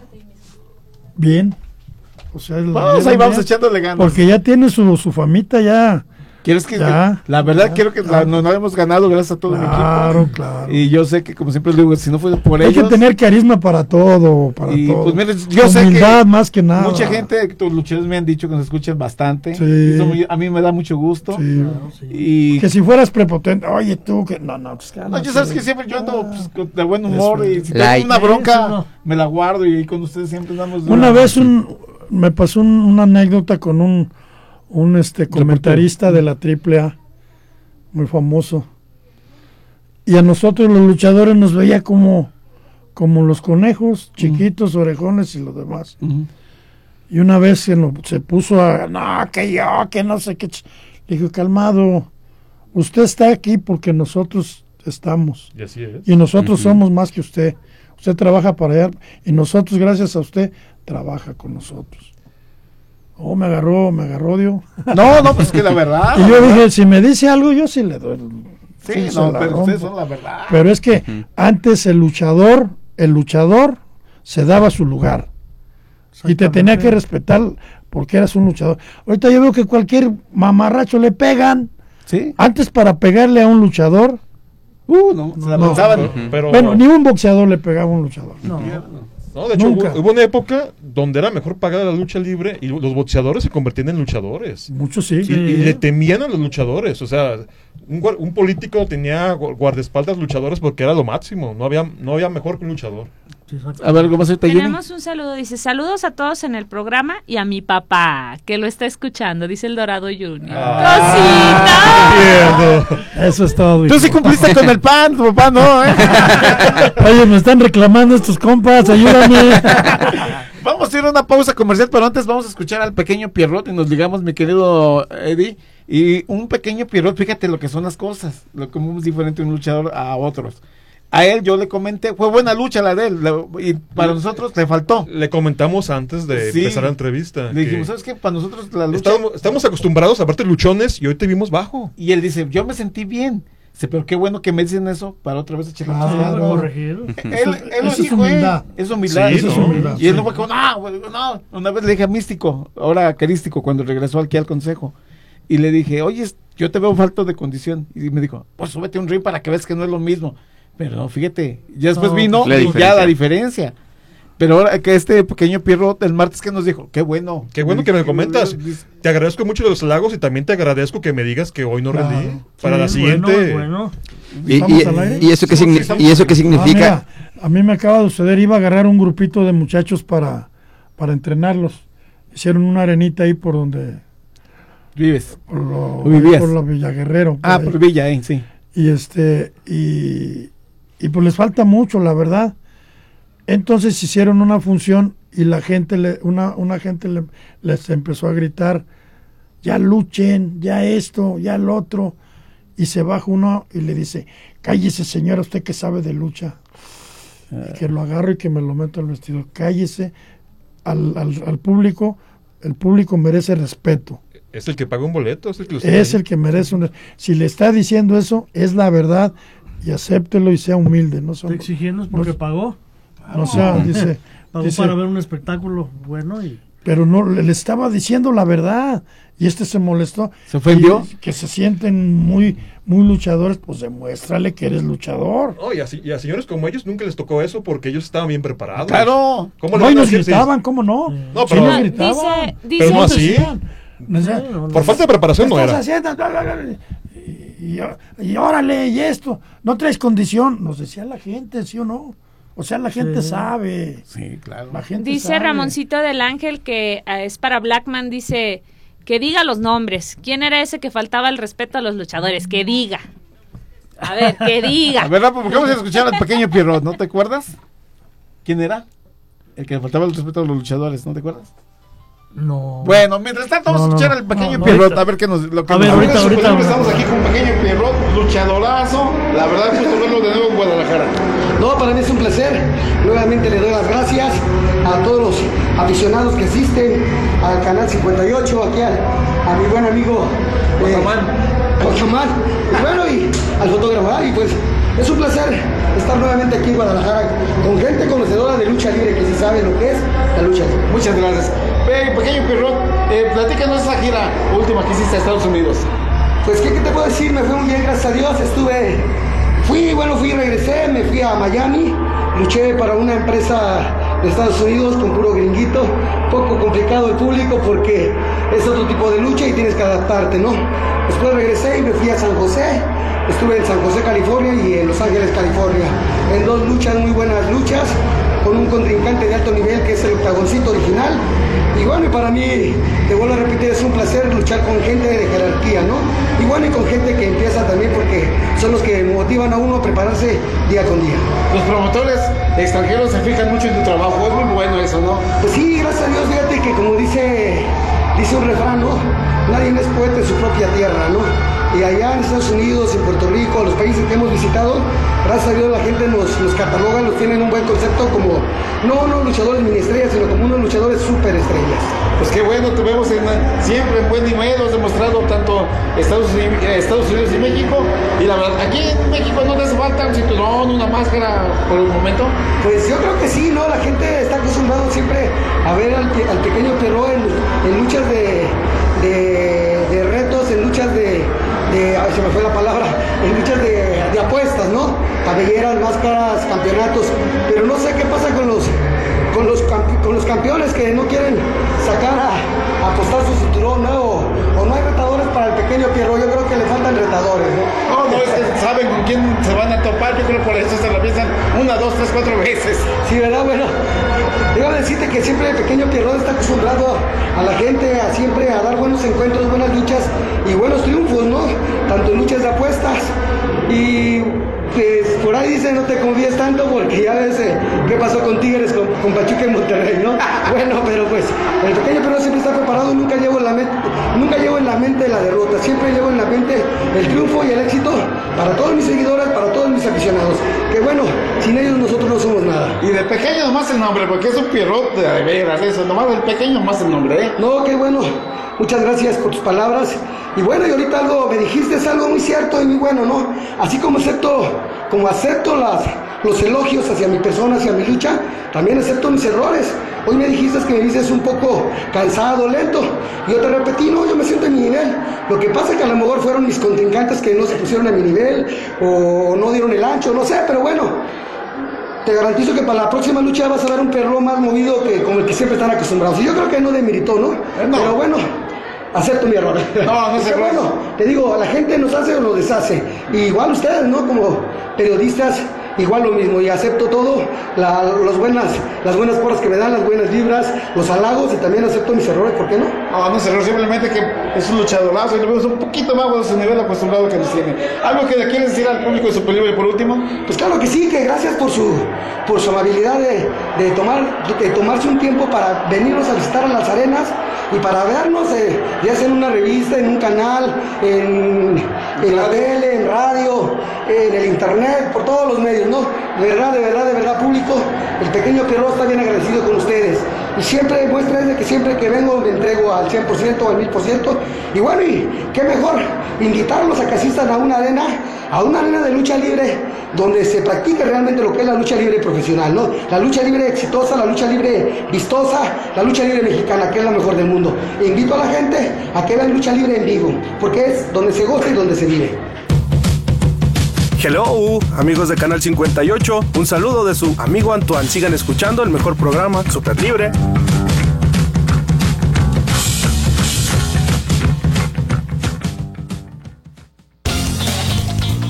bien. O sea, vamos echándole ganas. Porque ya tiene su famita ya. ¿Quieres que la verdad quiero que no hemos ganado gracias a todo mi equipo? Claro. Y yo sé que, como siempre les digo, si no fuera por ellos. Hay que tener carisma para todo, todo. Pues mire, yo humildad, sé que más que nada. Mucha gente, los luchadores me han dicho que nos escuchan bastante. Sí. Eso a mí me da mucho gusto. Sí. Y que si fueras prepotente, oye tú que no, yo sabes que siempre yo ando de buen humor y si tengo una bronca me la guardo y con ustedes siempre andamos. Una vez me pasó una anécdota con un comentarista de la AAA, muy famoso, y a nosotros los luchadores nos veía como los conejos, chiquitos, orejones y los demás. Y una vez se puso que no sé qué. Le dije, calmado, usted está aquí porque nosotros estamos. Y así es. Y nosotros somos más que usted. Usted trabaja para allá y nosotros, gracias a usted, trabaja con nosotros. Me agarró, Dios. No, pues que la verdad. Y yo dije, si me dice algo, yo sí le doy. Sí, pero ustedes son la verdad. Pero es que antes el luchador se daba su lugar. Y te tenía que respetar porque eras un luchador. Ahorita yo veo que cualquier mamarracho le pegan. ¿Sí? Antes para pegarle a un luchador. Se la pensaban. Pero bueno, ni un boxeador le pegaba a un luchador. No, de hecho hubo una época donde era mejor pagar la lucha libre y los boxeadores se convertían en luchadores. Muchos sí. Y le temían a los luchadores. O sea, un político tenía guardaespaldas luchadores porque era lo máximo. No había mejor que un luchador. A ver, ¿cómo se te Tenemos un saludo, dice, saludos a todos en el programa y a mi papá, que lo está escuchando, dice el Dorado Junior. ¡Cosita! Eso es todo. Tú sí cumpliste con el pan, tu papá no, Oye, me están reclamando estos compas, ayúdame. Vamos a ir a una pausa comercial, pero antes vamos a escuchar al pequeño Pierrot y nos ligamos, mi querido Eddie. Y un pequeño Pierrot, fíjate lo que son las cosas, lo que es diferente de un luchador a otros. A él yo le comenté, fue buena lucha la de él, y para nosotros le faltó. Le comentamos antes de empezar la entrevista. Le dijimos, ¿sabes qué? Para nosotros la lucha... Estamos acostumbrados a verte luchones y hoy te vimos bajo. Y él dice, yo me sentí bien. Dice, pero qué bueno que me dicen eso para otra vez echarle corregir. Él lo dijo, es humildad. Sí, es humildad. Y él no fue como, no. Una vez le dije a Místico, ahora a Carístico, cuando regresó aquí al consejo, y le dije, oye, yo te veo falto de condición. Y me dijo, pues súbete un ring para que veas que no es lo mismo. Pero no, fíjate, ya después vino ya la diferencia. Pero ahora que este pequeño Pierrot el martes que nos dijo, qué bueno que me comentas. Te agradezco mucho los halagos y también te agradezco que me digas que hoy no rendí. Para la siguiente. Bueno. ¿Y eso qué significa? Mira, a mí me acaba de suceder, iba a agarrar un grupito de muchachos para entrenarlos. Hicieron una arenita ahí por donde vives. Por la Villa Guerrero. Por Villa, sí. Y pues les falta mucho, la verdad. Entonces hicieron una función y la gente una gente les empezó a gritar, ya luchen, ya esto, ya lo otro, y se baja uno y le dice, cállese señora, usted que sabe de lucha, y que lo agarro y que me lo meto al vestido, cállese, al público, el público merece respeto. Es el que paga un boleto, es el que merece si le está diciendo eso, es la verdad, y acéptelo y sea humilde. No ¿Está exigiendo porque pagó? O sea, dice para ver un espectáculo bueno pero no le estaba diciendo la verdad y se molestó, se ofendió, que se sienten muy luchadores, pues demuéstrale que eres luchador. Y a señores como ellos nunca les tocó eso porque ellos estaban bien preparados. Claro, ¿cómo no? Y nos gritaban, ¿cómo no? No, pero sí nos gritaban. Pero no así. Por falta de preparación no era. Y órale, y esto, no traes condición, nos decía la gente, ¿sí o no? O sea, la gente sabe. Sí, claro. La gente dice sabe. Ramoncito del Ángel que es para Blackman, dice que diga los nombres. ¿Quién era ese que faltaba el respeto a los luchadores? Que diga. A ver, que diga. A ver, Rafa, ¿por qué vamos a escuchar al pequeño Pierrot? ¿No te acuerdas? ¿Quién era? El que faltaba el respeto a los luchadores, ¿no te acuerdas? No. Bueno, mientras tanto vamos a escuchar al pequeño Pierrot, a ver qué nos lo que a ver, nos ahorita. Estamos aquí con pequeño Pierrot, luchadorazo. La verdad es gusto verlo de nuevo en Guadalajara. No, para mí es un placer. Nuevamente le doy las gracias a todos los aficionados que asisten al canal 58, aquí a mi buen amigo Otomán, bueno, y al fotógrafo, y pues es un placer estar nuevamente aquí en Guadalajara con gente conocedora de lucha libre que sí sabe lo que es la lucha libre. Muchas gracias. Pequeño Pierrot, platícanos esa gira última que hiciste a Estados Unidos. Pues, ¿qué te puedo decir? Me fue muy bien, gracias a Dios. Fui y regresé, me fui a Miami, luché para una empresa de Estados Unidos con puro gringuito, poco complicado el público porque es otro tipo de lucha y tienes que adaptarte, ¿no? Después regresé y me fui a San José, estuve en San José, California y en Los Ángeles, California, en 2 luchas, muy buenas luchas, con un contrincante de alto nivel que es el Octagoncito original. Y bueno, y para mí, te vuelvo a repetir, es un placer luchar con gente de jerarquía, ¿no? Y bueno, y con gente que empieza también porque son los que motivan a uno a prepararse día con día. Los promotores extranjeros se fijan mucho en tu trabajo, es muy bueno eso, ¿no? Pues sí, gracias a Dios, fíjate que como dice un refrán, ¿no? Nadie es poeta en su propia tierra, ¿no? Y allá en Estados Unidos, en Puerto Rico, los países que hemos visitado, gracias a Dios la gente nos cataloga, nos tienen un buen concepto como, no luchadores mini estrellas, sino como unos luchadores super estrellas. Pues qué bueno, te vemos siempre en buen nivel, has demostrado tanto Estados Unidos y México, y la verdad, aquí en México no te hace falta un cinturón, una máscara por el momento. Pues yo creo que sí, ¿no? La gente está acostumbrada siempre a ver al pequeño Pierrot en luchas de retos, en luchas ay, se me fue la palabra, en luchas de apuestas, ¿no? Cabelleras, máscaras, campeonatos, pero no sé qué pasa con los campeones que no quieren sacar a apostar su cinturón, ¿no? O no hay retadores para el pequeño Pierrot, yo creo que le faltan retadores, ¿no? No, es que saben con quién se van a topar, yo creo que por eso se la piensan 1, 2, 3, 4 veces. Sí, ¿verdad? Bueno, déjame decirte que siempre el pequeño Pierrot está acostumbrado a la gente siempre a dar buenos encuentros, buenas luchas y buenos triunfos, ¿no? Tanto en luchas de apuestas y pues por ahí dicen no te confíes tanto porque ya ves qué pasó con Tigres, con Pachuca y Monterrey, ¿no? Bueno, pero pues el pequeño Pierrot siempre está preparado, nunca llevo en la mente la derrota, siempre llevo en la mente el triunfo y el éxito para todos mis seguidores, para todos mis aficionados, que bueno, sin ellos nosotros no somos nada. Y de pequeño nomás el nombre, porque es un Pierrot de veras, eso, nomás del pequeño nomás el nombre, ¿eh? No, qué bueno, muchas gracias por tus palabras. Y bueno, y ahorita me dijiste algo muy cierto y muy bueno, ¿no? Así como acepto los elogios hacia mi persona, hacia mi lucha, también acepto mis errores. Hoy me dijiste que me dices un poco cansado, lento. Y yo te repetí, no, yo me siento en mi nivel. Lo que pasa es que a lo mejor fueron mis contrincantes que no se pusieron a mi nivel o no dieron el ancho, no sé, pero bueno. Te garantizo que para la próxima lucha vas a ver un Pierrot más movido que como el que siempre están acostumbrados. Y yo creo que no demeritó, ¿no? Pero bueno, acepto mi error. No se bueno, te digo, la gente nos hace o nos deshace. Y igual ustedes, ¿no? Como periodistas, igual lo mismo. Y acepto todo, las buenas porras que me dan, las buenas vibras, los halagos y también acepto mis errores, ¿por qué no? No es error, simplemente que es un luchadorazo y lo vemos un poquito más de su nivel acostumbrado que nos tiene. ¿Algo que le quieres decir al público de Super Libre por último? Pues claro que sí, que gracias por su amabilidad de tomarse un tiempo para venirnos a visitar a las arenas y para vernos, ya sea en una revista, en un canal, en la tele, en radio, en el internet, por todos los medios, ¿no? De verdad, público, el pequeño Pierrot está bien agradecido con ustedes. Y siempre muestra de que siempre que vengo me entrego al 100% o al 1000%. Y bueno, y qué mejor invitarlos a que asistan a una arena de lucha libre donde se practique realmente lo que es la lucha libre profesional, ¿no? La lucha libre exitosa, la lucha libre vistosa, la lucha libre mexicana, que es la mejor del mundo. E invito a la gente a que vean lucha libre en vivo, porque es donde se goza y donde se vive. Hello, amigos de Canal 58, un saludo de su amigo Antoine. Sigan escuchando el mejor programa, Super Libre.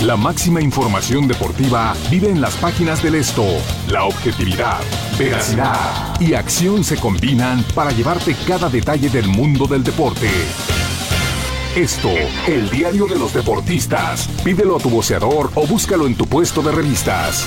La máxima información deportiva vive en las páginas del Esto. La objetividad, veracidad y acción se combinan para llevarte cada detalle del mundo del deporte. Esto, el diario de los deportistas. Pídelo a tu voceador o búscalo en tu puesto de revistas.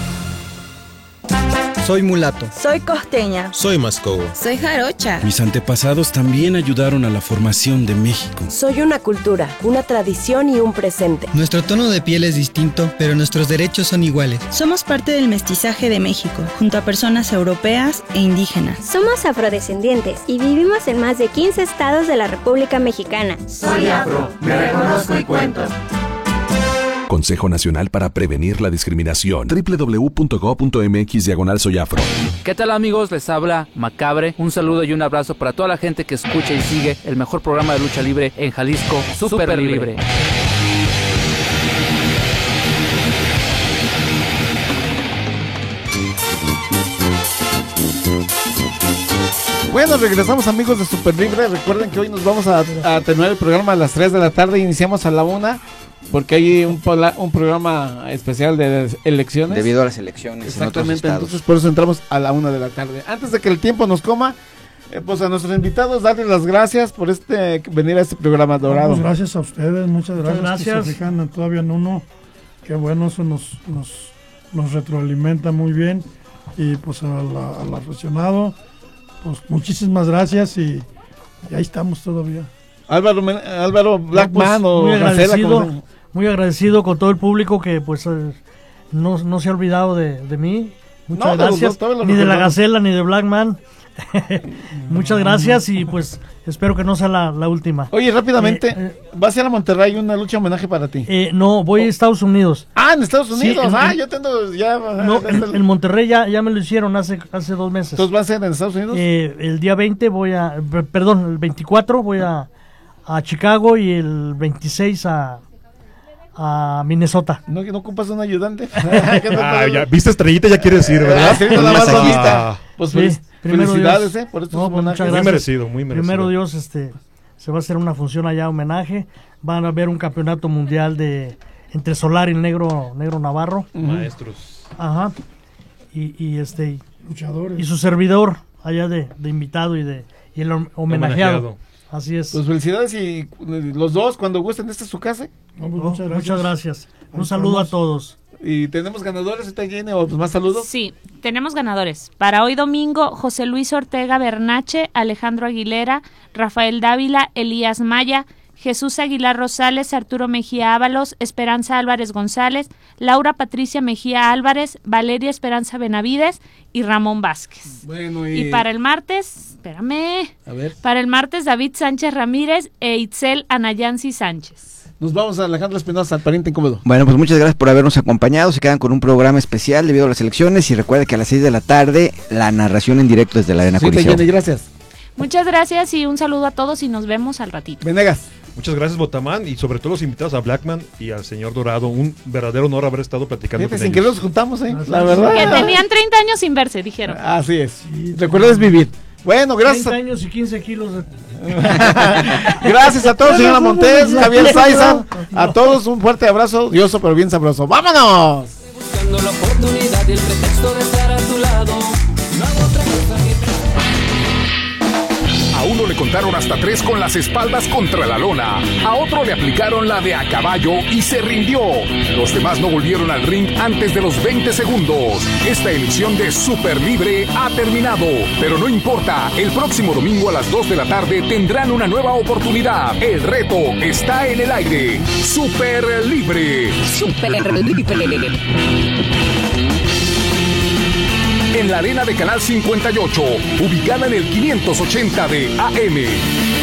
Soy mulato. Soy costeña. Soy mascobo. Soy jarocha. Mis antepasados también ayudaron a la formación de México. Soy una cultura, una tradición y un presente. Nuestro tono de piel es distinto, pero nuestros derechos son iguales. Somos parte del mestizaje de México, junto a personas europeas e indígenas. Somos afrodescendientes y vivimos en más de 15 estados de la República Mexicana. Soy afro, me reconozco y cuento. Consejo Nacional para Prevenir la Discriminación. www.go.mx/soyafro. ¿Qué tal, amigos? Les habla Macabre. Un saludo y un abrazo para toda la gente que escucha y sigue el mejor programa de lucha libre en Jalisco, Super Libre. Bueno, regresamos, amigos de Super Libre. Recuerden que hoy nos vamos a terminar el programa a las 3 de la tarde. Iniciamos a la 1 porque hay un programa especial de elecciones. Debido a las elecciones. Exactamente, entonces por eso entramos a la 1 de la tarde. Antes de que el tiempo nos coma, pues a nuestros invitados darles las gracias por venir a este programa dorado. Pues gracias a ustedes, muchas gracias. Que se fijan todavía en uno. Qué bueno, eso nos retroalimenta muy bien. Y pues al aficionado, pues muchísimas gracias y ahí estamos todavía. Álvaro Blackman, pues, muy agradecido con todo el público que pues no se ha olvidado de mí. Muchas gracias. Ni de la Gacela ni de Blackman. Muchas gracias y pues espero que no sea la última. Oye, rápidamente, ¿vas a ir a Monterrey una lucha homenaje para ti? No, voy a Estados Unidos. Ah, en Estados Unidos. Sí, yo tengo ya. No, en Monterrey ya me lo hicieron hace 2 meses. ¿Entonces va a ser en Estados Unidos? El día 20 el 24 voy a Chicago y el 26 a Minnesota. ¿No ocupas un ayudante? Ya, viste estrellita, ya quieres ir, ¿verdad? Pues felicidades, Dios. Por estos homenajes. Muy merecido. Primero Dios, se va a hacer una función allá, homenaje. Van a haber un campeonato mundial entre Solar y Negro Navarro. Maestros. Ajá. Y luchadores. Y su servidor allá de invitado y el homenajeado. Así es. Pues felicidades y los dos, cuando gusten, esta es su casa. Muchas gracias. Un saludo a todos. ¿Y tenemos ganadores? ¿O más saludos? Sí, tenemos ganadores. Para hoy domingo, José Luis Ortega Bernache, Alejandro Aguilera, Rafael Dávila, Elías Maya, Jesús Aguilar Rosales, Arturo Mejía Ábalos, Esperanza Álvarez González, Laura Patricia Mejía Álvarez, Valeria Esperanza Benavides y Ramón Vázquez. Bueno, y para el martes, espérame. A ver. Para el martes, David Sánchez Ramírez e Itzel Anayansi Sánchez. Nos vamos a Alejandro Espinosa, al pariente incómodo. Bueno, pues muchas gracias por habernos acompañado. Se quedan con un programa especial debido a las elecciones. Y recuerda que a las 6 de la tarde, la narración en directo desde la Arena Coliseo. Gracias. Muchas gracias y un saludo a todos y nos vemos al ratito. Venegas. Muchas gracias, Botamán, y sobre todo los invitados a Blackman y al señor Dorado. Un verdadero honor haber estado platicando con ellos. Sin que nos juntamos, la verdad. Que tenían 30 años sin verse, dijeron. Así es. Recuerdas vivir. Bueno, gracias. 30 años y 15 kilos. Gracias a todos, señora Montes, Javier Saiza. A todos un fuerte abrazo, dioso pero bien sabroso. ¡Vámonos! Buscando la oportunidad y el pretexto de estar a tu lado. No hago otra cosa que... A uno le contaron hasta 3 con las espaldas contra la lona. A otro le aplicaron la de a caballo y se rindió. Los demás no volvieron al ring antes de los 20 segundos. Esta emisión de Super Libre ha terminado. Pero no importa, el próximo domingo a las 2 de la tarde tendrán una nueva oportunidad. El reto está en el aire. Super Libre. Super Libre. En la arena de Canal 58, ubicada en el 580 de AM.